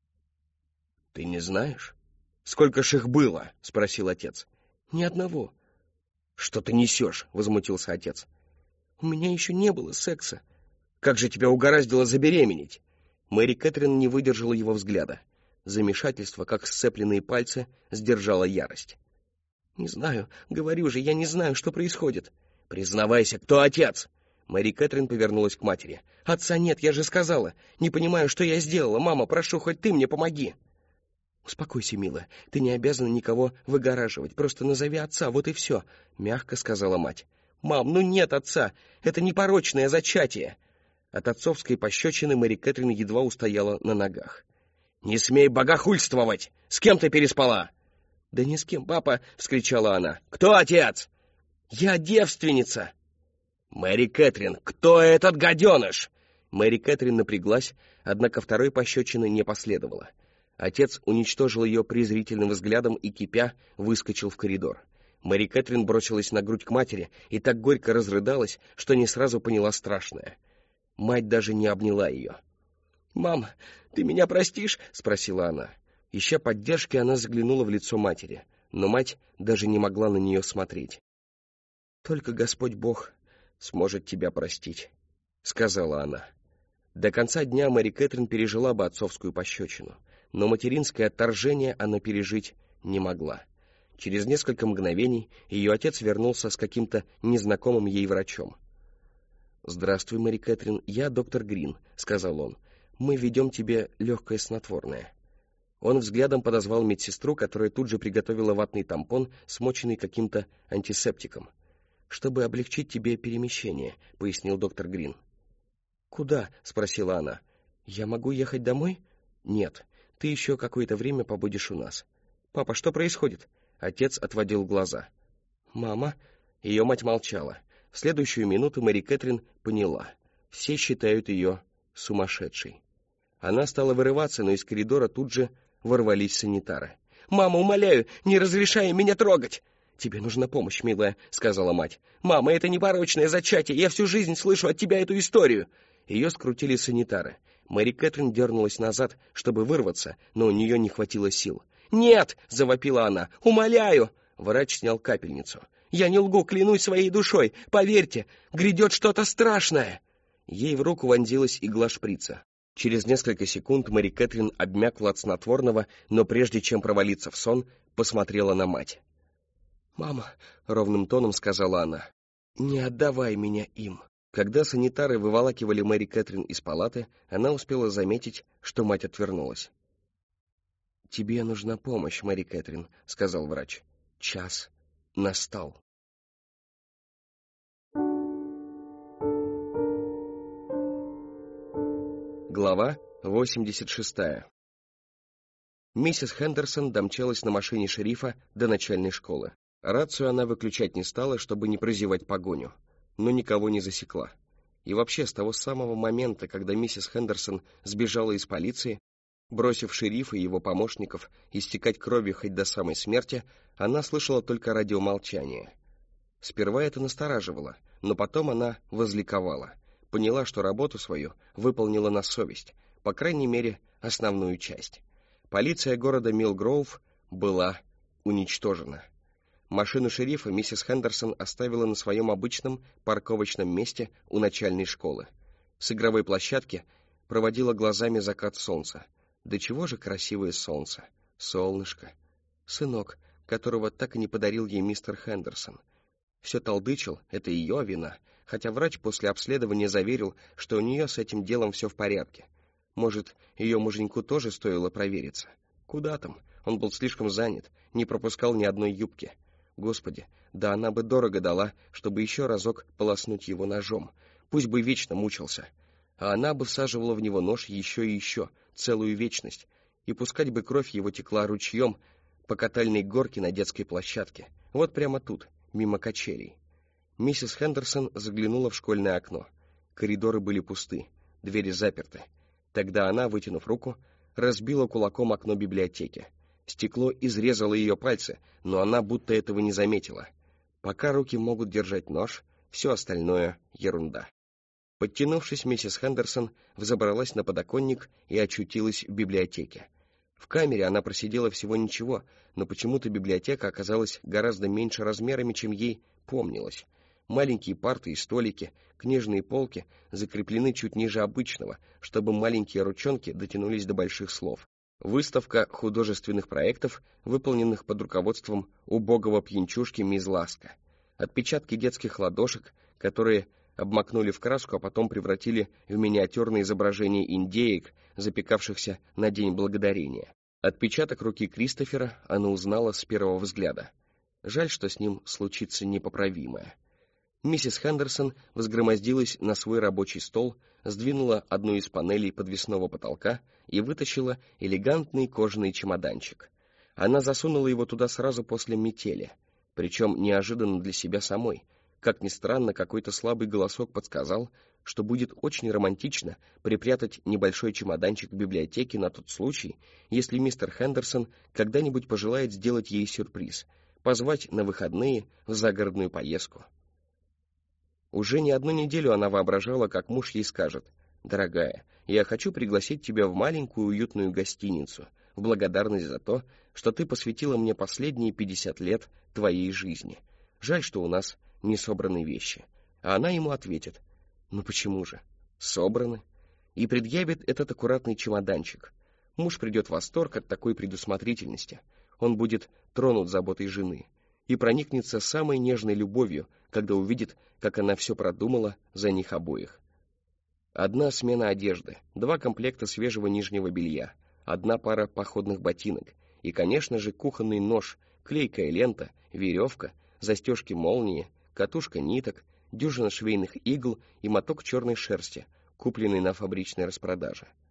«Ты не знаешь? Сколько ж их было?» — спросил отец. «Ни одного». «Что ты несешь?» — возмутился отец. «У меня еще не было секса». «Как же тебя угораздило забеременеть?» Мэри Кэтрин не выдержала его взгляда. Замешательство, как сцепленные пальцы, сдержало ярость. «Не знаю, говорю же, я не знаю, что происходит». «Признавайся, кто отец?» Мэри Кэтрин повернулась к матери. «Отца нет, я же сказала. Не понимаю, что я сделала. Мама, прошу, хоть ты мне помоги». «Успокойся, милая. Ты не обязана никого выгораживать. Просто назови отца, вот и все», — мягко сказала мать. «Мам, ну нет отца. Это непорочное зачатие». От отцовской пощечины Мэри Кэтрин едва устояла на ногах. «Не смей богохульствовать! С кем ты переспала?» «Да ни с кем, папа!» — вскричала она. «Кто отец?» «Я девственница!» «Мэри Кэтрин, кто этот гаденыш?» Мэри Кэтрин напряглась, однако второй пощечины не последовало. Отец уничтожил ее презрительным взглядом и, кипя, выскочил в коридор. Мэри Кэтрин бросилась на грудь к матери и так горько разрыдалась, что не сразу поняла страшное. Мать даже не обняла ее. «Мам, ты меня простишь?» — спросила она. Ища поддержки, она заглянула в лицо матери, но мать даже не могла на нее смотреть. «Только Господь Бог сможет тебя простить», — сказала она. До конца дня Мэри Кэтрин пережила бы отцовскую пощечину, но материнское отторжение она пережить не могла. Через несколько мгновений ее отец вернулся с каким-то незнакомым ей врачом. «Здравствуй, Мэри Кэтрин, я доктор Грин», — сказал он. «Мы введем тебе легкое снотворное». Он взглядом подозвал медсестру, которая тут же приготовила ватный тампон, смоченный каким-то антисептиком. «Чтобы облегчить тебе перемещение», — пояснил доктор Грин. «Куда?» — спросила она. «Я могу ехать домой?» «Нет, ты еще какое-то время побудешь у нас». «Папа, что происходит?» Отец отводил глаза. «Мама?» Ее мать молчала. В следующую минуту Мэри Кэтрин поняла. Все считают ее сумасшедшей. Она стала вырываться, но из коридора тут же ворвались санитары. «Мама, умоляю, не разрешай меня трогать!» «Тебе нужна помощь, милая», — сказала мать. «Мама, это непорочное зачатие, я всю жизнь слышу от тебя эту историю». Ее скрутили санитары. Мэри Кэтрин дернулась назад, чтобы вырваться, но у нее не хватило сил. «Нет!» — завопила она. «Умоляю!» Врач снял капельницу. «Я не лгу, клянусь своей душой. Поверьте, грядет что-то страшное!» Ей в руку вонзилась игла шприца. Через несколько секунд Мэри Кэтрин обмякла от снотворного, но прежде чем провалиться в сон, посмотрела на мать. «Мама», — ровным тоном сказала она, — «не отдавай меня им». Когда санитары выволакивали Мэри Кэтрин из палаты, она успела заметить, что мать отвернулась. «Тебе нужна помощь, Мэри Кэтрин», — сказал врач. «Час настал». Глава 86. Миссис Хендерсон домчалась на машине шерифа до начальной школы. Рацию она выключать не стала, чтобы не прозевать погоню, но никого не засекла. И вообще, с того самого момента, когда миссис Хендерсон сбежала из полиции, бросив шерифа и его помощников истекать кровью хоть до самой смерти, она слышала только радиомолчание. Сперва это настораживало, но потом она возликовала, поняла, что работу свою выполнила на совесть, по крайней мере, основную часть. Полиция города Милгроув была уничтожена. Машину шерифа миссис Хендерсон оставила на своем обычном парковочном месте у начальной школы. С игровой площадки проводила глазами закат солнца. Да чего же красивое солнце, солнышко. Сынок, которого так и не подарил ей мистер Хендерсон. Все толдычил, это ее вина, хотя врач после обследования заверил, что у нее с этим делом все в порядке. Может, ее муженьку тоже стоило провериться? Куда там? Он был слишком занят, не пропускал ни одной юбки. Господи, да она бы дорого дала, чтобы еще разок полоснуть его ножом. Пусть бы вечно мучился. А она бы всаживала в него нож еще и еще, целую вечность, и пускать бы кровь его текла ручьем по катальной горке на детской площадке. Вот прямо тут, мимо качелей. Миссис Хендерсон заглянула в школьное окно. Коридоры были пусты, двери заперты. Тогда она, вытянув руку, разбила кулаком окно библиотеки. Стекло изрезало ее пальцы, но она будто этого не заметила. Пока руки могут держать нож, все остальное — ерунда. Подтянувшись, миссис Хендерсон взобралась на подоконник и очутилась в библиотеке. В камере она просидела всего ничего, но почему-то библиотека оказалась гораздо меньше размерами, чем ей помнилось. Маленькие парты и столики, книжные полки закреплены чуть ниже обычного, чтобы маленькие ручонки дотянулись до больших слов. Выставка художественных проектов, выполненных под руководством убогого пьянчушки мисс Ласка. Отпечатки детских ладошек, которые обмакнули в краску, а потом превратили в миниатюрные изображения индеек, запекавшихся на День Благодарения. Отпечаток руки Кристофера она узнала с первого взгляда. Жаль, что с ним случится непоправимое. Миссис Хендерсон взгромоздилась на свой рабочий стол, сдвинула одну из панелей подвесного потолка и вытащила элегантный кожаный чемоданчик. Она засунула его туда сразу после метели, причем неожиданно для себя самой. Как ни странно, какой-то слабый голосок подсказал, что будет очень романтично припрятать небольшой чемоданчик в библиотеке на тот случай, если мистер Хендерсон когда-нибудь пожелает сделать ей сюрприз, позвать на выходные в загородную поездку. Уже не одну неделю она воображала, как муж ей скажет: «Дорогая, я хочу пригласить тебя в маленькую уютную гостиницу в благодарность за то, что ты посвятила мне последние 50 лет твоей жизни. Жаль, что у нас не собраны вещи». А она ему ответит: «Ну почему же? Собраны». И предъявит этот аккуратный чемоданчик. Муж придет в восторг от такой предусмотрительности. Он будет тронут заботой жены и проникнется самой нежной любовью, когда увидит, как она все продумала за них обоих. Одна смена одежды, 2 комплекта свежего нижнего белья, 1 пара походных ботинок и, конечно же, кухонный нож, клейкая лента, веревка, застежки молнии, катушка ниток, дюжина швейных игл и моток черной шерсти, купленный на фабричной распродаже.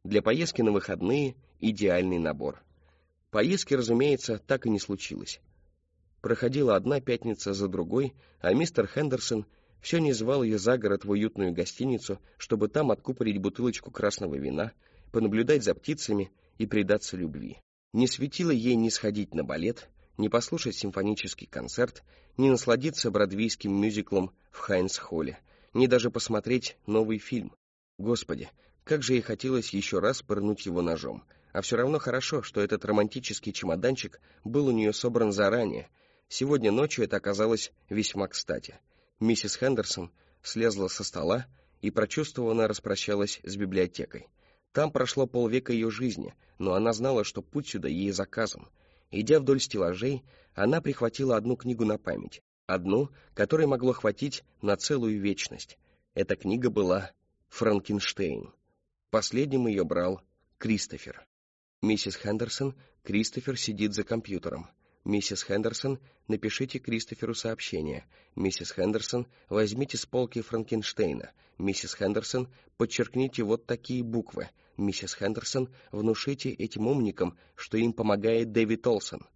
Для поездки на выходные идеальный набор. Поездки, разумеется, так и не случилось. Проходила одна пятница за другой, а мистер Хендерсон все не звал ее за город в уютную гостиницу, чтобы там откупорить бутылочку красного вина, понаблюдать за птицами и предаться любви. Не светило ей ни сходить на балет, ни послушать симфонический концерт, ни насладиться бродвейским мюзиклом в Хайнс-холле, ни даже посмотреть новый фильм. Господи, как же ей хотелось еще раз пырнуть его ножом. А все равно хорошо, что этот романтический чемоданчик был у нее собран заранее. Сегодня ночью это оказалось весьма кстати. Миссис Хендерсон слезла со стола и прочувствованно распрощалась с библиотекой. Там прошло полвека ее жизни, но она знала, что путь сюда ей заказан. Идя вдоль стеллажей, она прихватила одну книгу на память. Одну, которой могло хватить на целую вечность. Эта книга была «Франкенштейн». Последним ее брал Кристофер. «Миссис Хендерсон, Кристофер сидит за компьютером. Миссис Хендерсон, напишите Кристоферу сообщение. Миссис Хендерсон, возьмите с полки Франкенштейна. Миссис Хендерсон, подчеркните вот такие буквы. Миссис Хендерсон, внушите этим умникам, что им помогает Дэвид Олсон».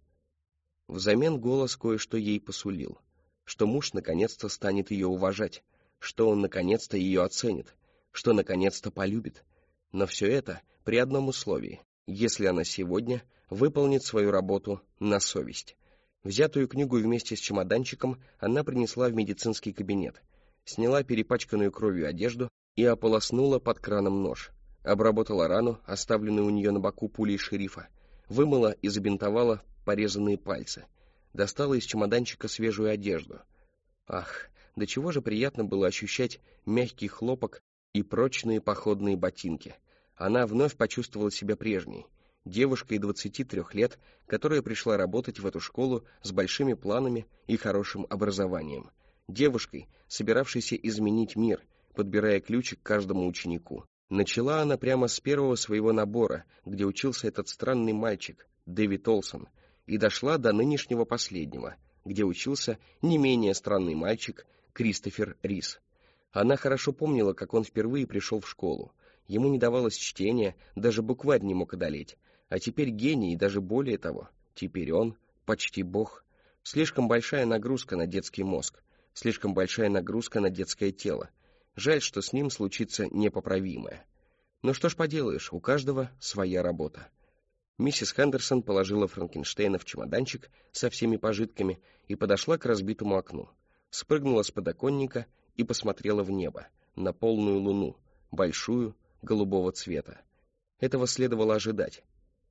Взамен голос кое-что ей посулил, что муж наконец-то станет ее уважать, что он наконец-то ее оценит, что наконец-то полюбит. Но все это при одном условии: если она сегодня выполнит свою работу на совесть. Взятую книгу вместе с чемоданчиком она принесла в медицинский кабинет, сняла перепачканную кровью одежду и ополоснула под краном нож, обработала рану, оставленную у нее на боку пулей шерифа, вымыла и забинтовала порезанные пальцы, достала из чемоданчика свежую одежду. Ах, до чего же приятно было ощущать мягкий хлопок и прочные походные ботинки. Она вновь почувствовала себя прежней, девушкой 23 лет, которая пришла работать в эту школу с большими планами и хорошим образованием. Девушкой, собиравшейся изменить мир, подбирая ключик к каждому ученику. Начала она прямо с первого своего набора, где учился этот странный мальчик, Дэвид Олсон, и дошла до нынешнего последнего, где учился не менее странный мальчик, Кристофер Рис. Она хорошо помнила, как он впервые пришел в школу. Ему не давалось чтения, даже букварь не мог одолеть. А теперь гений, и даже более того. Теперь он почти бог. Слишком большая нагрузка на детский мозг. Слишком большая нагрузка на детское тело. Жаль, что с ним случится непоправимое. Но что ж поделаешь, у каждого своя работа. Миссис Хендерсон положила Франкенштейна в чемоданчик со всеми пожитками и подошла к разбитому окну. Спрыгнула с подоконника и посмотрела в небо, на полную луну, большую, голубого цвета. Этого следовало ожидать.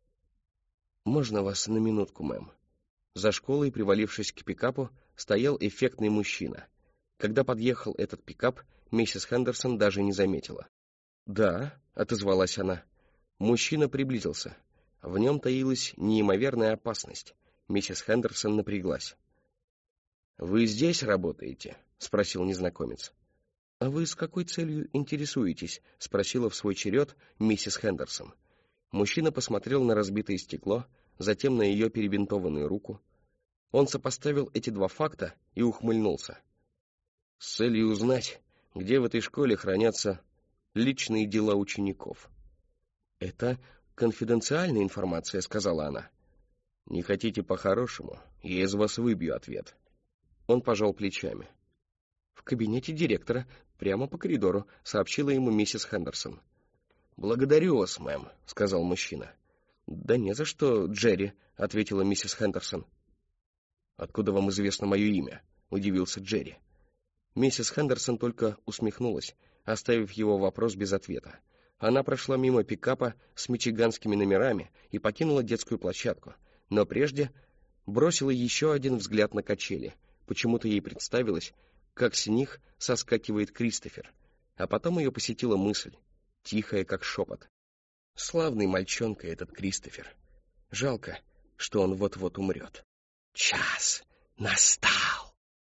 «Можно вас на минутку, мэм?» За школой, привалившись к пикапу, стоял эффектный мужчина. Когда подъехал этот пикап, миссис Хендерсон даже не заметила. «Да», — отозвалась она. Мужчина приблизился. В нем таилась неимоверная опасность. Миссис Хендерсон напряглась. «Вы здесь работаете?» — спросил незнакомец. «А вы с какой целью интересуетесь?» — спросила в свой черед миссис Хендерсон. Мужчина посмотрел на разбитое стекло, затем на ее перебинтованную руку. Он сопоставил эти два факта и ухмыльнулся. «С целью узнать, где в этой школе хранятся личные дела учеников». «Это конфиденциальная информация», — сказала она. «Не хотите по-хорошему? Я из вас выбью ответ». Он пожал плечами. «В кабинете директора, прямо по коридору», — сообщила ему миссис Хендерсон. «Благодарю вас, мэм», — сказал мужчина. «Да не за что, Джерри», — ответила миссис Хендерсон. «Откуда вам известно мое имя?» — удивился Джерри. Миссис Хендерсон только усмехнулась, оставив его вопрос без ответа. Она прошла мимо пикапа с мичиганскими номерами и покинула детскую площадку, но прежде бросила еще один взгляд на качели. Почему-то ей представилось, как с них соскакивает Кристофер. А потом ее посетила мысль, тихая, как шепот. Славный мальчонка этот Кристофер. Жалко, что он вот-вот умрет. Час настал.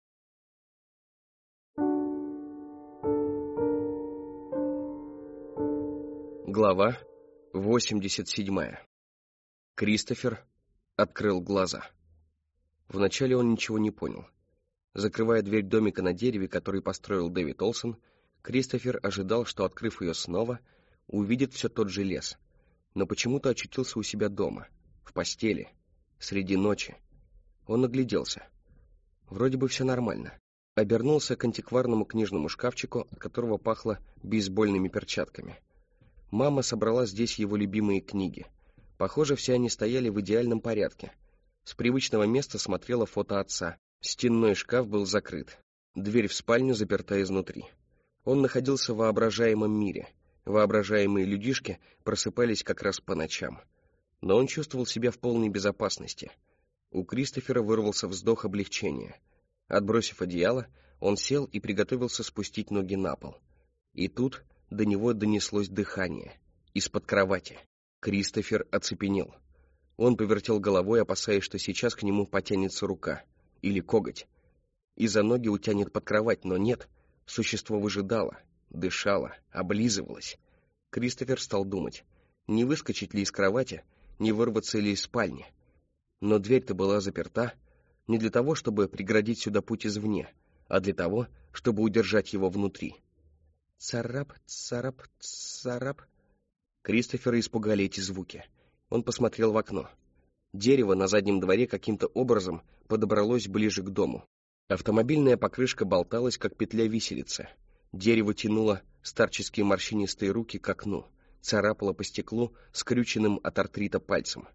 Глава 87. Кристофер открыл глаза. Вначале он ничего не понял. Закрывая дверь домика на дереве, который построил Дэвид Олсон, Кристофер ожидал, что, открыв ее снова, увидит все тот же лес, но почему-то очутился у себя дома, в постели, среди ночи. Он огляделся. Вроде бы все нормально. Обернулся к антикварному книжному шкафчику, от которого пахло бейсбольными перчатками. Мама собрала здесь его любимые книги. Похоже, все они стояли в идеальном порядке. С привычного места смотрело фото отца. Стенной шкаф был закрыт. Дверь в спальню заперта изнутри. Он находился в воображаемом мире. Воображаемые людишки просыпались как раз по ночам. Но он чувствовал себя в полной безопасности. У Кристофера вырвался вздох облегчения. Отбросив одеяло, он сел и приготовился спустить ноги на пол. И тут до него донеслось дыхание. Из-под кровати. Кристофер оцепенел. Он повертел головой, опасаясь, что сейчас к нему потянется рука. Или коготь. И за ноги утянет под кровать, но нет. Существо выжидало, дышало, облизывалось. Кристофер стал думать, не выскочить ли из кровати, не вырваться ли из спальни. Но дверь-то была заперта, не для того, чтобы преградить сюда путь извне, а для того, чтобы удержать его внутри. Царап, царап, царап. Кристофера испугали эти звуки. Он посмотрел в окно. Дерево на заднем дворе каким-то образом подобралось ближе к дому. Автомобильная покрышка болталась, как петля виселицы. Дерево тянуло старческие морщинистые руки к окну, царапало по стеклу скрюченным от артрита пальцем.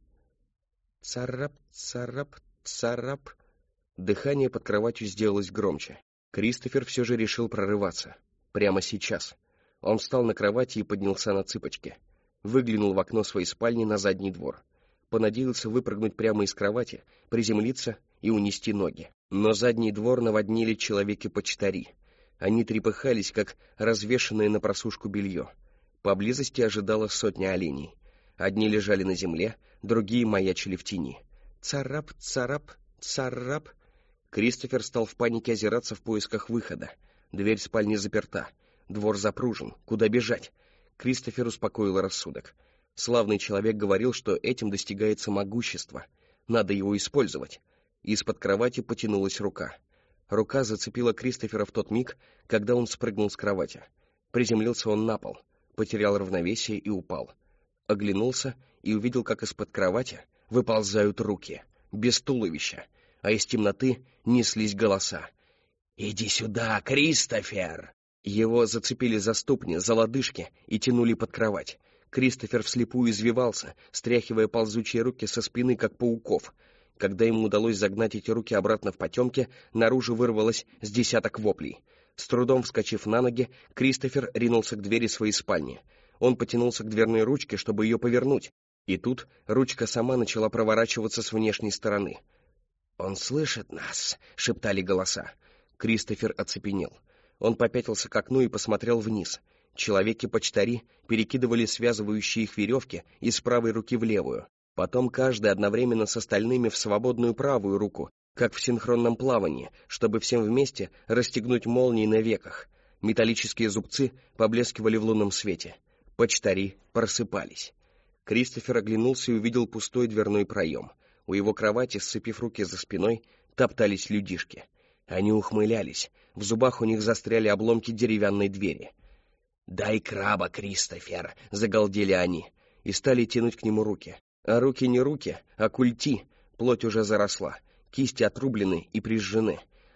Царап, царап, царап. Дыхание под кроватью сделалось громче. Кристофер все же решил прорываться. Прямо сейчас. Он встал на кровати и поднялся на цыпочки. Выглянул в окно своей спальни на задний двор. Понадеялся выпрыгнуть прямо из кровати, приземлиться и унести ноги. Но задний двор наводнили человеки-почтари. Они трепыхались, как развешанное на просушку белье. Поблизости ожидала сотня оленей. Одни лежали на земле, другие маячили в тени. Царап, царап, царап. Кристофер стал в панике озираться в поисках выхода. Дверь спальни заперта. Двор запружен. Куда бежать? Кристофер успокоил рассудок. Славный человек говорил, что этим достигается могущество. Надо его использовать. Из-под кровати потянулась рука. Рука зацепила Кристофера в тот миг, когда он спрыгнул с кровати. Приземлился он на пол, потерял равновесие и упал. Оглянулся и увидел, как из-под кровати выползают руки, без туловища, а из темноты неслись голоса. «Иди сюда, Кристофер!» Его зацепили за ступни, за лодыжки и тянули под кровать. Кристофер вслепую извивался, стряхивая ползучие руки со спины, как пауков. Когда ему удалось загнать эти руки обратно в потемки, наружу вырвалось с десяток воплей. С трудом вскочив на ноги, Кристофер ринулся к двери своей спальни. Он потянулся к дверной ручке, чтобы ее повернуть. И тут ручка сама начала проворачиваться с внешней стороны. «Он слышит нас!» — шептали голоса. Кристофер оцепенел. Он попятился к окну и посмотрел вниз. Человеки-почтари перекидывали связывающие их веревки из правой руки в левую. Потом каждый одновременно с остальными в свободную правую руку, как в синхронном плавании, чтобы всем вместе расстегнуть молнии на веках. Металлические зубцы поблескивали в лунном свете. Почтари просыпались. Кристофер оглянулся и увидел пустой дверной проем. У его кровати, сцепив руки за спиной, топтались людишки. Они ухмылялись. В зубах у них застряли обломки деревянной двери. «Дай краба, Кристофер!» — загалдели они. И стали тянуть к нему руки. А руки не руки, а культи. Плоть уже заросла. Кисти отрублены и прижжены.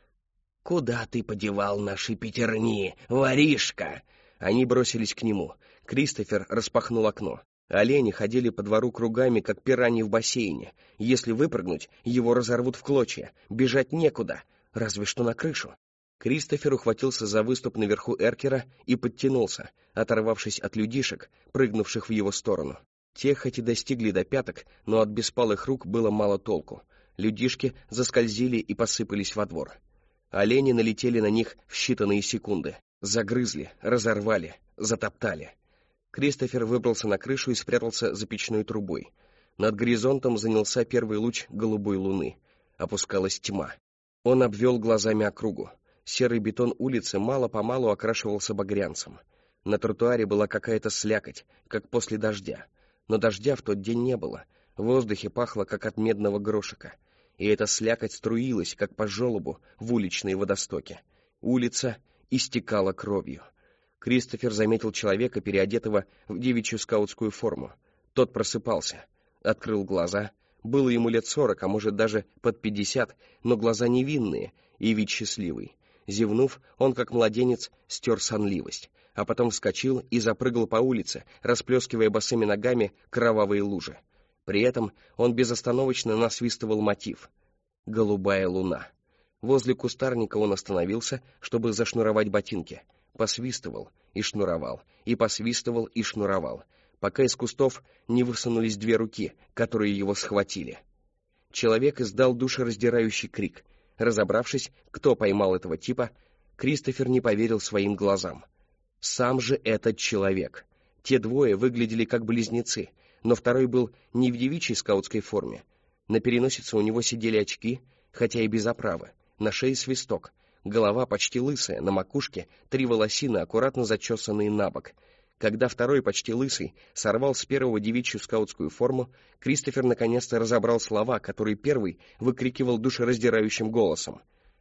«Куда ты подевал наши пятерни, воришка?» Они бросились к нему. Кристофер распахнул окно. Олени ходили по двору кругами, как пираньи в бассейне. Если выпрыгнуть, его разорвут в клочья. Бежать некуда, разве что на крышу. Кристофер ухватился за выступ наверху эркера и подтянулся, оторвавшись от людишек, прыгнувших в его сторону. Те хоть и достигли до пяток, но от беспалых рук было мало толку. Людишки заскользили и посыпались во двор. Олени налетели на них в считанные секунды. Загрызли, разорвали, затоптали. Кристофер выбрался на крышу и спрятался за печной трубой. Над горизонтом занялся первый луч голубой луны. Опускалась тьма. Он обвел глазами округу. Серый бетон улицы мало-помалу окрашивался багрянцем. На тротуаре была какая-то слякоть, как после дождя. Но дождя в тот день не было. В воздухе пахло, как от медного грошика. И эта слякоть струилась, как по желобу, в уличные водостоки. Улица истекала кровью. Кристофер заметил человека, переодетого в девичью скаутскую форму. Тот просыпался, открыл глаза. Было ему лет 40, а может даже под 50, но глаза невинные и вид счастливый. Зевнув, он, как младенец, стер сонливость, а потом вскочил и запрыгал по улице, расплескивая босыми ногами кровавые лужи. При этом он безостановочно насвистывал мотив «Голубая луна». Возле кустарника он остановился, чтобы зашнуровать ботинки. Посвистывал и шнуровал, и посвистывал и шнуровал, пока из кустов не высунулись 2 руки, которые его схватили. Человек издал душераздирающий крик. Разобравшись, кто поймал этого типа, Кристофер не поверил своим глазам. Сам же этот человек. Те 2 выглядели как близнецы, но второй был не в девичьей скаутской форме. На переносице у него сидели очки, хотя и без оправы, на шее свисток, голова почти лысая, на макушке 3 волосины, аккуратно зачесанные на бок. Когда второй, почти лысый, сорвал с первого девичью скаутскую форму, Кристофер наконец-то разобрал слова, которые первый выкрикивал душераздирающим голосом.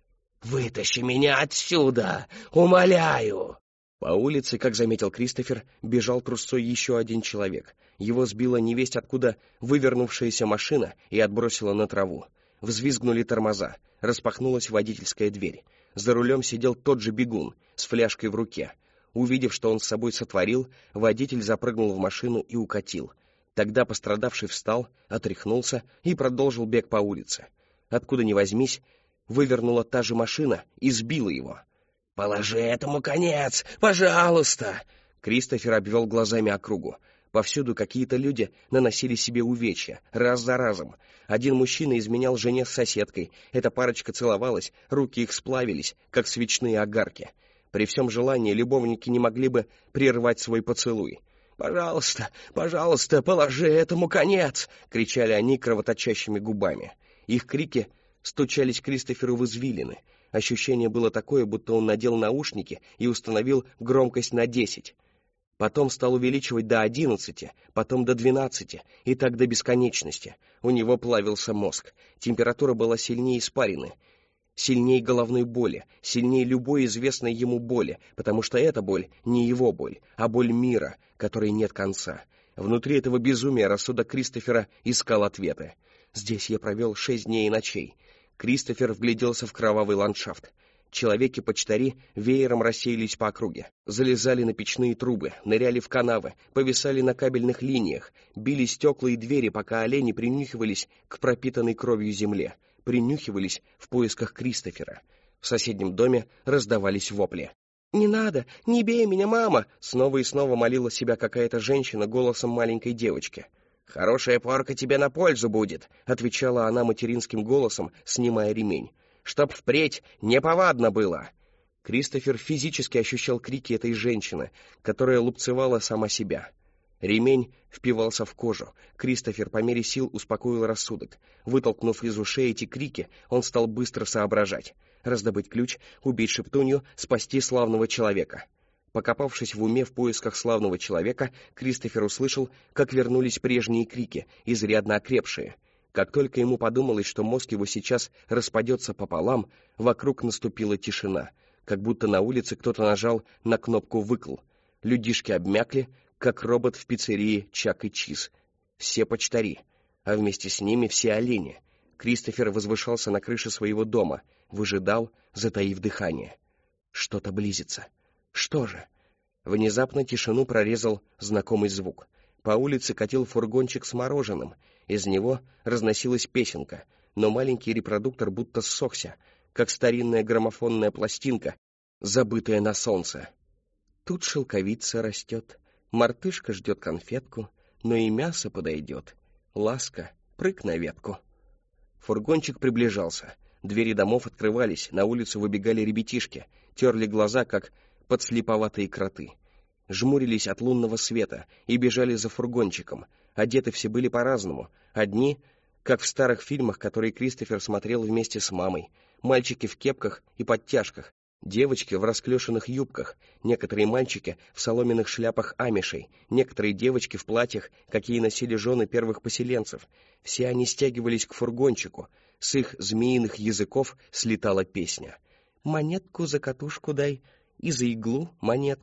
«Вытащи меня отсюда! Умоляю!» По улице, как заметил Кристофер, бежал трусцой еще один человек. Его сбила невесть откуда вывернувшаяся машина и отбросила на траву. Взвизгнули тормоза, распахнулась водительская дверь. За рулем сидел тот же бегун с фляжкой в руке. Увидев, что он с собой сотворил, водитель запрыгнул в машину и укатил. Тогда пострадавший встал, отряхнулся и продолжил бег по улице. Откуда ни возьмись, вывернула та же машина и сбила его. «Положи этому конец, пожалуйста!» Кристофер обвел глазами округу. Повсюду какие-то люди наносили себе увечья, раз за разом. Один мужчина изменял жене с соседкой, эта парочка целовалась, руки их сплавились, как свечные огарки. При всем желании любовники не могли бы прервать свой поцелуй. «Пожалуйста, пожалуйста, положи этому конец!» — кричали они кровоточащими губами. Их крики стучались Кристоферу в извилины. Ощущение было такое, будто он надел наушники и установил громкость на 10. Потом стал увеличивать до 11, потом до 12, и так до бесконечности. У него плавился мозг. Температура была сильнее испарины, сильнее головной боли, сильнее любой известной ему боли, потому что эта боль не его боль, а боль мира, которой нет конца. Внутри этого безумия рассудок Кристофера искал ответы. «Здесь я провел 6 дней и ночей». Кристофер вгляделся в кровавый ландшафт. Человеки-почтари веером рассеялись по округе, залезали на печные трубы, ныряли в канавы, повисали на кабельных линиях, били стекла и двери, пока олени принюхивались к пропитанной кровью земле, принюхивались в поисках Кристофера. В соседнем доме раздавались вопли. «Не надо! Не бей меня, мама!» Снова и снова молила себя какая-то женщина голосом маленькой девочки. «Хорошая порка тебе на пользу будет», — отвечала она материнским голосом, снимая ремень. «Чтоб впредь неповадно было». Кристофер физически ощущал крики этой женщины, которая лупцевала сама себя. Ремень впивался в кожу. Кристофер по мере сил успокоил рассудок. Вытолкнув из ушей эти крики, он стал быстро соображать. Раздобыть ключ, убить шептунью, спасти славного человека. Покопавшись в уме в поисках славного человека, Кристофер услышал, как вернулись прежние крики, изрядно окрепшие. Как только ему подумалось, что мозг его сейчас распадется пополам, вокруг наступила тишина, как будто на улице кто-то нажал на кнопку «выкл». Людишки обмякли, как робот в пиццерии Чак и Чиз. Все почтари, а вместе с ними все олени. Кристофер возвышался на крыше своего дома, выжидал, затаив дыхание. Что-то близится. Что же? Внезапно тишину прорезал знакомый звук. По улице катил фургончик с мороженым. Из него разносилась песенка, но маленький репродуктор будто ссохся, как старинная граммофонная пластинка, забытая на солнце. Тут шелковица растет, мартышка ждет конфетку, но и мясо подойдет. Ласка, прыг на ветку. Фургончик приближался. Двери домов открывались, на улицу выбегали ребятишки, терли глаза, как подслеповатые кроты. Жмурились от лунного света и бежали за фургончиком. Одеты все были по-разному. Одни, как в старых фильмах, которые Кристофер смотрел вместе с мамой. Мальчики в кепках и подтяжках, девочки в расклешенных юбках, некоторые мальчики в соломенных шляпах амишей, некоторые девочки в платьях, какие носили жены первых поселенцев. Все они стягивались к фургончику. С их змеиных языков слетала песня. «Монетку за катушку дай, и за иглу монетку,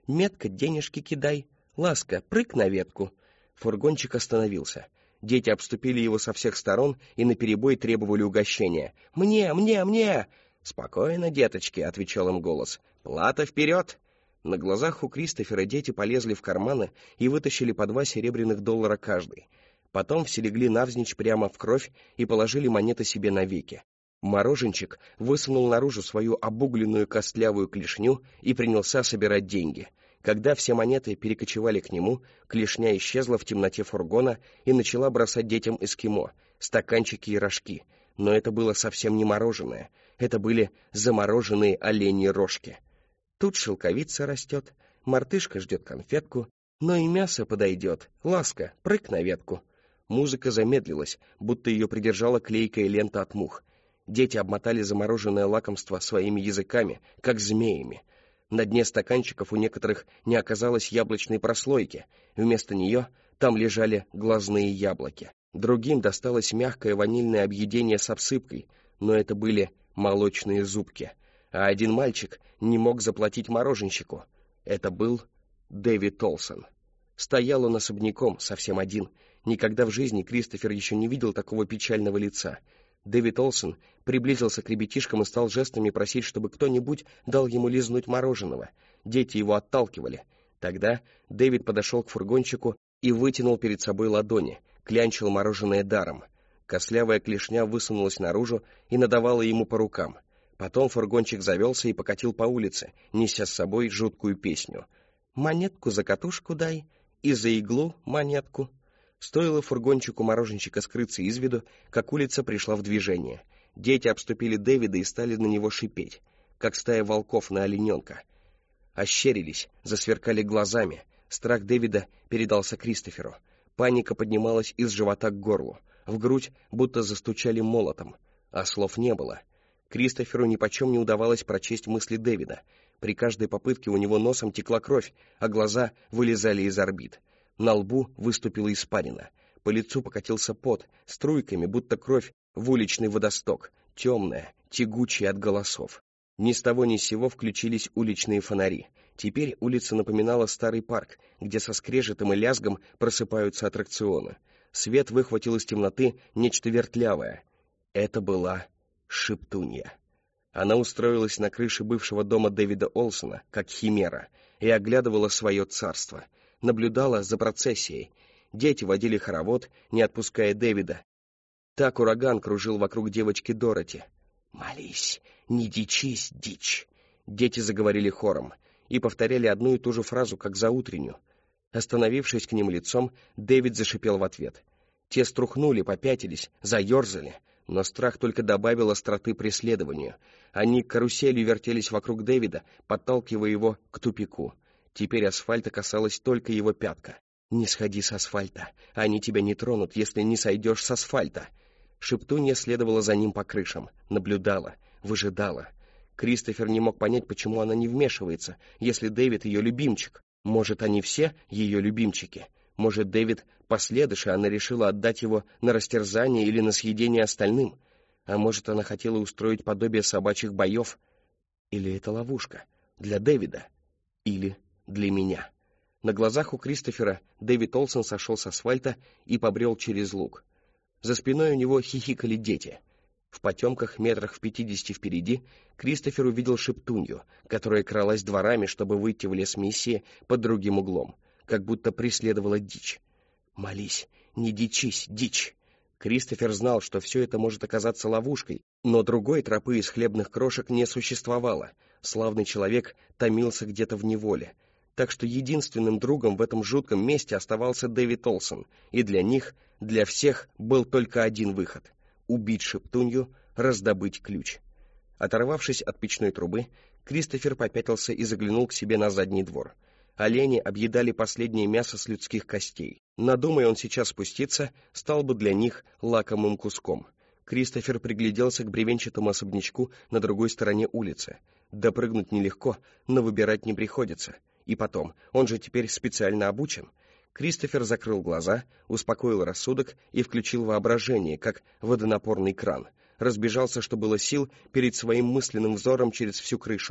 Метко денежки кидай. Ласка, прыг на ветку». Фургончик остановился. Дети обступили его со всех сторон и наперебой требовали угощения. «Мне, мне, мне!» «Спокойно, деточки», — отвечал им голос. «Плата вперед!» На глазах у Кристофера дети полезли в карманы и вытащили по 2 серебряных доллара каждый. Потом все легли навзничь прямо в кровь и положили монеты себе на веки. Мороженчик высунул наружу свою обугленную костлявую клешню и принялся собирать деньги. Когда все монеты перекочевали к нему, клешня исчезла в темноте фургона и начала бросать детям эскимо, стаканчики и рожки. Но это было совсем не мороженое, это были замороженные оленьи рожки. Тут шелковица растет, мартышка ждет конфетку, но и мясо подойдет. Ласка, прыг на ветку. Музыка замедлилась, будто ее придержала клейкая лента от мух. Дети обмотали замороженное лакомство своими языками, как змеями. На дне стаканчиков у некоторых не оказалось яблочной прослойки. Вместо нее там лежали глазные яблоки. Другим досталось мягкое ванильное объедение с обсыпкой, но это были молочные зубки. А один мальчик не мог заплатить мороженщику. Это был Дэвид Олсон. Стоял он особняком, совсем один. Никогда в жизни Кристофер еще не видел такого печального лица. Дэвид Олсон приблизился к ребятишкам и стал жестами просить, чтобы кто-нибудь дал ему лизнуть мороженого. Дети его отталкивали. Тогда Дэвид подошел к фургончику и вытянул перед собой ладони, клянчил мороженое даром. Костлявая клешня высунулась наружу и надавала ему по рукам. Потом фургончик завелся и покатил по улице, неся с собой жуткую песню. «Монетку за катушку дай, и за иглу монетку». Стоило фургончику мороженщика скрыться из виду, как улица пришла в движение. Дети обступили Дэвида и стали на него шипеть, как стая волков на олененка. Ощерились, засверкали глазами. Страх Дэвида передался Кристоферу. Паника поднималась из живота к горлу. В грудь будто застучали молотом, а слов не было. Кристоферу нипочем не удавалось прочесть мысли Дэвида. При каждой попытке у него носом текла кровь, а глаза вылезали из орбит. На лбу выступила испарина. По лицу покатился пот, струйками, будто кровь в уличный водосток, темная, тягучая от голосов. Ни с того ни с сего включились уличные фонари. Теперь улица напоминала старый парк, где со скрежетом и лязгом просыпаются аттракционы. Свет выхватил из темноты нечто вертлявое. Это была Шептунья. Она устроилась на крыше бывшего дома Дэвида Олсона, как химера, и оглядывала свое царство. Наблюдала за процессией. Дети водили хоровод, не отпуская Дэвида. Так ураган кружил вокруг девочки Дороти. «Молись, не дичись, дичь!» Дети заговорили хором и повторяли одну и ту же фразу, как заутреннюю. Остановившись к ним лицом, Дэвид зашипел в ответ. Те струхнули, попятились, заерзали, но страх только добавил остроты преследованию. Они каруселью вертелись вокруг Дэвида, подталкивая его к тупику. Теперь асфальта касалась только его пятка. «Не сходи с асфальта, они тебя не тронут, если не сойдешь с асфальта». Шептунья следовала за ним по крышам, наблюдала, выжидала. Кристофер не мог понять, почему она не вмешивается, если Дэвид ее любимчик. Может, они все ее любимчики? Может, Дэвид последыш, и она решила отдать его на растерзание или на съедение остальным? А может, она хотела устроить подобие собачьих боев? Или это ловушка? Для Дэвида? Или для меня? На глазах у Кристофера Дэвид Олсон сошел с асфальта и побрел через луг. За спиной у него хихикали дети. В потемках метрах в 50 впереди Кристофер увидел Шептунью, которая кралась дворами, чтобы выйти в лес миссии под другим углом, как будто преследовала дичь. «Молись, не дичись, дичь!» Кристофер знал, что все это может оказаться ловушкой, но другой тропы из хлебных крошек не существовало. Славный человек томился где-то в неволе. Так что единственным другом в этом жутком месте оставался Дэвид Олсон, и для них, для всех, был только один выход — убить Шептунью, раздобыть ключ. Оторвавшись от печной трубы, Кристофер попятился и заглянул к себе на задний двор. Олени объедали последнее мясо с людских костей. Надумай он сейчас спуститься, стал бы для них лакомым куском. Кристофер пригляделся к бревенчатому особнячку на другой стороне улицы. Допрыгнуть нелегко, но выбирать не приходится. И потом, он же теперь специально обучен. Кристофер закрыл глаза, успокоил рассудок и включил воображение, как водонапорный кран. Разбежался, что было сил, перед своим мысленным взором через всю крышу.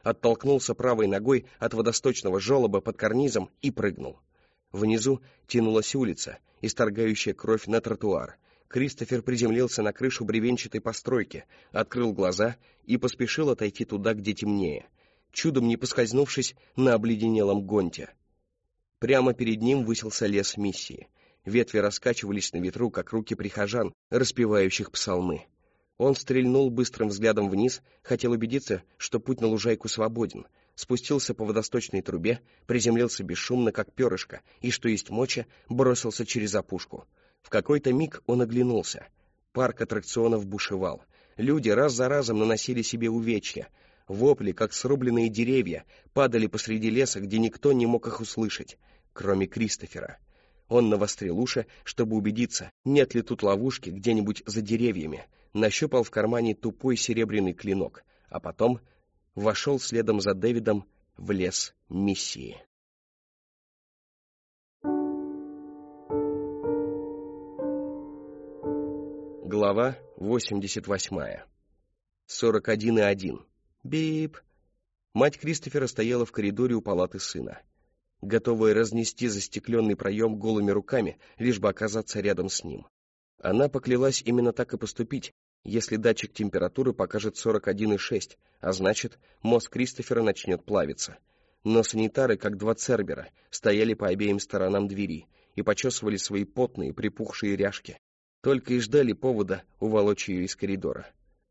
оттолкнулся правой ногой от водосточного желоба под карнизом и прыгнул. Внизу тянулась улица, исторгающая кровь на тротуар. Кристофер приземлился на крышу бревенчатой постройки, открыл глаза и поспешил отойти туда, где темнее, чудом не поскользнувшись на обледенелом гонте. Прямо перед ним высился лес миссии. Ветви раскачивались на ветру, как руки прихожан, распевающих псалмы. Он стрельнул быстрым взглядом вниз, хотел убедиться, что путь на лужайку свободен, спустился по водосточной трубе, приземлился бесшумно, как перышко, и, что есть моча, бросился через опушку. В какой-то миг он оглянулся. Парк аттракционов бушевал. Люди раз за разом наносили себе увечья. Вопли, как срубленные деревья, падали посреди леса, где никто не мог их услышать, кроме Кристофера. Он навострил уши, чтобы убедиться, нет ли тут ловушки где-нибудь за деревьями, нащупал в кармане тупой серебряный клинок, а потом вошел следом за Дэвидом в лес миссии. Глава 88. 41,1. Бип. Мать Кристофера стояла в коридоре у палаты сына, готовая разнести застекленный проем голыми руками, лишь бы оказаться рядом с ним. Она поклялась именно так и поступить, если датчик температуры покажет 41,6, а значит, мозг Кристофера начнет плавиться. Но санитары, как два цербера, стояли по обеим сторонам двери и почесывали свои потные, припухшие ряжки. Только и ждали повода уволочь ее из коридора.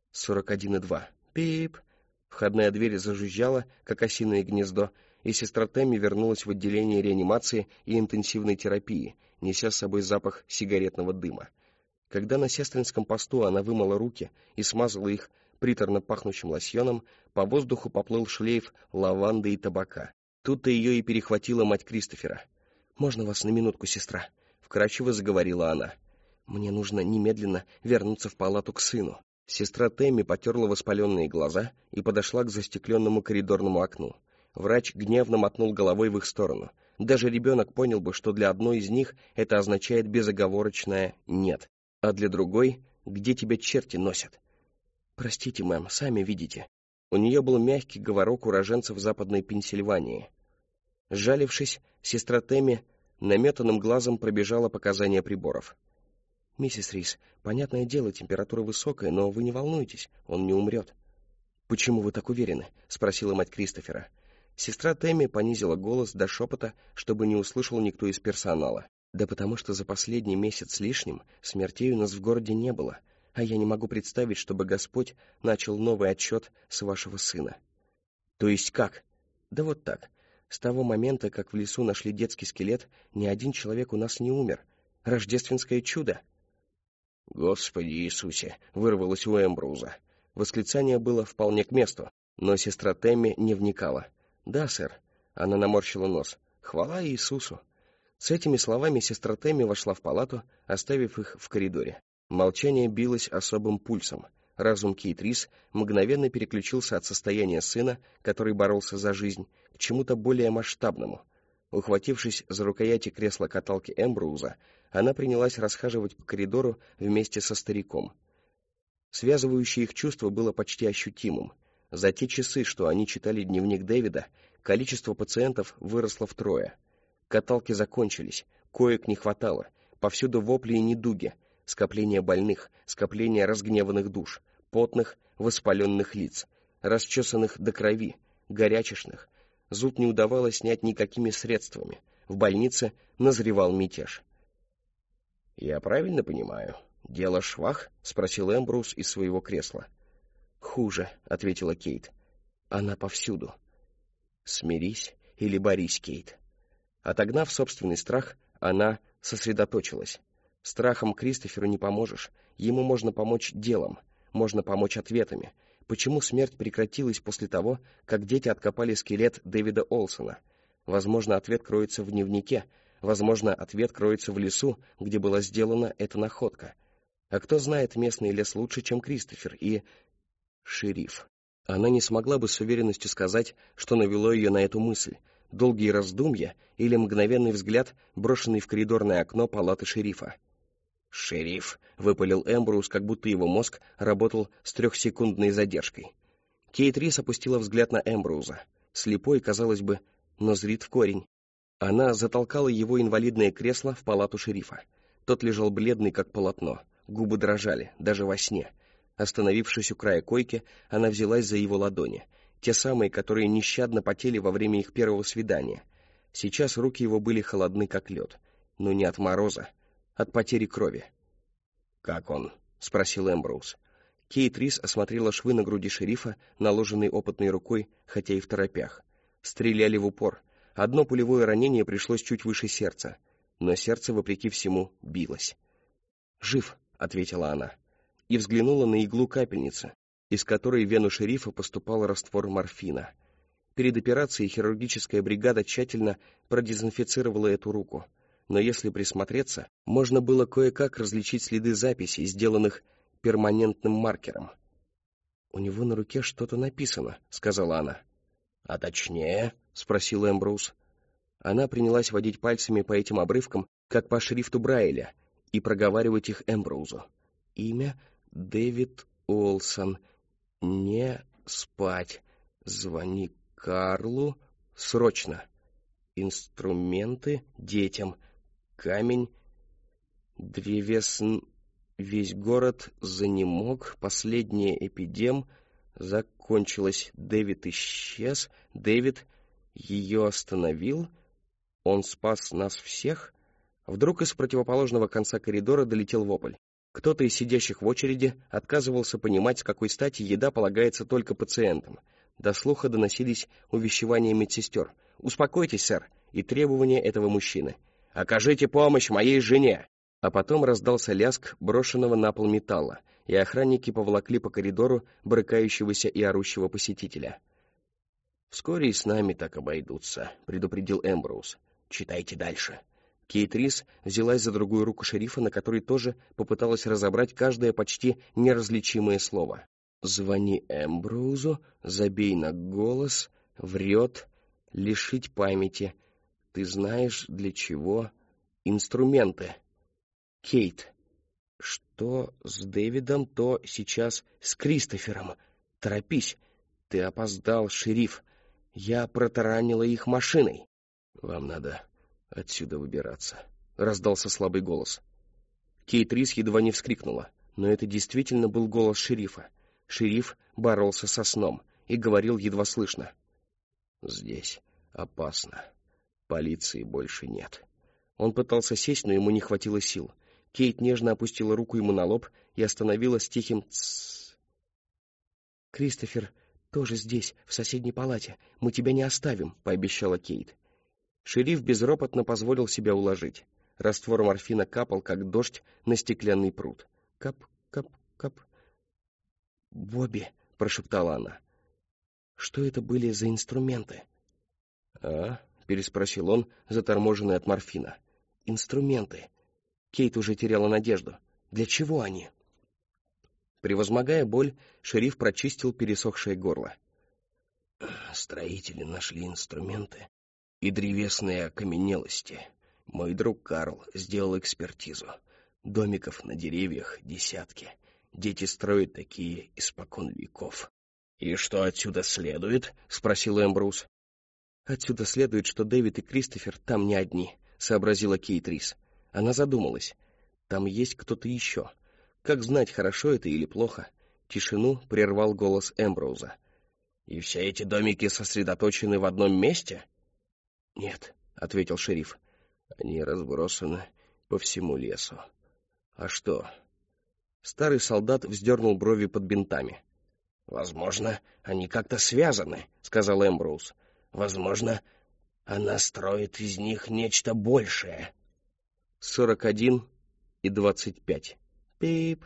41,2. Пип. Входная дверь зажужжала, как осиное гнездо, и сестра Тэмми вернулась в отделение реанимации и интенсивной терапии, неся с собой запах сигаретного дыма. Когда на сестринском посту она вымыла руки и смазала их приторно пахнущим лосьоном, по воздуху поплыл шлейф лаванды и табака. Тут-то ее и перехватила мать Кристофера. «Можно вас на минутку, сестра?» — вкрадчиво заговорила она. «Мне нужно немедленно вернуться в палату к сыну». Сестра Тэмми потерла воспаленные глаза и подошла к застекленному коридорному окну. Врач гневно мотнул головой в их сторону. Даже ребенок понял бы, что для одной из них это означает безоговорочное «нет», а для другой «где тебя черти носят». «Простите, мэм, сами видите». У нее был мягкий говорок уроженцев Западной Пенсильвании. Сжалившись, сестра Тэмми наметанным глазом пробежала показания приборов. «Миссис Рис, понятное дело, температура высокая, но вы не волнуйтесь, он не умрет». «Почему вы так уверены?» — спросила мать Кристофера. Сестра Тэмми понизила голос до шепота, чтобы не услышал никто из персонала. «Да потому что за последний месяц с лишним смертей у нас в городе не было, а я не могу представить, чтобы Господь начал новый отсчет с вашего сына». «То есть как?» «Да вот так. С того момента, как в лесу нашли детский скелет, ни один человек у нас не умер. Рождественское чудо». «Господи Иисусе!» — вырвалось у Эмброуза. Восклицание было вполне к месту, но сестра Тэмми не вникала. «Да, сэр». Она наморщила нос. «Хвала Иисусу». С этими словами сестра Тэмми вошла в палату, оставив их в коридоре. Молчание билось особым пульсом. Разум Кейт Рис мгновенно переключился от состояния сына, который боролся за жизнь, к чему-то более масштабному. Ухватившись за рукояти кресла-каталки Эмброуза, она принялась расхаживать по коридору вместе со стариком. Связывающее их чувство было почти ощутимым. За те часы, что они читали дневник Дэвида, количество пациентов выросло втрое. Каталки закончились, коек не хватало, повсюду вопли и недуги, скопление больных, скопление разгневанных душ, потных, воспаленных лиц, расчесанных до крови, горячешных. Зуд не удавалось снять никакими средствами. В больнице назревал мятеж. «Я правильно понимаю? Дело швах?» — спросил Эмброуз из своего кресла. «Хуже», — ответила Кейт. «Она повсюду». «Смирись или борись, Кейт». Отогнав собственный страх, она сосредоточилась. Страхом Кристоферу не поможешь. Ему можно помочь делом, можно помочь ответами. Почему смерть прекратилась после того, как дети откопали скелет Дэвида Олсона? Возможно, ответ кроется в дневнике. Возможно, ответ кроется в лесу, где была сделана эта находка. А кто знает местный лес лучше, чем Кристофер и... шериф? Она не смогла бы с уверенностью сказать, что навело ее на эту мысль. Долгие раздумья или мгновенный взгляд, брошенный в коридорное окно палаты шерифа. «Шериф», — выпалил Эмброуз, как будто его мозг работал с 3-секундной задержкой. Кейт Рис опустила взгляд на Эмброуза. Слепой, казалось бы, но зрит в корень. Она затолкала его инвалидное кресло в палату шерифа. Тот лежал бледный, как полотно. Губы дрожали, даже во сне. Остановившись у края койки, она взялась за его ладони. Те самые, которые нещадно потели во время их первого свидания. Сейчас руки его были холодны, как лед. Но не от мороза, от потери крови. «Как он?» — спросил Эмброуз. Кейт Рис осмотрела швы на груди шерифа, наложенные опытной рукой, хотя и в торопях. Стреляли в упор. Одно пулевое ранение пришлось чуть выше сердца, но сердце, вопреки всему, билось. «Жив», — ответила она, и взглянула на иглу капельницы, из которой в вену шерифа поступал раствор морфина. Перед операцией хирургическая бригада тщательно продезинфицировала эту руку, но если присмотреться, можно было кое-как различить следы записей, сделанных перманентным маркером. «У него на руке что-то написано», — сказала она. «А точнее?» — спросил Эмброуз. Она принялась водить пальцами по этим обрывкам, как по шрифту Брайля, и проговаривать их Эмброузу. «Имя Дэвид Олсон. Не спать. Звони Карлу. Срочно. Инструменты детям. Камень. Древесн. Весь город занемог. Последняя эпидем. Закончилась. Дэвид исчез. Дэвид ее остановил. Он спас нас всех». Вдруг из противоположного конца коридора долетел вопль. Кто-то из сидящих в очереди отказывался понимать, с какой стати еда полагается только пациентам. До слуха доносились увещевания медсестер. «Успокойтесь, сэр», и требования этого мужчины. «Окажите помощь моей жене!» А потом раздался лязг брошенного на пол металла, и охранники поволокли по коридору брыкающегося и орущего посетителя. «Вскоре и с нами так обойдутся», — предупредил Эмброуз. «Читайте дальше». Кейт Рис взялась за другую руку шерифа, на которой тоже попыталась разобрать каждое почти неразличимое слово. «Звони Эмброузу, забей на голос, врет, лишить памяти. Ты знаешь, для чего? Инструменты. Кейт, что с Дэвидом, то сейчас с Кристофером. Торопись, ты опоздал, шериф. Я протаранила их машиной. Вам надо отсюда выбираться», — раздался слабый голос. Кейт Рис едва не вскрикнула, но это действительно был голос шерифа. Шериф боролся со сном и говорил едва слышно. «Здесь опасно. Полиции больше нет». Он пытался сесть, но ему не хватило сил. Кейт нежно опустила руку ему на лоб и остановила с тихим «тссс». «Кристофер тоже здесь, в соседней палате. Мы тебя не оставим», — пообещала Кейт. Шериф безропотно позволил себя уложить. Раствор морфина капал, как дождь на стеклянный пруд. Кап, кап, кап. «Бобби», — прошептала она, — «что это были за инструменты?» «А?» — переспросил он, заторможенный от морфина. «Инструменты». Кейт уже теряла надежду. «Для чего они?» Превозмогая боль, шериф прочистил пересохшее горло. «Строители нашли инструменты и древесные окаменелости. Мой друг Карл сделал экспертизу. Домиков на деревьях десятки. Дети строят такие испокон веков». «И что отсюда следует?» — спросил Эмброуз. «Отсюда следует, что Дэвид и Кристофер там не одни», — сообразила Кейт Рис. Она задумалась. Там есть кто-то еще. Как знать, хорошо это или плохо? Тишину прервал голос Эмброуза. «И все эти домики сосредоточены в одном месте?» «Нет», — ответил шериф. «Они разбросаны по всему лесу». «А что?» Старый солдат вздернул брови под бинтами. «Возможно, они как-то связаны», — сказал Эмброуз. «Возможно, она строит из них нечто большее». 41 и 25. Пип.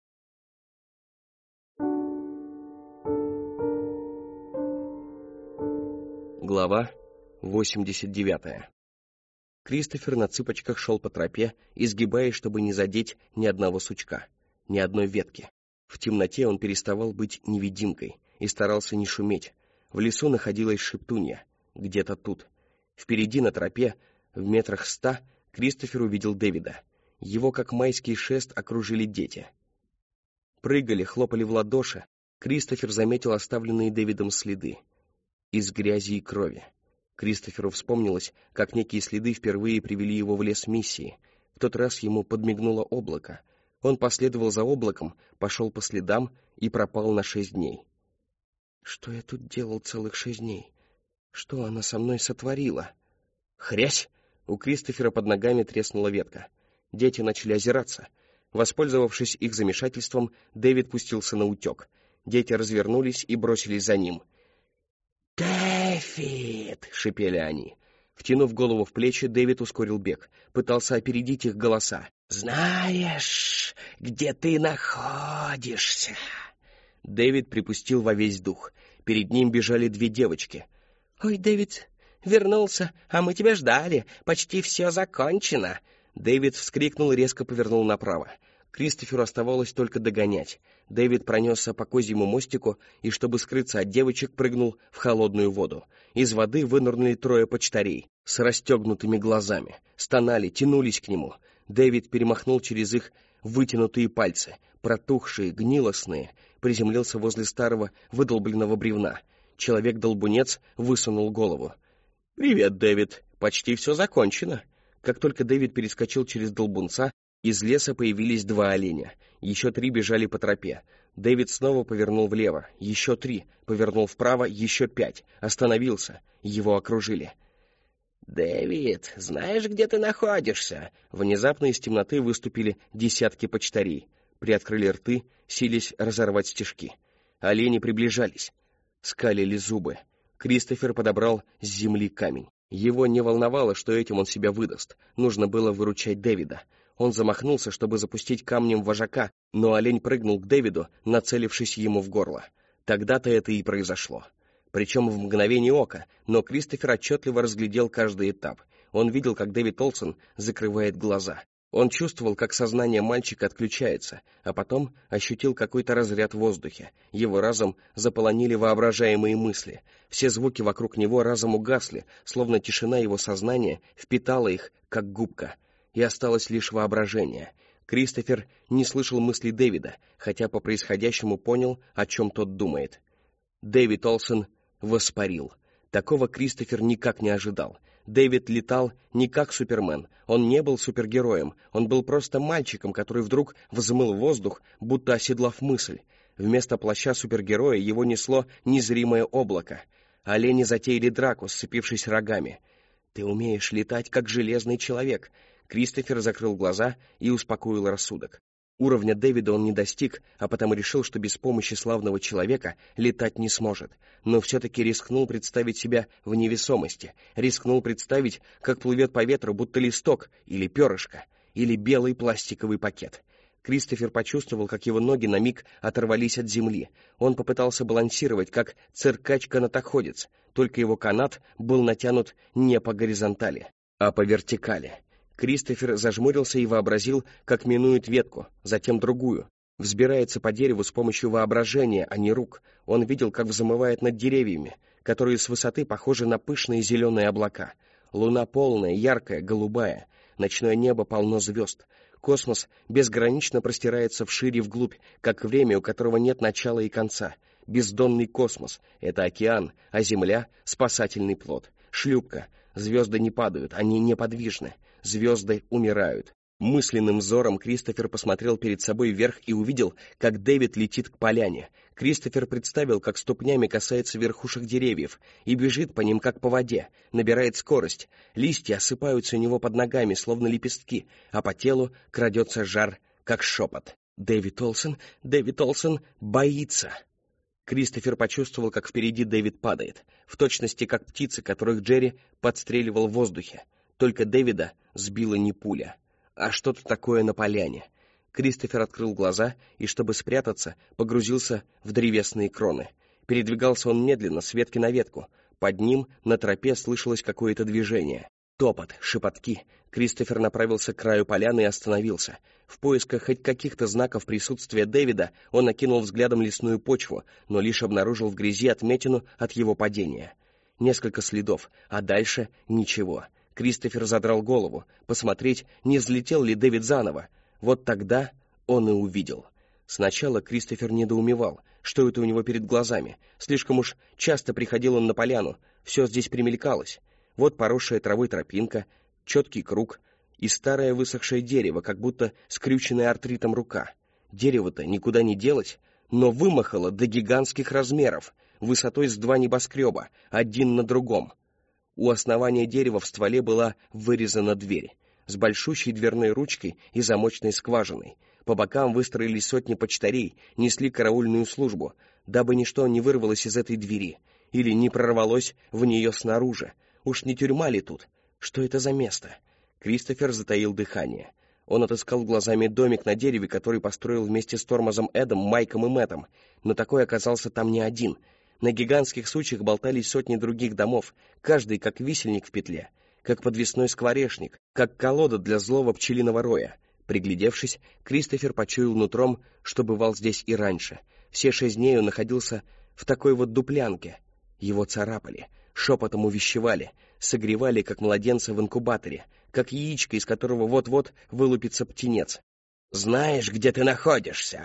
Глава 89. Кристофер на цыпочках шел по тропе, изгибаясь, чтобы не задеть ни одного сучка, ни одной ветки. В темноте он переставал быть невидимкой и старался не шуметь. В лесу находилась шептунья, где-то тут. Впереди на тропе, в метрах 100, Кристофер увидел Дэвида. Его, как майский шест, окружили дети. Прыгали, хлопали в ладоши, Кристофер заметил оставленные Дэвидом следы. Из грязи и крови. Кристоферу вспомнилось, как некие следы впервые привели его в лес миссии. В тот раз ему подмигнуло облако. Он последовал за облаком, пошел по следам и пропал на 6 дней. Что я тут делал целых 6 дней? Что она со мной сотворила? Хрясь! У Кристофера под ногами треснула ветка. Дети начали озираться. Воспользовавшись их замешательством, Дэвид пустился на утек. Дети развернулись и бросились за ним. «Дэвид!» — шипели они. Втянув голову в плечи, Дэвид ускорил бег, пытался опередить их голоса. «Знаешь, где ты находишься?» Дэвид припустил во весь дух. Перед ним бежали 2 девочки. «Ой, Дэвид, вернулся, а мы тебя ждали. Почти все закончено». Дэвид вскрикнул и резко повернул направо. Кристоферу оставалось только догонять. Дэвид пронесся по козьему мостику и, чтобы скрыться от девочек, прыгнул в холодную воду. Из воды вынырнули 3 почтарей с расстегнутыми глазами. Стонали, тянулись к нему. Дэвид перемахнул через их вытянутые пальцы, протухшие, гнилостные, приземлился возле старого выдолбленного бревна. Человек-долбунец высунул голову. «Привет, Дэвид. Почти все закончено». Как только Дэвид перескочил через долбунца, из леса появились 2 оленя. Еще 3 бежали по тропе. Дэвид снова повернул влево. Еще 3. Повернул вправо. Еще 5. Остановился. Его окружили. «Дэвид, знаешь, где ты находишься?» Внезапно из темноты выступили десятки почтарей. Приоткрыли рты, сились разорвать стежки. Олени приближались. Скалили зубы. Кристофер подобрал с земли камень. Его не волновало, что этим он себя выдаст. Нужно было выручать Дэвида. Он замахнулся, чтобы запустить камнем вожака, но олень прыгнул к Дэвиду, нацелившись ему в горло. Тогда-то это и произошло. Причем в мгновение ока, но Кристофер отчетливо разглядел каждый этап. Он видел, как Дэвид Олсен закрывает глаза. Он чувствовал, как сознание мальчика отключается, а потом ощутил какой-то разряд в воздухе. Его разом заполонили воображаемые мысли. Все звуки вокруг него разом угасли, словно тишина его сознания впитала их, как губка. И осталось лишь воображение. Кристофер не слышал мыслей Дэвида, хотя по происходящему понял, о чем тот думает. Дэвид Олсен воспарил. Такого Кристофер никак не ожидал. Дэвид летал не как Супермен. Он не был супергероем. Он был просто мальчиком, который вдруг взмыл в воздух, будто оседлав мысль. Вместо плаща супергероя его несло незримое облако. Олени затеяли драку, сцепившись рогами. «Ты умеешь летать, как железный человек». Кристофер закрыл глаза и успокоил рассудок. Уровня Дэвида он не достиг, а потому решил, что без помощи славного человека летать не сможет. Но все-таки рискнул представить себя в невесомости, рискнул представить, как плывет по ветру, будто листок, или перышко, или белый пластиковый пакет. Кристофер почувствовал, как его ноги на миг оторвались от земли. Он попытался балансировать, как циркач-канатоходец, только его канат был натянут не по горизонтали, а по вертикали. Кристофер зажмурился и вообразил, как минует ветку, затем другую. Взбирается по дереву с помощью воображения, а не рук. Он видел, как взмывает над деревьями, которые с высоты похожи на пышные зеленые облака. Луна полная, яркая, голубая. Ночное небо полно звезд. Космос безгранично простирается вширь и вглубь, как время, у которого нет начала и конца. Бездонный космос — это океан, а Земля — спасательный плод. Шлюпка. Звезды не падают, они неподвижны. Звезды умирают. Мысленным взором Кристофер посмотрел перед собой вверх и увидел, как Дэвид летит к поляне. Кристофер представил, как ступнями касается верхушек деревьев и бежит по ним, как по воде, набирает скорость. Листья осыпаются у него под ногами, словно лепестки, а по телу крадется жар, как шепот. Дэвид Олсен боится. Кристофер почувствовал, как впереди Дэвид падает, в точности как птицы, которых Джерри подстреливал в воздухе. Только Дэвида сбила не пуля, а что-то такое на поляне. Кристофер открыл глаза и, чтобы спрятаться, погрузился в древесные кроны. Передвигался он медленно, с ветки на ветку. Под ним на тропе слышалось какое-то движение. Топот, шепотки. Кристофер направился к краю поляны и остановился. В поисках хоть каких-то знаков присутствия Дэвида он окинул взглядом лесную почву, но лишь обнаружил в грязи отметину от его падения. Несколько следов, а дальше ничего. Кристофер задрал голову, посмотреть, не взлетел ли Дэвид заново. Вот тогда он и увидел. Сначала Кристофер недоумевал, что это у него перед глазами. Слишком уж часто приходил он на поляну, все здесь примелькалось. Вот поросшая травой тропинка, четкий круг и старое высохшее дерево, как будто скрюченная артритом рука. Дерево-то никуда не делось, но вымахало до гигантских размеров, высотой с 2 небоскреба, один на другом. У основания дерева в стволе была вырезана дверь с большущей дверной ручкой и замочной скважиной. По бокам выстроились сотни почтарей, несли караульную службу, дабы ничто не вырвалось из этой двери или не прорвалось в нее снаружи. Уж не тюрьма ли тут? Что это за место? Кристофер затаил дыхание. Он отыскал глазами домик на дереве, который построил вместе с Тормозом Эдом, Майком и Мэттом, но такой оказался там не один. На гигантских сучьях болтались сотни других домов, каждый как висельник в петле, как подвесной скворечник, как колода для злого пчелиного роя. Приглядевшись, Кристофер почуял нутром, что бывал здесь и раньше. Все 6 дней он находился в такой вот дуплянке. Его царапали, шепотом увещевали, согревали, как младенца в инкубаторе, как яичко, из которого вот-вот вылупится птенец. «Знаешь, где ты находишься?»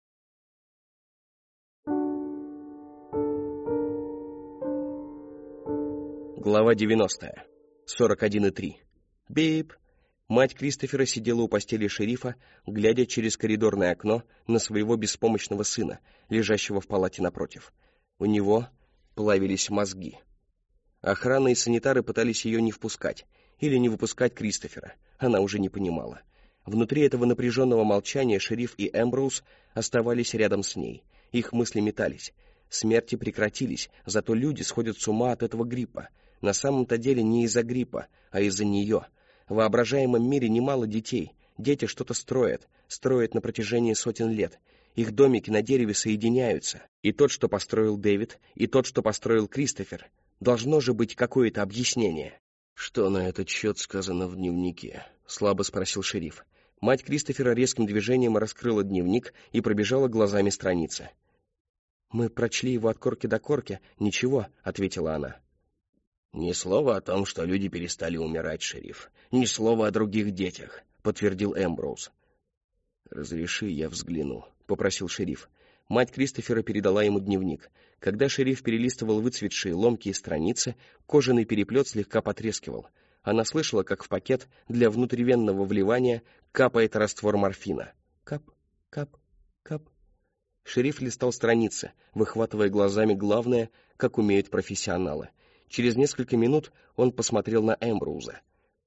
Глава 90. 41,3. Бип. Мать Кристофера сидела у постели шерифа, глядя через коридорное окно на своего беспомощного сына, лежащего в палате напротив. У него плавились мозги. Охрана и санитары пытались ее не впускать или не выпускать Кристофера. Она уже не понимала. Внутри этого напряженного молчания шериф и Эмброуз оставались рядом с ней. Их мысли метались. Смерти прекратились, зато люди сходят с ума от этого гриппа. На самом-то деле не из-за гриппа, а из-за нее. В воображаемом мире немало детей. Дети что-то строят на протяжении сотен лет. Их домики на дереве соединяются. И тот, что построил Дэвид, и тот, что построил Кристофер. Должно же быть какое-то объяснение. «Что на этот счет сказано в дневнике?» — слабо спросил шериф. Мать Кристофера резким движением раскрыла дневник и пробежала глазами страницы. «Мы прочли его от корки до корки. Ничего», — ответила она. «Ни слова о том, что люди перестали умирать, шериф. Ни слова о других детях», — подтвердил Эмброуз. «Разреши, я взгляну», — попросил шериф. Мать Кристофера передала ему дневник. Когда шериф перелистывал выцветшие ломкие страницы, кожаный переплет слегка потрескивал. Она слышала, как в пакет для внутривенного вливания капает раствор морфина. Кап, кап, кап. Шериф листал страницы, выхватывая глазами главное, как умеют профессионалы. Через несколько минут он посмотрел на Эмброуза.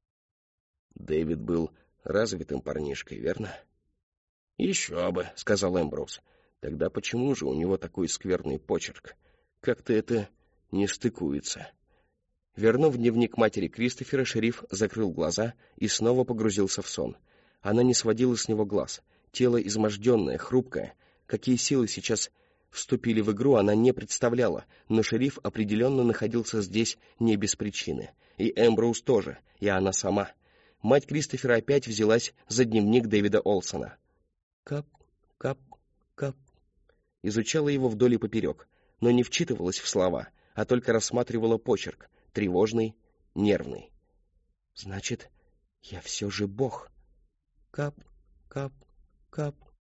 «Дэвид был развитым парнишкой, верно?» «Еще бы», — сказал Эмброуз. «Тогда почему же у него такой скверный почерк? Как-то это не стыкуется». Вернув дневник матери Кристофера, шериф закрыл глаза и снова погрузился в сон. Она не сводила с него глаз. Тело изможденное, хрупкое. Какие силы сейчас вступили в игру, она не представляла, но шериф определенно находился здесь не без причины. И Эмброуз тоже, и она сама. Мать Кристофера опять взялась за дневник Дэвида Олсона. Кап, кап, кап. Изучала его вдоль и поперек, но не вчитывалась в слова, а только рассматривала почерк, тревожный, нервный. «Значит, я все же бог. Кап, кап, кап».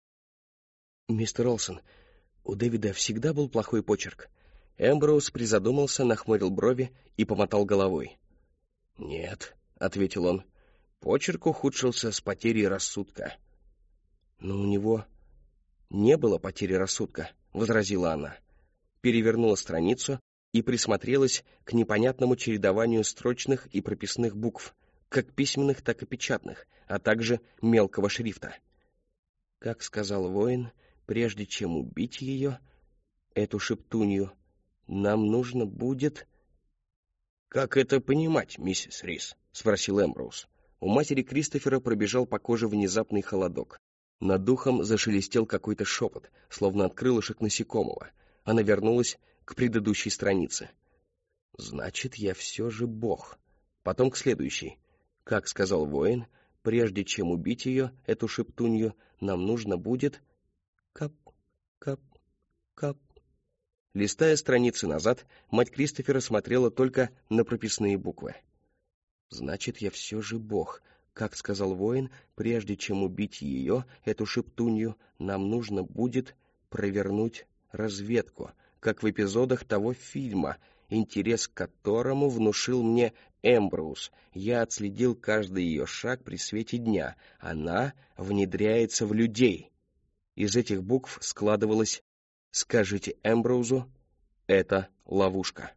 «Мистер Олсон, у Дэвида всегда был плохой почерк?» Эмброуз призадумался, нахмурил брови и помотал головой. «Нет», — ответил он, — «почерк ухудшился с потерей рассудка». «Но у него не было потери рассудка», — возразила она. Перевернула страницу и присмотрелась к непонятному чередованию строчных и прописных букв, как письменных, так и печатных, а также мелкого шрифта. Как сказал воин, прежде чем убить ее, эту шептунью, нам нужно будет... «Как это понимать, миссис Рис?» — спросил Эмброуз. У матери Кристофера пробежал по коже внезапный холодок. Над духом зашелестел какой-то шепот, словно от крылышек насекомого. Она вернулась к предыдущей странице. «Значит, я все же бог». Потом к следующей. Как сказал воин, прежде чем убить ее, эту шептунью, нам нужно будет... Кап, кап, кап. Листая страницы назад, мать Кристофера смотрела только на прописные буквы. «Значит, я все же бог. Как сказал воин, прежде чем убить ее, эту шептунью, нам нужно будет провернуть разведку, как в эпизодах того фильма, интерес к которому внушил мне Эмброуз. Я отследил каждый ее шаг при свете дня. Она внедряется в людей. Из этих букв складывалось: «Скажите Эмброузу, это ловушка».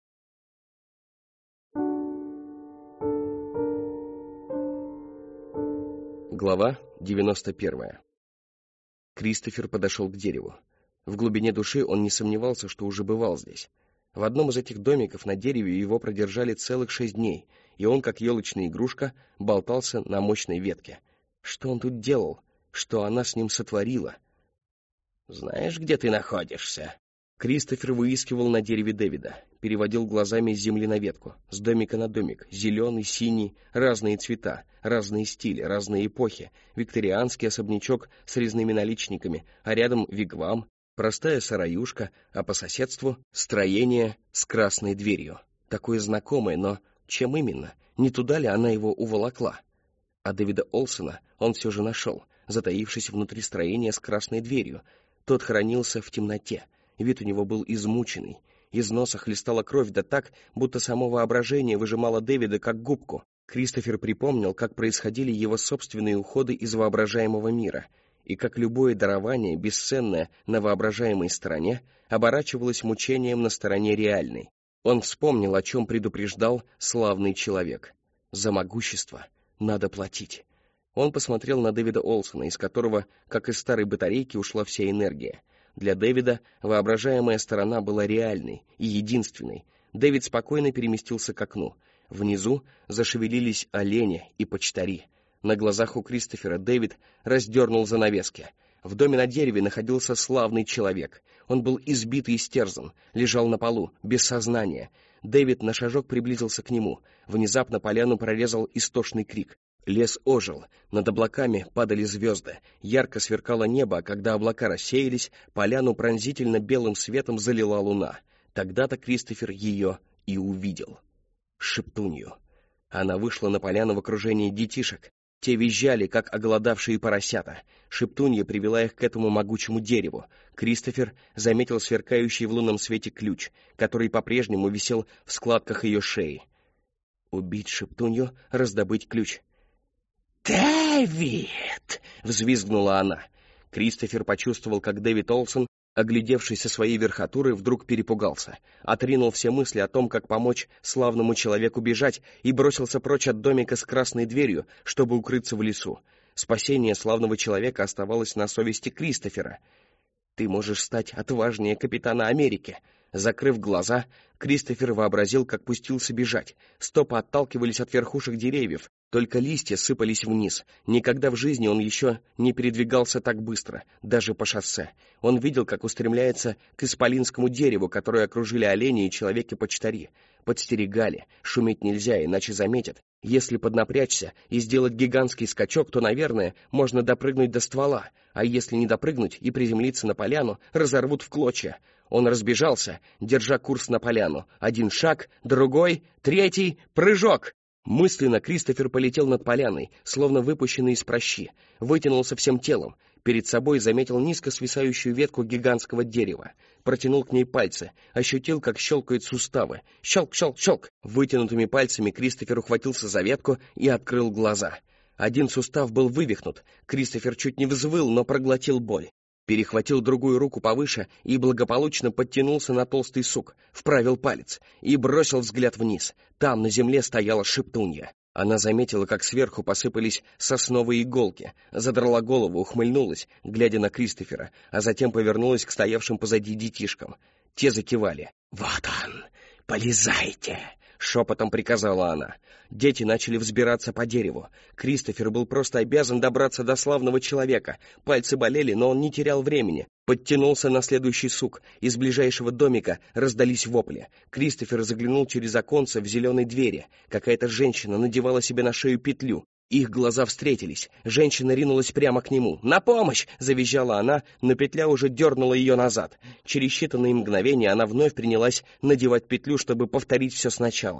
Глава 91. Кристофер подошел к дереву. В глубине души он не сомневался, что уже бывал здесь. В одном из этих домиков на дереве его продержали целых 6 дней, и он, как елочная игрушка, болтался на мощной ветке. Что он тут делал? Что она с ним сотворила? «Знаешь, где ты находишься?» Кристофер выискивал на дереве Дэвида, переводил глазами с земли на ветку, с домика на домик, зеленый, синий, разные цвета, разные стили, разные эпохи, викторианский особнячок с резными наличниками, а рядом вигвам, простая сараюшка, а по соседству строение с красной дверью. Такое знакомое, но чем именно? Не туда ли она его уволокла? А Дэвида Олсона он все же нашел, затаившись внутри строения с красной дверью. Тот хранился в темноте. Вид у него был измученный. Из носа хлестала кровь, да так, будто само воображение выжимало Дэвида как губку. Кристофер припомнил, как происходили его собственные уходы из воображаемого мира, и как любое дарование, бесценное на воображаемой стороне, оборачивалось мучением на стороне реальной. Он вспомнил, о чем предупреждал славный человек. За могущество надо платить. Он посмотрел на Дэвида Олсона, из которого, как из старой батарейки, ушла вся энергия. Для Дэвида воображаемая сторона была реальной и единственной. Дэвид спокойно переместился к окну. Внизу зашевелились олени и почтари. На глазах у Кристофера Дэвид раздернул занавески. В доме на дереве находился славный человек. Он был избит и истерзан, лежал на полу, без сознания. Дэвид на шажок приблизился к нему. Внезапно поляну прорезал истошный крик. Лес ожил, над облаками падали звезды, ярко сверкало небо, а когда облака рассеялись, поляну пронзительно белым светом залила луна. Тогда-то Кристофер ее и увидел. Шептунью. Она вышла на поляну в окружении детишек. Те визжали, как оголодавшие поросята. Шептунья привела их к этому могучему дереву. Кристофер заметил сверкающий в лунном свете ключ, который по-прежнему висел в складках ее шеи. Убить Шептунью, раздобыть ключ. «Дэвид!» — взвизгнула она. Кристофер почувствовал, как Дэвид Олсон, оглядевшись со своей верхотуры, вдруг перепугался, отринул все мысли о том, как помочь славному человеку бежать, и бросился прочь от домика с красной дверью, чтобы укрыться в лесу. Спасение славного человека оставалось на совести Кристофера. «Ты можешь стать отважнее капитана Америки». Закрыв глаза, Кристофер вообразил, как пустился бежать. Стопы отталкивались от верхушек деревьев, только листья сыпались вниз. Никогда в жизни он еще не передвигался так быстро, даже по шоссе. Он видел, как устремляется к исполинскому дереву, которое окружили олени и человеки-почтари. Подстерегали. Шуметь нельзя, иначе заметят. Если поднапрячься и сделать гигантский скачок, то, наверное, можно допрыгнуть до ствола. А если не допрыгнуть и приземлиться на поляну, разорвут в клочья. Он разбежался, держа курс на поляну. Один шаг, другой, третий, прыжок! Мысленно Кристофер полетел над поляной, словно выпущенный из пращи, вытянулся всем телом. Перед собой заметил низко свисающую ветку гигантского дерева. Протянул к ней пальцы, ощутил, как щелкают суставы. Щелк, щелк, щелк! Вытянутыми пальцами Кристофер ухватился за ветку и открыл глаза. Один сустав был вывихнут. Кристофер чуть не взвыл, но проглотил боль. Перехватил другую руку повыше и благополучно подтянулся на толстый сук, вправил палец и бросил взгляд вниз. Там на земле стояла Шептунья. Она заметила, как сверху посыпались сосновые иголки, задрала голову, ухмыльнулась, глядя на Кристофера, а затем повернулась к стоявшим позади детишкам. Те закивали. «Вот он! Полезайте!» — шепотом приказала она. Дети начали взбираться по дереву. Кристофер был просто обязан добраться до славного человека. Пальцы болели, но он не терял времени. Подтянулся на следующий сук. Из ближайшего домика раздались вопли. Кристофер заглянул через оконце в зеленой двери. Какая-то женщина надевала себе на шею петлю. Их глаза встретились. Женщина ринулась прямо к нему. «На помощь!» — завизжала она, но петля уже дернула ее назад. Через считанные мгновения она вновь принялась надевать петлю, чтобы повторить все сначала.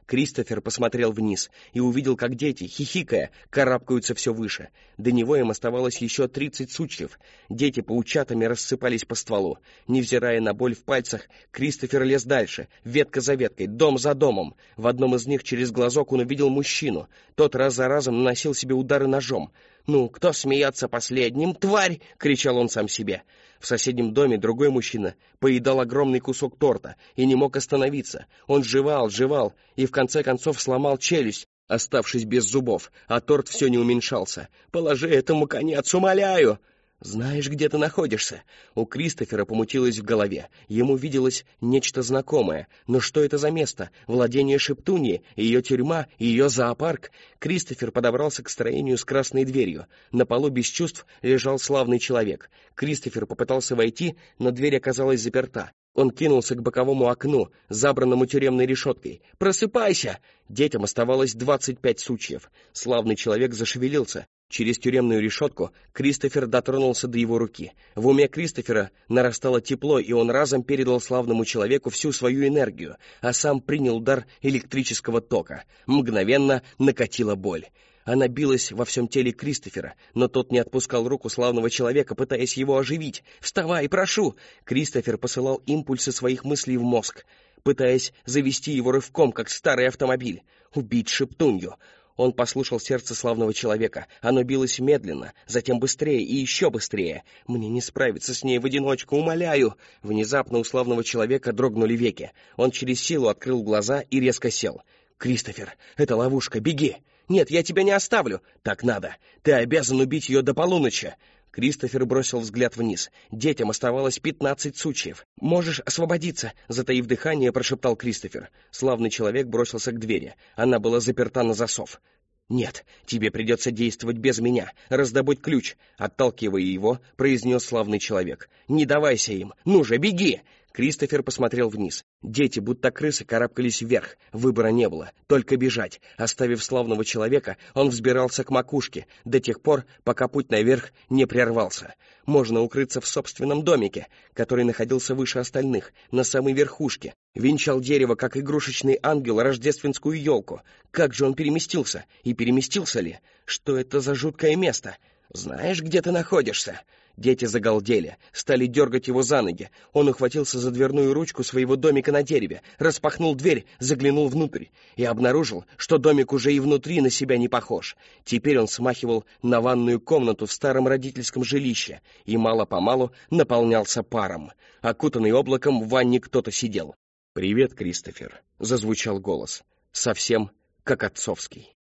Кристофер посмотрел вниз и увидел, как дети, хихикая, карабкаются все выше. До него им оставалось еще 30 сучьев. Дети паучатами рассыпались по стволу. Невзирая на боль в пальцах, Кристофер лез дальше, ветка за веткой, дом за домом. В одном из них через глазок он увидел мужчину. Тот раз за разом наносил себе удары ножом. «Ну, кто смеется последним? Тварь!» — кричал он сам себе. В соседнем доме другой мужчина поедал огромный кусок торта и не мог остановиться. Он жевал и в конце концов сломал челюсть, оставшись без зубов, а торт все не уменьшался. «Положи этому конец, умоляю!» «Знаешь, где ты находишься?» У Кристофера помутилось в голове. Ему виделось нечто знакомое. Но что это за место? Владение Шептуньи, ее тюрьма, ее зоопарк? Кристофер подобрался к строению с красной дверью. На полу без чувств лежал славный человек. Кристофер попытался войти, но дверь оказалась заперта. Он кинулся к боковому окну, забранному тюремной решеткой. «Просыпайся!» Детям оставалось 25 сучьев. Славный человек зашевелился. Через тюремную решетку Кристофер дотронулся до его руки. В уме Кристофера нарастало тепло, и он разом передал славному человеку всю свою энергию, а сам принял удар электрического тока. Мгновенно накатила боль. Она билась во всем теле Кристофера, но тот не отпускал руку славного человека, пытаясь его оживить. «Вставай, прошу!» Кристофер посылал импульсы своих мыслей в мозг, пытаясь завести его рывком, как старый автомобиль. Убить Шептунью. Он послушал сердце славного человека. Оно билось медленно, затем быстрее и еще быстрее. «Мне не справиться с ней в одиночку, умоляю!» Внезапно у славного человека дрогнули веки. Он через силу открыл глаза и резко сел. «Кристофер, это ловушка, беги!» «Нет, я тебя не оставлю!» «Так надо! Ты обязан убить ее до полуночи!» Кристофер бросил взгляд вниз. Детям оставалось 15 сучьев. «Можешь освободиться!» — затаив дыхание, прошептал Кристофер. Славный человек бросился к двери. Она была заперта на засов. «Нет, тебе придется действовать без меня. Раздобудь ключ!» Отталкивая его, произнес славный человек. «Не давайся им! Ну же, беги!» Кристофер посмотрел вниз. Дети, будто крысы, карабкались вверх. Выбора не было, только бежать. Оставив славного человека, он взбирался к макушке, до тех пор, пока путь наверх не прервался. Можно укрыться в собственном домике, который находился выше остальных, на самой верхушке. Венчал дерево, как игрушечный ангел, рождественскую елку. Как же он переместился? И переместился ли? Что это за жуткое место? «Знаешь, где ты находишься?» Дети загалдели, стали дергать его за ноги. Он ухватился за дверную ручку своего домика на дереве, распахнул дверь, заглянул внутрь и обнаружил, что домик уже и внутри на себя не похож. Теперь он смахивал на ванную комнату в старом родительском жилище и мало-помалу наполнялся паром. Окутанный облаком в ванне кто-то сидел. «Привет, Кристофер», — зазвучал голос, совсем как отцовский.